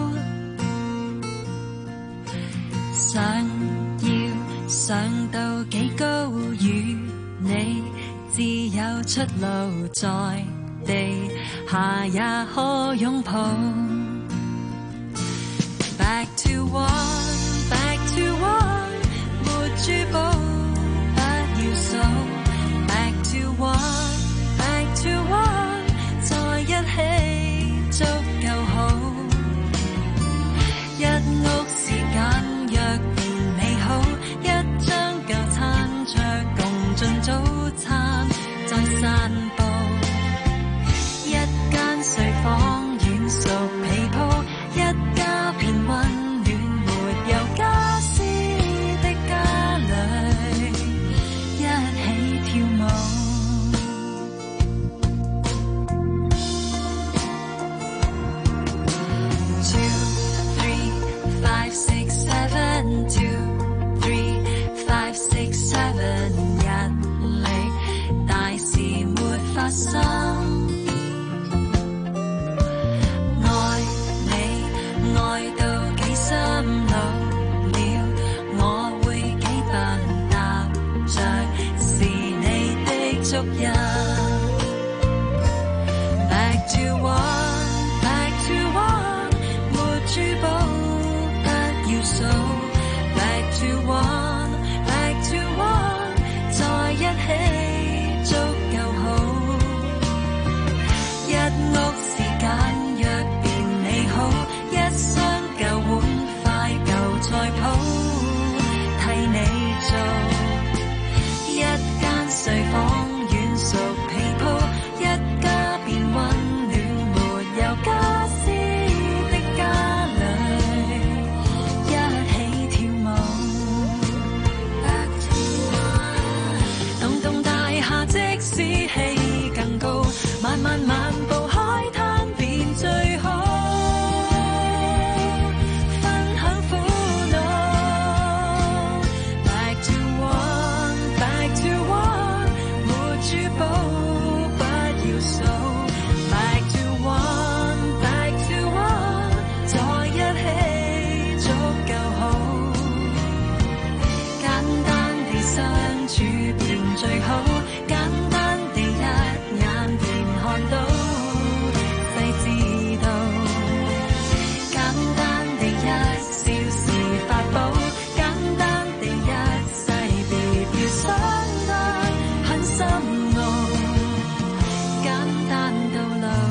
想要上到幾高與你自有出路，在地下也可擁抱。Back to one, back to one， 沒珠寶不要數。Back to one, back to one， 在一起。足夠好，一屋時間若然美好，一張舊餐桌共進早餐，再散步，一間睡房軟熟被鋪，一家便溫暖，沒有家私的家裏，一起跳舞。Two, three, five, six, seven， 日曆大事沒發生，愛你愛到幾深老了，我會幾笨踏着是你的足印。Back to one, back to one， 沒珠寶不要數。Back to one, back to one， 在一起足夠好，一屋時間若變美好，一箱舊碗筷舊菜譜替你做，一間睡房軟熟。 相處便最好，簡單地一眼便看到，細知道，簡單地一笑是法寶，簡單地一世別要想得很深奧，簡單到老。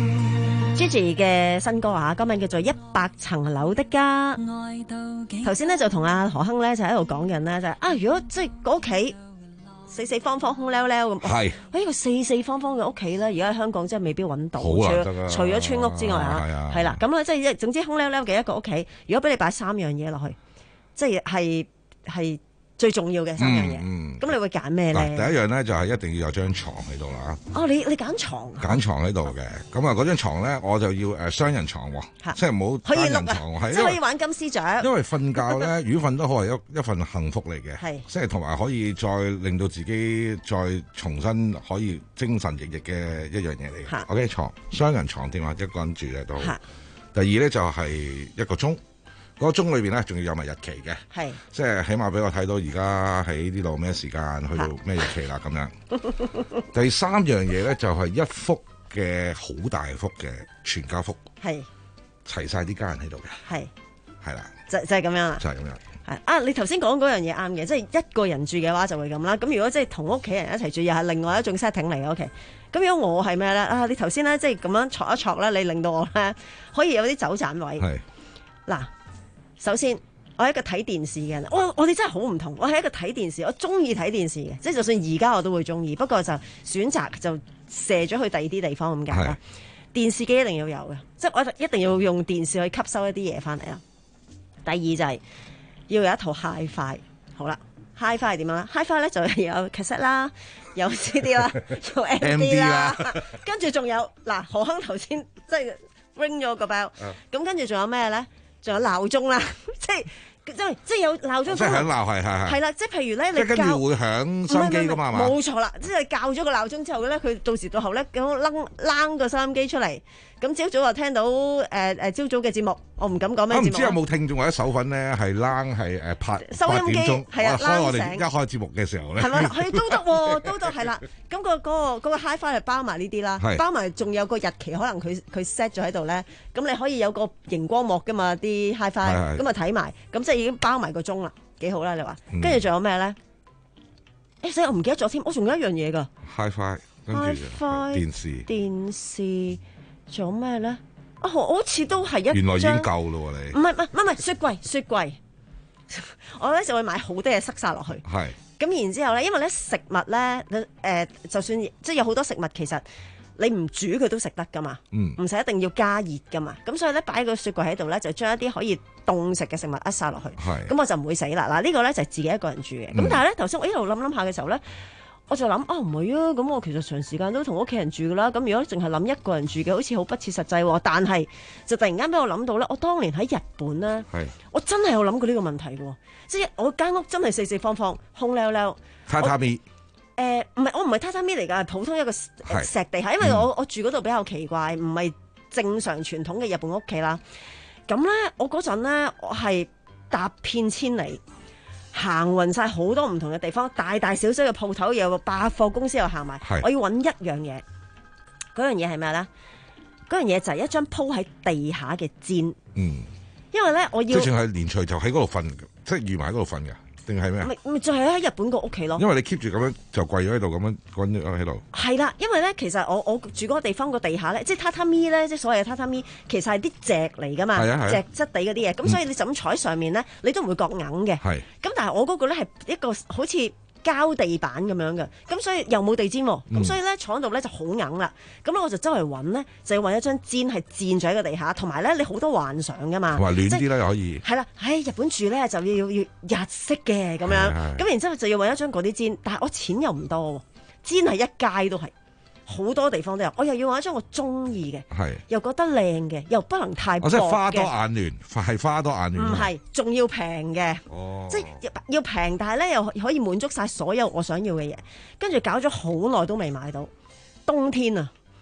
Gigi 嘅新歌啊，歌名叫做《一百層樓的家》。頭先咧就同阿何亨咧就喺度講緊咧，就係、啊，如果即係個屋企四四方方空溜溜咁，係，呢個四四方方嘅屋企咧，而家喺香港真係未必揾到，除除咗村屋之外啊，係啦，咁咧即係總之空溜溜嘅一個屋企，如果俾你擺三樣嘢落去，即係係係最重要嘅三樣嘢，咁、嗯嗯、你會揀咩咧？ 第一樣咧就係一定要有張床喺度啦。 哦，你你揀床？揀床喺度嘅，咁啊嗰張床咧我就要誒雙人床喎，即係唔好單人床喎， 即係可以玩金絲雀。 因為瞓覺咧，如果瞓得好係一一份幸福嚟嘅，即係同埋可以再令到自己再重新可以精神奕奕嘅一樣嘢嚟嘅。OK， 床雙人床添啊，一個人住咧都好。第二咧就係一個鐘。嗰個鐘裏邊咧，仲要有埋日期嘅，係即係起碼俾我睇到而家喺呢度咩時間，去到咩日期啦咁樣。第三樣嘢咧就係、是、一幅嘅好大幅嘅全家福，係齊晒啲家人喺度嘅，係係啦，就就係咁樣啦，就係咁樣。係啊，你頭先講嗰樣嘢啱嘅，即係一個人住嘅話就會咁啦。咁如果即係同屋企人一齊住，又係另外一種 setting 嚟嘅。OK， 咁如果我係咩咧？啊，你頭先咧即係咁樣戳一戳咧，你令到我咧可以有啲走盞位。係嗱。首先，我係一個睇電視嘅人，我我哋真係好唔同。我係一個睇電視，我中意睇電視嘅，即係就算而家我都會中意，不過就選擇就射咗去第二啲地方咁解啦。電視機一定要有嘅，即係我一定要用電視去吸收一啲嘢翻嚟啦。第二就係要有一套 Hi-Fi。好啦 ，Hi-Fi 係點樣啦 ？Hi-Fi 咧就有 cassette 啦，有 C D 啦，有 M D 啦，跟住仲有嗱，何亨頭先即係 ring 咗個 bell， 咁跟住仲有咩咧？仲有鬧鐘啦，即係即係即係有鬧鐘， 即係響鬧係係係。係啦，即係譬如咧，你跟住會響收音機噶嘛，係嘛？ 冇錯啦，即係校咗個鬧鐘之後咧，佢到時到後咧咁掹掹個收音機出嚟，咁朝早就聽到誒誒朝早嘅節目，我唔敢講咩節目。我唔知有冇聽眾或者手粉咧係掹係誒拍收音機係啊， 開我哋一開節目嘅時候咧， 係咪？佢都得喎，都得係啦。咁個嗰個嗰個 Hi-Fi 係包埋呢啲啦，包埋仲有個日期，可能佢佢 set 咗喺度咧。咁你可以有個熒光幕噶嘛，啲 Hi-Fi 咁啊睇埋，咁即係已經包埋個鐘啦，幾好啦你話。跟住仲有咩咧？誒，所以我唔記得咗添，我仲有一樣嘢噶 Hi-Fi， 跟住電視， 電視仲有咩咧？啊，好似都係一張， 原來已經夠咯喎你。 唔係唔係唔係雪櫃雪櫃，我咧就會買好多嘢塞晒落去。係。咁然之後咧，因為咧食物咧，誒、呃，就算即係有好多食物，其實你唔煮佢都食得噶嘛，唔使、嗯、一定要加熱噶嘛。咁所以咧擺個雪櫃喺度咧，就將一啲可以凍食嘅食物扼晒落去。係。咁我就唔會死啦。嗱，呢個咧就係自己一個人住嘅。咁、嗯、但係咧，頭先我一路諗諗下嘅時候咧，我就諗啊，唔係啊，咁我其實長時間都同屋企人住噶啦。咁如果淨係諗一個人住嘅，好似好不切實際。但係就突然間俾我諗到咧，我當年喺日本咧，我真係有諗過呢個問題嘅。即係我間屋真係四四方方，空溜溜。 榻榻米。 誒，唔係，我唔係榻榻米嚟㗎，係普通一個石地下。因為我、嗯、我住嗰度比較奇怪，唔係正常傳統嘅日本屋企啦。咁咧，我嗰陣咧，我係踏遍千里，行勻晒好多唔同嘅地方，大大小小嘅鋪頭，有個百貨公司又行埋。我要揾一樣嘢，嗰樣嘢係咩咧？嗰樣嘢就係一張鋪喺地下嘅氈。嗯。因為咧，我要即係係連隨就喺嗰度瞓，即係預埋喺嗰度瞓嘅，定係咩啊？ 咪咪就係喺日本個屋企咯。 因為你 keep 住咁樣就跪咗喺度，咁樣滾咗喺度。係啦，因為咧，其實我我住嗰個地方個地下咧，即係榻榻米咧，即係所謂嘅榻榻米，其實係啲席嚟噶嘛，席質地嗰啲嘢。咁、嗯、所以你就咁坐喺上面咧，你都唔會覺硬嘅。係。咁但係我嗰個咧係一個好似膠地板咁樣嘅，咁所以又冇地氈，咁、嗯、所以咧坐喺度咧就好硬啦。咁咧我就周圍揾咧，就要揾一張氈係墊咗喺個地下，同埋咧你好多幻想噶嘛， 同埋暖啲啦又可以。係啦，喺日本住咧就要要要日式嘅咁樣，咁然之後就要揾一張嗰啲氈，但係我錢又唔多，氈係一街都係。好多地方都有，我又要揾一張我中意嘅，又覺得靚嘅，又不能太薄嘅。 即係花多眼亂，係花多眼亂。 唔係，仲要平嘅，哦、即係要平，但係咧又可以滿足晒所有我想要嘅嘢。跟住搞咗好耐都未買到，冬天啊，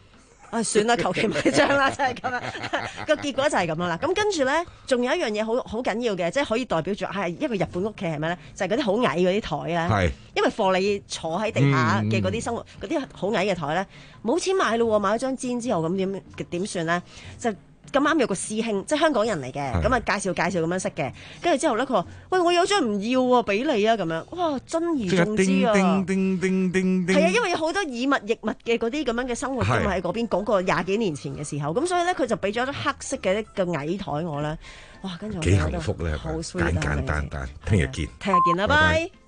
啊，算啦，求其買張啦，就係咁樣。個結果就係咁樣啦。咁跟住咧，仲有一樣嘢好好緊要嘅，即係可以代表住係一個日本屋企係咩咧？就係嗰啲好矮嗰啲台咧。 係。因為貨你坐喺地下嘅嗰啲生活嗰啲好矮嘅台咧，冇錢買咯，買咗張氈之後咁點點算咧？就咁啱有個師兄，即係香港人嚟嘅，咁啊介紹介紹咁樣識嘅，跟住之後咧佢話：喂，我有張唔要喎，俾你啊咁樣。哇，珍而重之啊！ 叮叮叮叮叮。 係啊，因為有好多以物易物嘅嗰啲咁樣嘅生活都係喺嗰邊講過廿幾年前嘅時候，咁所以咧佢就俾咗張黑色嘅一個矮台我咧。哇，跟住我幾幸福咧， 好 sweet 啊！ 簡簡單單，聽日見。 聽日見啦，拜拜。